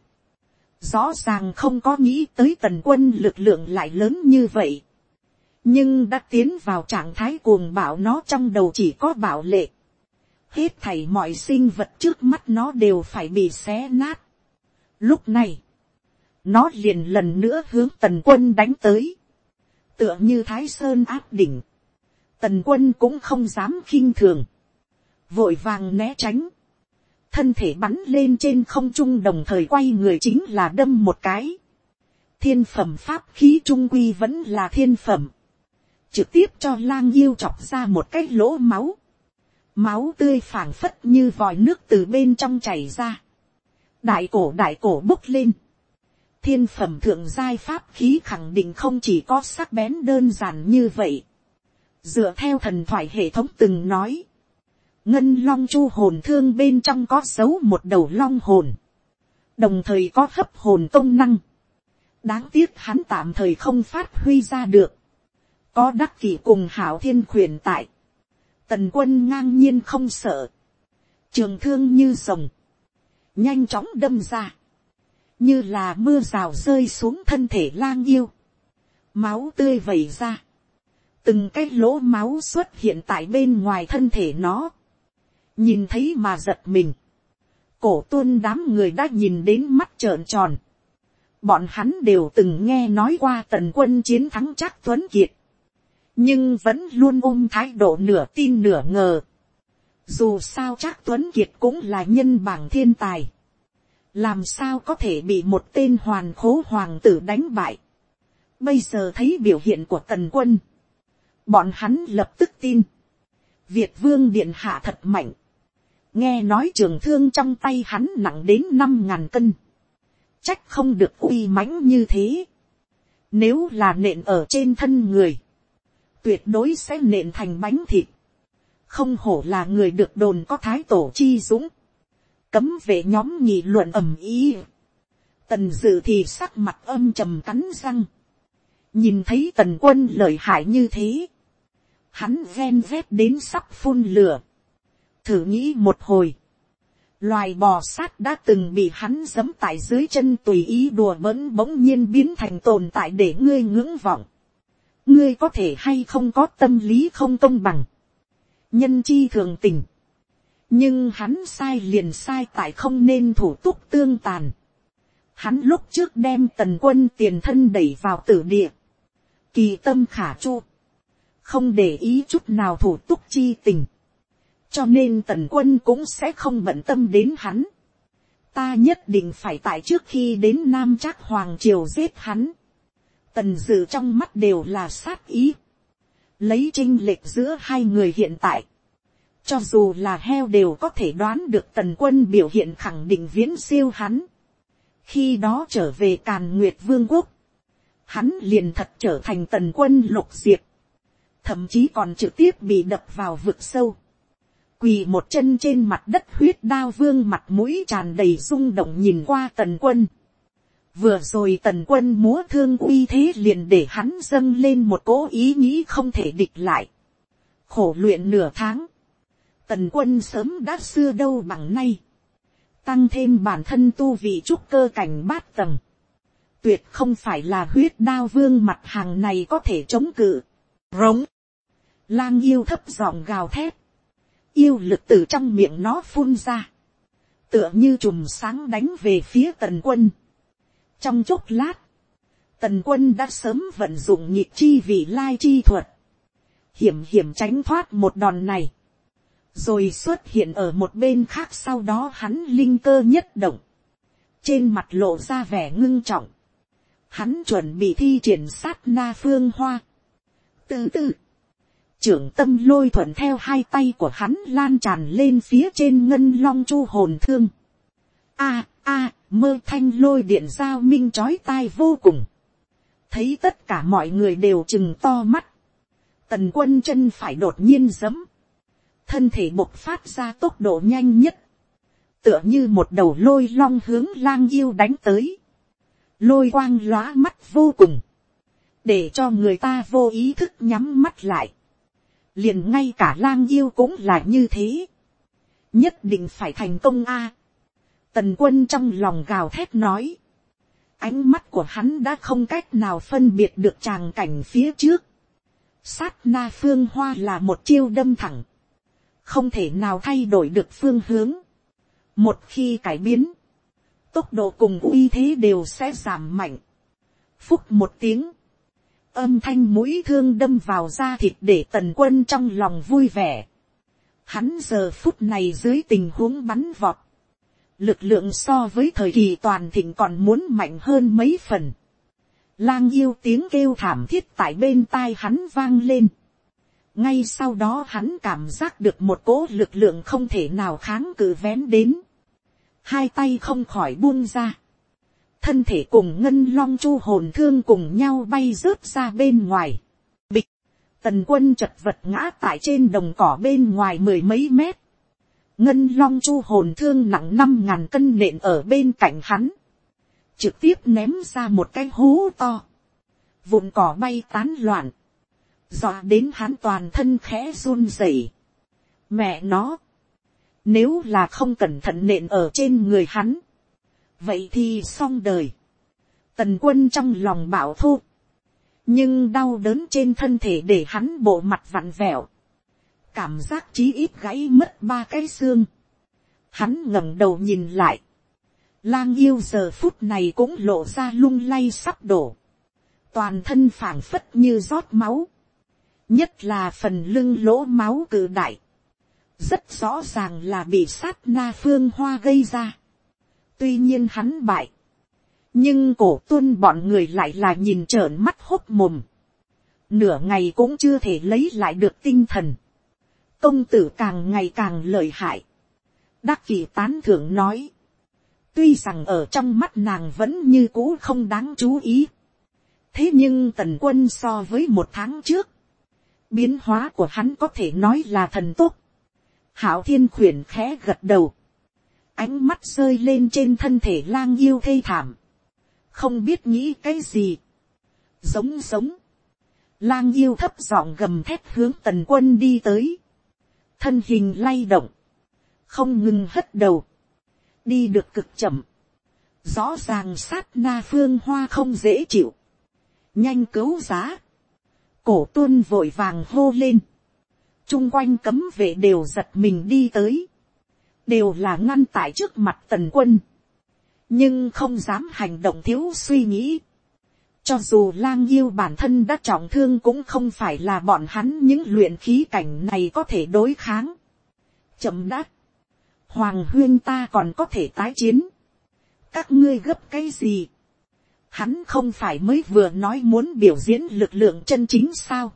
Rõ ràng không có nghĩ tới tần quân lực lượng lại lớn như vậy. Nhưng đã tiến vào trạng thái cuồng bạo, nó trong đầu chỉ có bạo lệ. Hết thảy mọi sinh vật trước mắt nó đều phải bị xé nát. Lúc này, nó liền lần nữa hướng tần quân đánh tới. Tựa như Thái Sơn áp đỉnh. Tần quân cũng không dám khinh thường. Vội vàng né tránh. Thân thể bắn lên trên không trung đồng thời quay người chính là đâm một cái. Thiên phẩm pháp khí trung quy vẫn là thiên phẩm. Trực tiếp cho lang yêu chọc ra một cái lỗ máu. Máu tươi phảng phất như vòi nước từ bên trong chảy ra. Đại cổ bốc lên. Thiên phẩm thượng giai pháp khí khẳng định không chỉ có sắc bén đơn giản như vậy. Dựa theo thần thoại hệ thống từng nói. Ngân long chu hồn thương bên trong có giấu một đầu long hồn. Đồng thời có hấp hồn công năng. Đáng tiếc hắn tạm thời không phát huy ra được. Có đắc kỷ cùng hảo thiên khuyển tại. Tần quân ngang nhiên không sợ. Trường thương như rồng. Nhanh chóng đâm ra. Như là mưa rào rơi xuống thân thể lang yêu. Máu tươi vẩy ra. Từng cái lỗ máu xuất hiện tại bên ngoài thân thể nó. Nhìn thấy mà giật mình. Cổ Tuân đám người đã nhìn đến mắt trợn tròn. Bọn hắn đều từng nghe nói qua tần quân chiến thắng Trác Tuấn Kiệt. Nhưng vẫn luôn ôm thái độ nửa tin nửa ngờ. Dù sao Trác Tuấn Kiệt cũng là nhân bảng thiên tài. làm sao có thể bị một tên hoàn khố hoàng tử đánh bại. Bây giờ thấy biểu hiện của Tần Quân, bọn hắn lập tức tin, Việt vương điện hạ thật mạnh. Nghe nói trường thương trong tay hắn nặng đến 5.000 cân, trách không được uy mãnh như thế. Nếu là nện ở trên thân người, tuyệt đối sẽ nện thành bánh thịt. Không hổ là người được đồn có thái tổ chi dũng. Cấm vệ nhóm nghị luận ầm ĩ. Tần Dự thì sắc mặt âm trầm cắn răng. Nhìn thấy Tần Quân lợi hại như thế, hắn ghen ghét đến sắp phun lửa. Thử nghĩ một hồi, loài bò sát đã từng bị hắn giẫm tại dưới chân tùy ý đùa bỡn bỗng nhiên biến thành tồn tại để ngươi ngưỡng vọng. Ngươi có thể hay không có tâm lý không công bằng, nhân chi thường tình. Nhưng hắn sai liền sai tại không nên thủ túc tương tàn. Hắn lúc trước đem Tần Quân tiền thân đẩy vào tử địa, kỳ tâm khả chu, không để ý chút nào thủ túc chi tình, cho nên Tần Quân cũng sẽ không bận tâm đến hắn. Ta nhất định phải tại trước khi đến Nam Trác hoàng triều giết hắn. Tần Dự trong mắt đều là sát ý. Lấy chênh lệch giữa hai người hiện tại, cho dù là heo đều có thể đoán được Tần Quân biểu hiện khẳng định viễn siêu hắn. Khi đó trở về Càn Nguyệt Vương quốc, hắn liền thật trở thành Tần Quân lục diệp, thậm chí còn trực tiếp bị đập vào vực sâu, quỳ một chân trên mặt đất. Huyết Đao Vương mặt mũi tràn đầy rung động nhìn qua Tần Quân. Vừa rồi Tần Quân múa thương uy thế liền để hắn dâng lên một cỗ ý nghĩ không thể địch lại. Khổ luyện nửa tháng, Tần Quân sớm đã xưa đâu bằng nay. Tăng thêm bản thân tu vị trúc cơ cảnh bát tầng, tuyệt không phải là Huyết Đao Vương mặt hàng này có thể chống cự. Rống. Lang yêu thấp giọng gào thét. Yêu lực từ trong miệng nó phun ra, tựa như chùm sáng đánh về phía Tần Quân. Trong chốc lát, Tần Quân đã sớm vận dụng nhịp chi vị lai chi thuật, hiểm hiểm tránh thoát một đòn này, rồi xuất hiện ở một bên khác. Sau đó hắn linh cơ nhất động, trên mặt lộ ra vẻ ngưng trọng. Hắn chuẩn bị thi triển sát na phương hoa. Từ từ, trưởng tâm lôi thuận theo hai tay của hắn lan tràn lên phía trên ngân long chu hồn thương. Mơ thanh lôi điện giao minh chói tai vô cùng. Thấy tất cả mọi người đều chừng to mắt. Tần Quân chân phải đột nhiên giẫm, thân thể bộc phát ra tốc độ nhanh nhất, tựa như một đầu lôi long hướng lang yêu đánh tới. Lôi quang lóa mắt vô cùng, để cho người ta vô ý thức nhắm mắt lại. Liền ngay cả lang yêu cũng là như thế. Nhất định phải thành công a. Tần Quân trong lòng gào thét nói. Ánh mắt của hắn đã không cách nào phân biệt được tràng cảnh phía trước. Sát na phương hoa là một chiêu đâm thẳng, không thể nào thay đổi được phương hướng. Một khi cải biến, tốc độ cùng uy thế đều sẽ giảm mạnh. Phúc một tiếng, âm thanh mũi thương đâm vào da thịt để Tần Quân trong lòng vui vẻ. Hắn giờ phút này dưới tình huống bắn vọt, lực lượng so với thời kỳ toàn thịnh còn muốn mạnh hơn mấy phần. Lang yêu tiếng kêu thảm thiết tại bên tai hắn vang lên. Ngay sau đó hắn cảm giác được một cỗ lực lượng không thể nào kháng cự vén đến. Hai tay không khỏi buông ra. Thân thể cùng ngân long chu hồn thương cùng nhau bay rớt ra bên ngoài. Bịch. Tần Quân chật vật ngã tại trên đồng cỏ bên ngoài 10 mấy mét. Ngân long chu hồn thương nặng 5.000 cân nện ở bên cạnh hắn, trực tiếp ném ra một cái hố to. Vụn cỏ bay tán loạn, dọa đến hắn toàn thân khẽ run rẩy. Mẹ nó, nếu là không cẩn thận nện ở trên người hắn, vậy thì xong đời. Tần Quân trong lòng bảo thô, nhưng đau đớn trên thân thể để hắn bộ mặt vặn vẹo, cảm giác chí ít gãy mất 3 cái xương. Hắn ngẩng đầu nhìn lại, lang yêu giờ phút này cũng lộ ra lung lay sắp đổ, toàn thân phảng phất như rót máu, nhất là phần lưng lỗ máu cự đại, rất rõ ràng là bị sát na phương hoa gây ra. Tuy nhiên hắn bại, nhưng Cổ Tuân bọn người lại là nhìn trợn mắt hốc mồm, nửa ngày cũng chưa thể lấy lại được tinh thần. Công tử càng ngày càng lợi hại. Đắc Kỷ tán thưởng nói, tuy rằng ở trong mắt nàng vẫn như cũ không đáng chú ý, thế nhưng Tần Quân so với một tháng trước, biến hóa của hắn có thể nói là thần tốc. Hạo Thiên Khuyển khẽ gật đầu, ánh mắt rơi lên trên thân thể lang yêu thê thảm, không biết nghĩ cái gì. Giống giống, lang yêu thấp giọng gầm thét hướng Tần Quân đi tới, thân hình lay động, không ngừng hất đầu, đi được cực chậm, rõ ràng sát na Phương Hoa không dễ chịu, nhanh cứu giá. Cổ Tuân vội vàng hô lên, chung quanh cấm vệ đều giật mình đi tới, đều là ngăn tại trước mặt Tần Quân, nhưng không dám hành động thiếu suy nghĩ. Cho dù lang yêu bản thân đã trọng thương cũng không phải là bọn hắn những luyện khí cảnh này có thể đối kháng. Chậm đã, Hoàng huyên ta còn có thể tái chiến, các ngươi gấp cái gì? Hắn không phải mới vừa nói muốn biểu diễn lực lượng chân chính sao?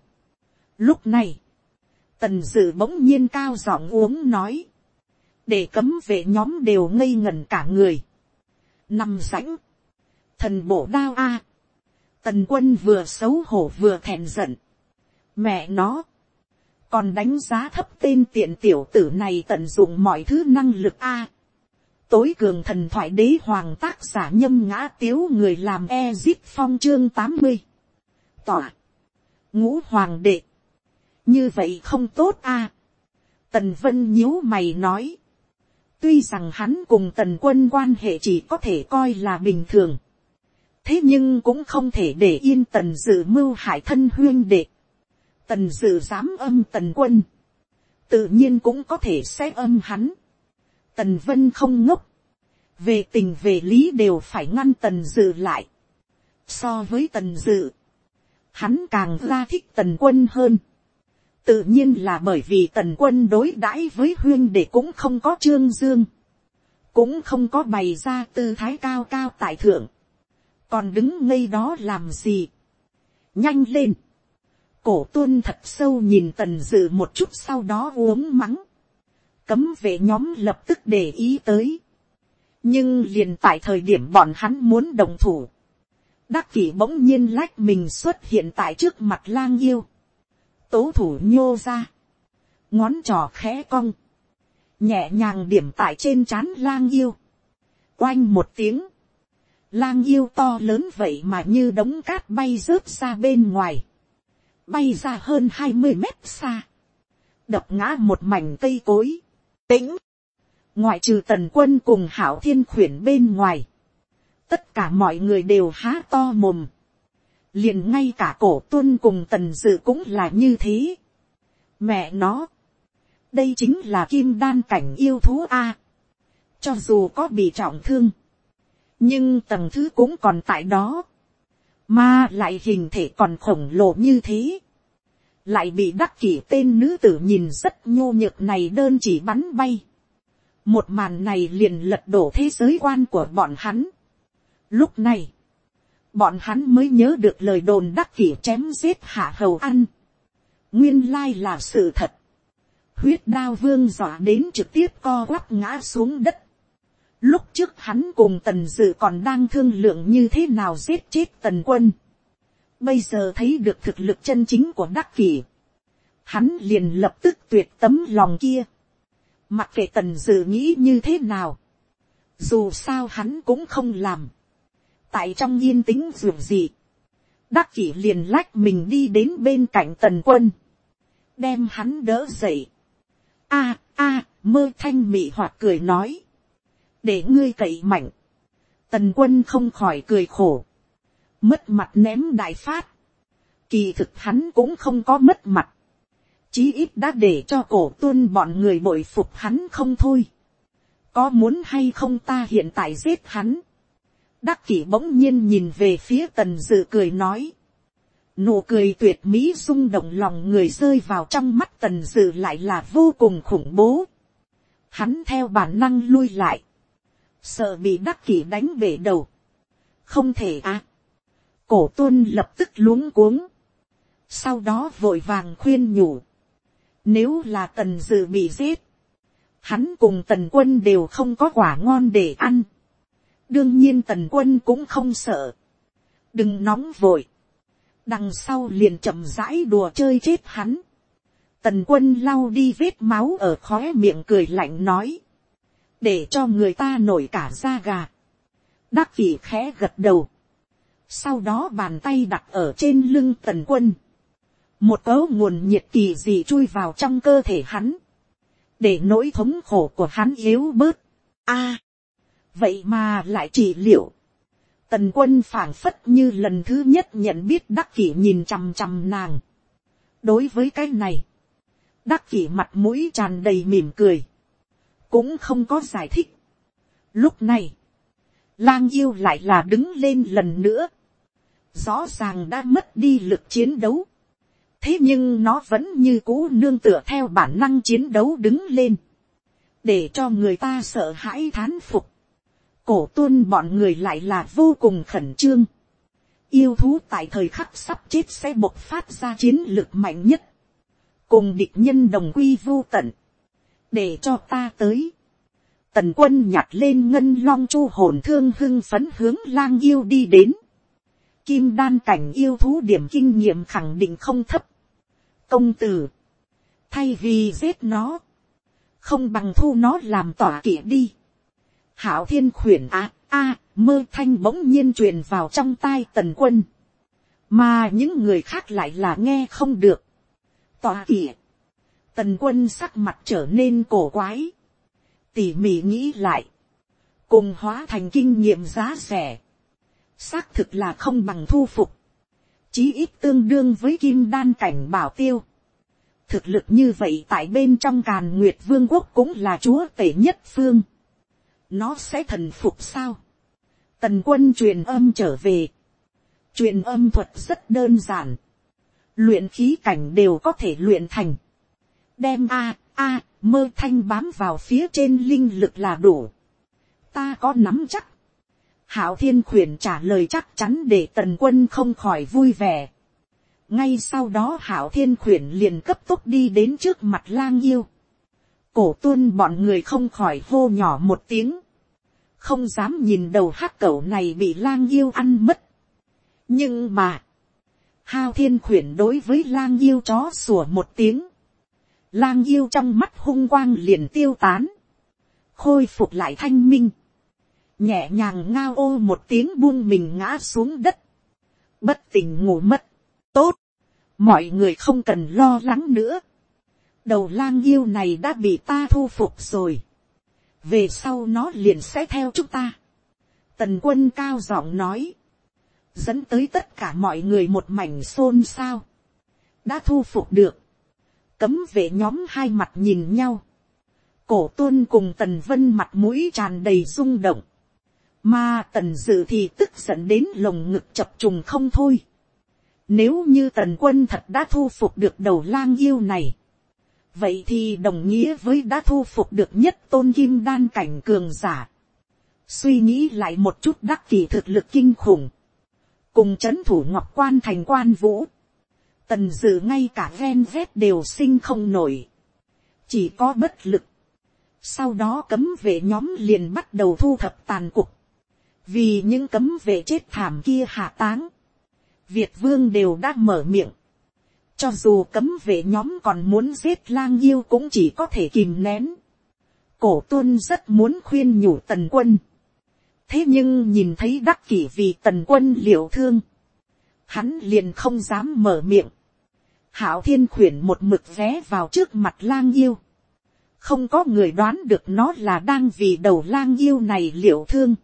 Lúc này, Tần Dự bỗng nhiên cao giọng uống nói, để cấm vệ nhóm đều ngây ngẩn cả người. Nằm rãnh, thần bổ đao a. Tần Quân vừa xấu hổ vừa thẹn giận. Mẹ nó, còn đánh giá thấp tên tiện tiểu tử này tận dụng mọi thứ năng lực a. Tối cường thần thoại đế hoàng tác giả Nhâm Ngã Tiếu, người làm Ezip Phong chương 80. Tỏa, Ngũ hoàng đệ, như vậy không tốt a. Tần Vân nhíu mày nói, tuy rằng hắn cùng Tần Quân quan hệ chỉ có thể coi là bình thường, thế nhưng cũng không thể để yên Tần Dự mưu hại thân huyên đệ. Tần Dự dám âm Tần Quân, tự nhiên cũng có thể sẽ âm hắn. Tần Vân không ngốc, về tình về lý đều phải ngăn Tần Dự lại. So với Tần Dự, hắn càng ra thích Tần Quân hơn. Tự nhiên là bởi vì Tần Quân đối đãi với huyên đệ cũng không có trương dương, cũng không có bày ra tư thái cao cao tại thượng, còn đứng ngây đó làm gì? Nhanh lên! Cổ Tuân thật sâu nhìn Tần Dự một chút, sau đó uống mắng. Cấm vệ nhóm lập tức để ý tới, nhưng liền tại thời điểm bọn hắn muốn đồng thủ, Đắc Kỷ bỗng nhiên lách mình xuất hiện tại trước mặt lang yêu. Tố thủ nhô ra, ngón trỏ khẽ cong, nhẹ nhàng điểm tại trên trán lang yêu. Oanh một tiếng, lang yêu to lớn vậy mà như đống cát bay rớt ra bên ngoài, bay ra hơn 20 mét xa, đập ngã một mảnh cây cối. Tĩnh, ngoại trừ Tần Quân cùng Hạo Thiên Khuyển bên ngoài, tất cả mọi người đều há to mồm, liền ngay cả Cổ Tuân cùng Tần Dự cũng là như thế. Mẹ nó, đây chính là kim đan cảnh yêu thú a. Cho dù có bị trọng thương, nhưng tầng thứ cũng còn tại đó, mà lại hình thể còn khổng lồ như thế, lại bị Đắc Kỷ tên nữ tử nhìn rất nhô nhược này đơn chỉ bắn bay. Một màn này liền lật đổ thế giới quan của bọn hắn. Lúc này, bọn hắn mới nhớ được lời đồn Đắc Kỷ chém giết Hạ Hầu Ăn, nguyên lai là sự thật. Huyết Đao Vương dọa đến trực tiếp co quắp ngã xuống đất. Lúc trước hắn cùng Tần Dự còn đang thương lượng như thế nào giết chết Tần Quân, bây giờ thấy được thực lực chân chính của Đắc Kỷ, hắn liền lập tức tuyệt tấm lòng kia. Mặc kệ Tần Dự nghĩ như thế nào, dù sao hắn cũng không làm. Tại trong yên tĩnh dường gì, Đắc Kỷ liền lách mình đi đến bên cạnh Tần Quân, đem hắn đỡ dậy. Mơ Thanh mị hoặc cười nói, để ngươi cậy mạnh. Tần Quân không khỏi cười khổ, mất mặt ném đại phát. Kỳ thực hắn cũng không có mất mặt, chí ít đã để cho Cổ Tuân bọn người bội phục hắn không thôi. Có muốn hay không ta hiện tại giết hắn? Đắc Kỷ bỗng nhiên nhìn về phía Tần Dự cười nói. Nụ cười tuyệt mỹ rung động lòng người, rơi vào trong mắt Tần Dự lại là vô cùng khủng bố. Hắn theo bản năng lui lại, sợ bị đắc kỷ đánh bể đầu. Không thể à. Cổ tuân lập tức luống cuống, sau đó vội vàng khuyên nhủ, nếu là Tần Dự bị giết, hắn cùng Tần Quân đều không có quả ngon để ăn, đương nhiên Tần Quân cũng không sợ, đừng nóng vội, đằng sau liền chậm rãi đùa chơi chết hắn. Tần Quân lau đi vết máu ở khóe miệng, cười lạnh nói, để cho người ta nổi cả da gà. Đắc Kỷ khẽ gật đầu, sau đó bàn tay đặt ở trên lưng Tần Quân, một cấu nguồn nhiệt kỳ dị chui vào trong cơ thể hắn, để nỗi thống khổ của hắn yếu bớt. A, vậy mà lại trị liệu. Tần Quân phảng phất như lần thứ nhất nhận biết Đắc Kỷ nhìn chằm chằm nàng. Đối với cái này, Đắc Kỷ mặt mũi tràn đầy mỉm cười, cũng không có giải thích. Lúc này, Lang Yêu lại là đứng lên lần nữa, rõ ràng đã mất đi lực chiến đấu, thế nhưng nó vẫn như cũ nương tựa theo bản năng chiến đấu đứng lên, để cho người ta sợ hãi thán phục. Cổ Tuân bọn người lại là vô cùng khẩn trương. Yêu thú tại thời khắc sắp chết sẽ bộc phát ra chiến lực mạnh nhất, cùng địch nhân đồng quy vô tận. Để cho ta tới. Tần Quân nhặt lên ngân long chu hồn thương, hưng phấn hướng Lang Yêu đi đến. Kim đan cảnh yêu thú điểm kinh nghiệm khẳng định không thấp. Công tử, thay vì giết nó, không bằng thu nó làm tỏa kỵ đi. Hảo Thiên khuyển mơ thanh bỗng nhiên truyền vào trong tai Tần Quân, mà những người khác lại là nghe không được. Tỏa kỵ. Tần Quân sắc mặt trở nên cổ quái, tỉ mỉ nghĩ lại, cùng hóa thành kinh nghiệm giá rẻ, xác thực là không bằng thu phục, chí ít tương đương với kim đan cảnh bảo tiêu. Thực lực như vậy tại bên trong Càn Nguyệt Vương quốc cũng là chúa tể nhất phương. Nó sẽ thần phục sao? Tần Quân truyền âm trở về. Truyền âm thuật rất đơn giản, luyện khí cảnh đều có thể luyện thành. Đem mơ thanh bám vào phía trên linh lực là đủ. Ta có nắm chắc. Hạo Thiên khuyển trả lời chắc chắn để Tần Quân không khỏi vui vẻ. Ngay sau đó Hạo Thiên khuyển liền cấp tốc đi đến trước mặt Lang Yêu. Cổ Tuân bọn người không khỏi hô nhỏ một tiếng, không dám nhìn đầu hắc cẩu này bị Lang Yêu ăn mất. Nhưng mà Hạo Thiên khuyển đối với Lang Yêu chó sủa một tiếng, Lang Yêu trong mắt hung quang liền tiêu tán, khôi phục lại thanh minh, nhẹ nhàng ngao ô một tiếng buông mình ngã xuống đất, bất tỉnh ngủ mất. Tốt, mọi người không cần lo lắng nữa, đầu Lang Yêu này đã bị ta thu phục rồi, về sau nó liền sẽ theo chúng ta. Tần Quân cao giọng nói, dẫn tới tất cả mọi người một mảnh xôn xao. Đã thu phục được. Cấm vệ nhóm hai mặt nhìn nhau. Cổ Tuân cùng Tần Vân mặt mũi tràn đầy rung động, mà Tần Dự thì tức giận đến lồng ngực chập trùng không thôi. Nếu như Tần Quân thật đã thu phục được đầu Lang Yêu này, vậy thì đồng nghĩa với đã thu phục được nhất tôn kim đan cảnh cường giả. Suy nghĩ lại một chút, Đắc Kỷ thực lực kinh khủng, cùng trấn thủ Ngọc Quan thành Quan Vũ, Tần Dự ngay cả ven vét đều sinh không nổi, chỉ có bất lực. Sau đó cấm vệ nhóm liền bắt đầu thu thập tàn cục, vì những cấm vệ chết thảm kia hạ táng, Việt Vương đều đã mở miệng. Cho dù cấm vệ nhóm còn muốn giết Lang Yêu cũng chỉ có thể kìm nén. Cổ Tuân rất muốn khuyên nhủ Tần Quân, thế nhưng nhìn thấy Đắc Kỷ vì Tần Quân liệu thương, hắn liền không dám mở miệng. Hạo Thiên khuyển một mực vé vào trước mặt Lang Yêu, không có người đoán được nó là đang vì đầu Lang Yêu này liệu thương.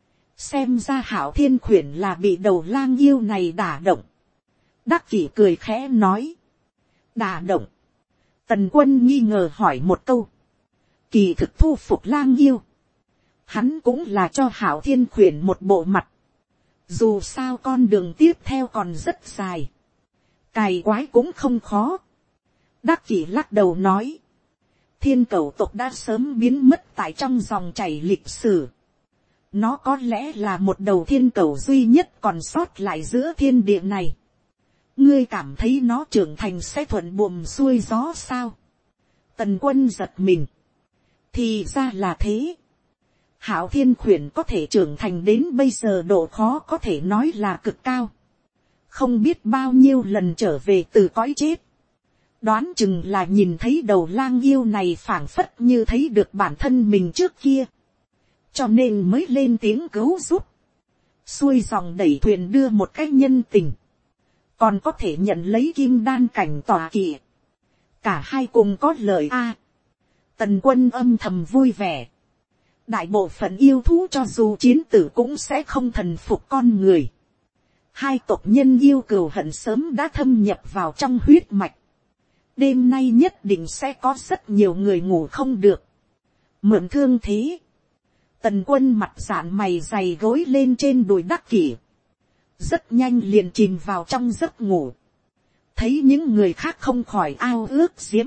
Xem ra Hạo Thiên khuyển là bị đầu Lang Yêu này đả động. Đắc Kỷ cười khẽ nói, đả động. Tần Quân nghi ngờ hỏi một câu, kỳ thực thu phục Lang Yêu, hắn cũng là cho Hạo Thiên khuyển một bộ mặt. Dù sao con đường tiếp theo còn rất dài, cày quái cũng không khó. Đắc Kỷ lắc đầu nói, Thiên Cẩu tộc đã sớm biến mất tại trong dòng chảy lịch sử, Nó có lẽ là một đầu thiên cầu duy nhất còn sót lại giữa thiên địa này. Ngươi cảm thấy nó trưởng thành sẽ thuận buồm xuôi gió sao? Tần Quân giật mình. Thì ra là thế. Hạo Thiên Khuyển có thể trưởng thành đến bây giờ độ khó có thể nói là cực cao. Không biết bao nhiêu lần trở về từ cõi chết. Đoán chừng là nhìn thấy đầu lang yêu này phảng phất như thấy được bản thân mình trước kia. Cho nên mới lên tiếng cứu giúp. Xuôi dòng đẩy thuyền đưa một cái nhân tình. Còn có thể nhận lấy kim đan cảnh tỏa kỵ. Cả hai cùng có lợi a. Tần Quân âm thầm vui vẻ. Đại bộ phận yêu thú cho dù chiến tử cũng sẽ không thần phục con người. Hai tộc nhân yêu cừu hận sớm đã thâm nhập vào trong huyết mạch. Đêm nay nhất định sẽ có rất nhiều người ngủ không được. Mượn thương thế. Tần Quân mặt dạn mày dày gối lên trên đùi Đắc Kỷ. Rất nhanh liền chìm vào trong giấc ngủ. Thấy những người khác không khỏi ao ước diễm.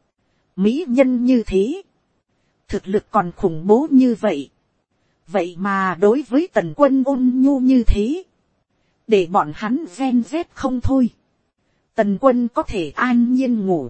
Mỹ nhân như thế. Thực lực còn khủng bố như vậy. Vậy mà đối với Tần Quân ôn nhu như thế. Để bọn hắn ven vét không thôi. Tần Quân có thể an nhiên ngủ.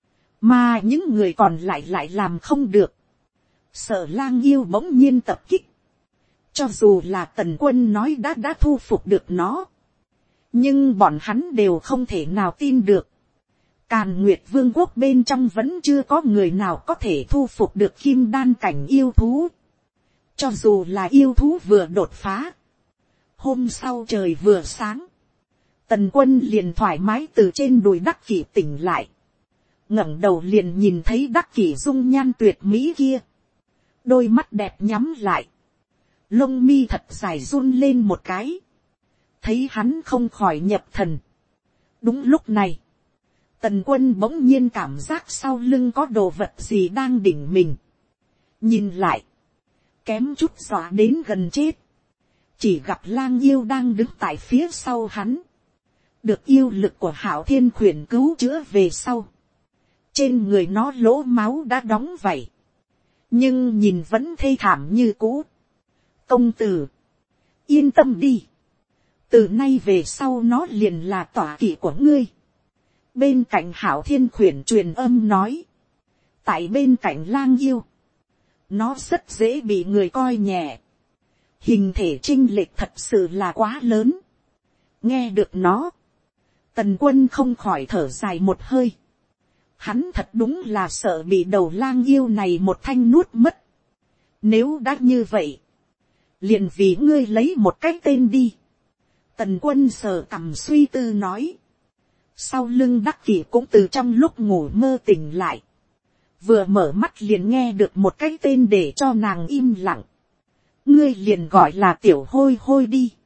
Mà những người còn lại làm không được. Sợ lang yêu bỗng nhiên tập kích. Cho dù là Tần Quân nói đã thu phục được nó. Nhưng bọn hắn đều không thể nào tin được. Càn Nguyệt Vương quốc bên trong vẫn chưa có người nào có thể thu phục được kim đan cảnh yêu thú. Cho dù là yêu thú vừa đột phá. Hôm sau trời vừa sáng. Tần Quân liền thoải mái từ trên đùi Đắc Kỷ tỉnh lại. Ngẩng đầu liền nhìn thấy Đắc Kỷ dung nhan tuyệt mỹ kia. Đôi mắt đẹp nhắm lại. Lông mi thật dài run lên một cái. Thấy hắn không khỏi nhập thần. Đúng lúc này. Tần Quân bỗng nhiên cảm giác sau lưng có đồ vật gì đang đỉnh mình. Nhìn lại. Kém chút dọa đến gần chết. Chỉ gặp lang yêu đang đứng tại phía sau hắn. Được yêu lực của Hạo Thiên Khuyển cứu chữa về sau. Trên người nó lỗ máu đã đóng vảy. Nhưng nhìn vẫn thê thảm như cũ. Công tử. Yên tâm đi. Từ nay về sau nó liền là tỏa kỵ của ngươi. Bên cạnh Hạo Thiên Khuyển truyền âm nói. Tại bên cạnh lang yêu. Nó rất dễ bị người coi nhẹ. Hình thể chênh lệch thật sự là quá lớn. Nghe được nó. Tần Quân không khỏi thở dài một hơi. Hắn thật đúng là sợ bị đầu lang yêu này một thanh nuốt mất. Nếu đã như vậy. Liền vì ngươi lấy một cái tên đi. Tần Quân sờ cằm suy tư nói. Sau lưng Đắc Kỷ cũng từ trong lúc ngủ mơ tỉnh lại. Vừa mở mắt liền nghe được một cái tên để cho nàng im lặng. Ngươi liền gọi là Tiểu Hôi Hôi đi.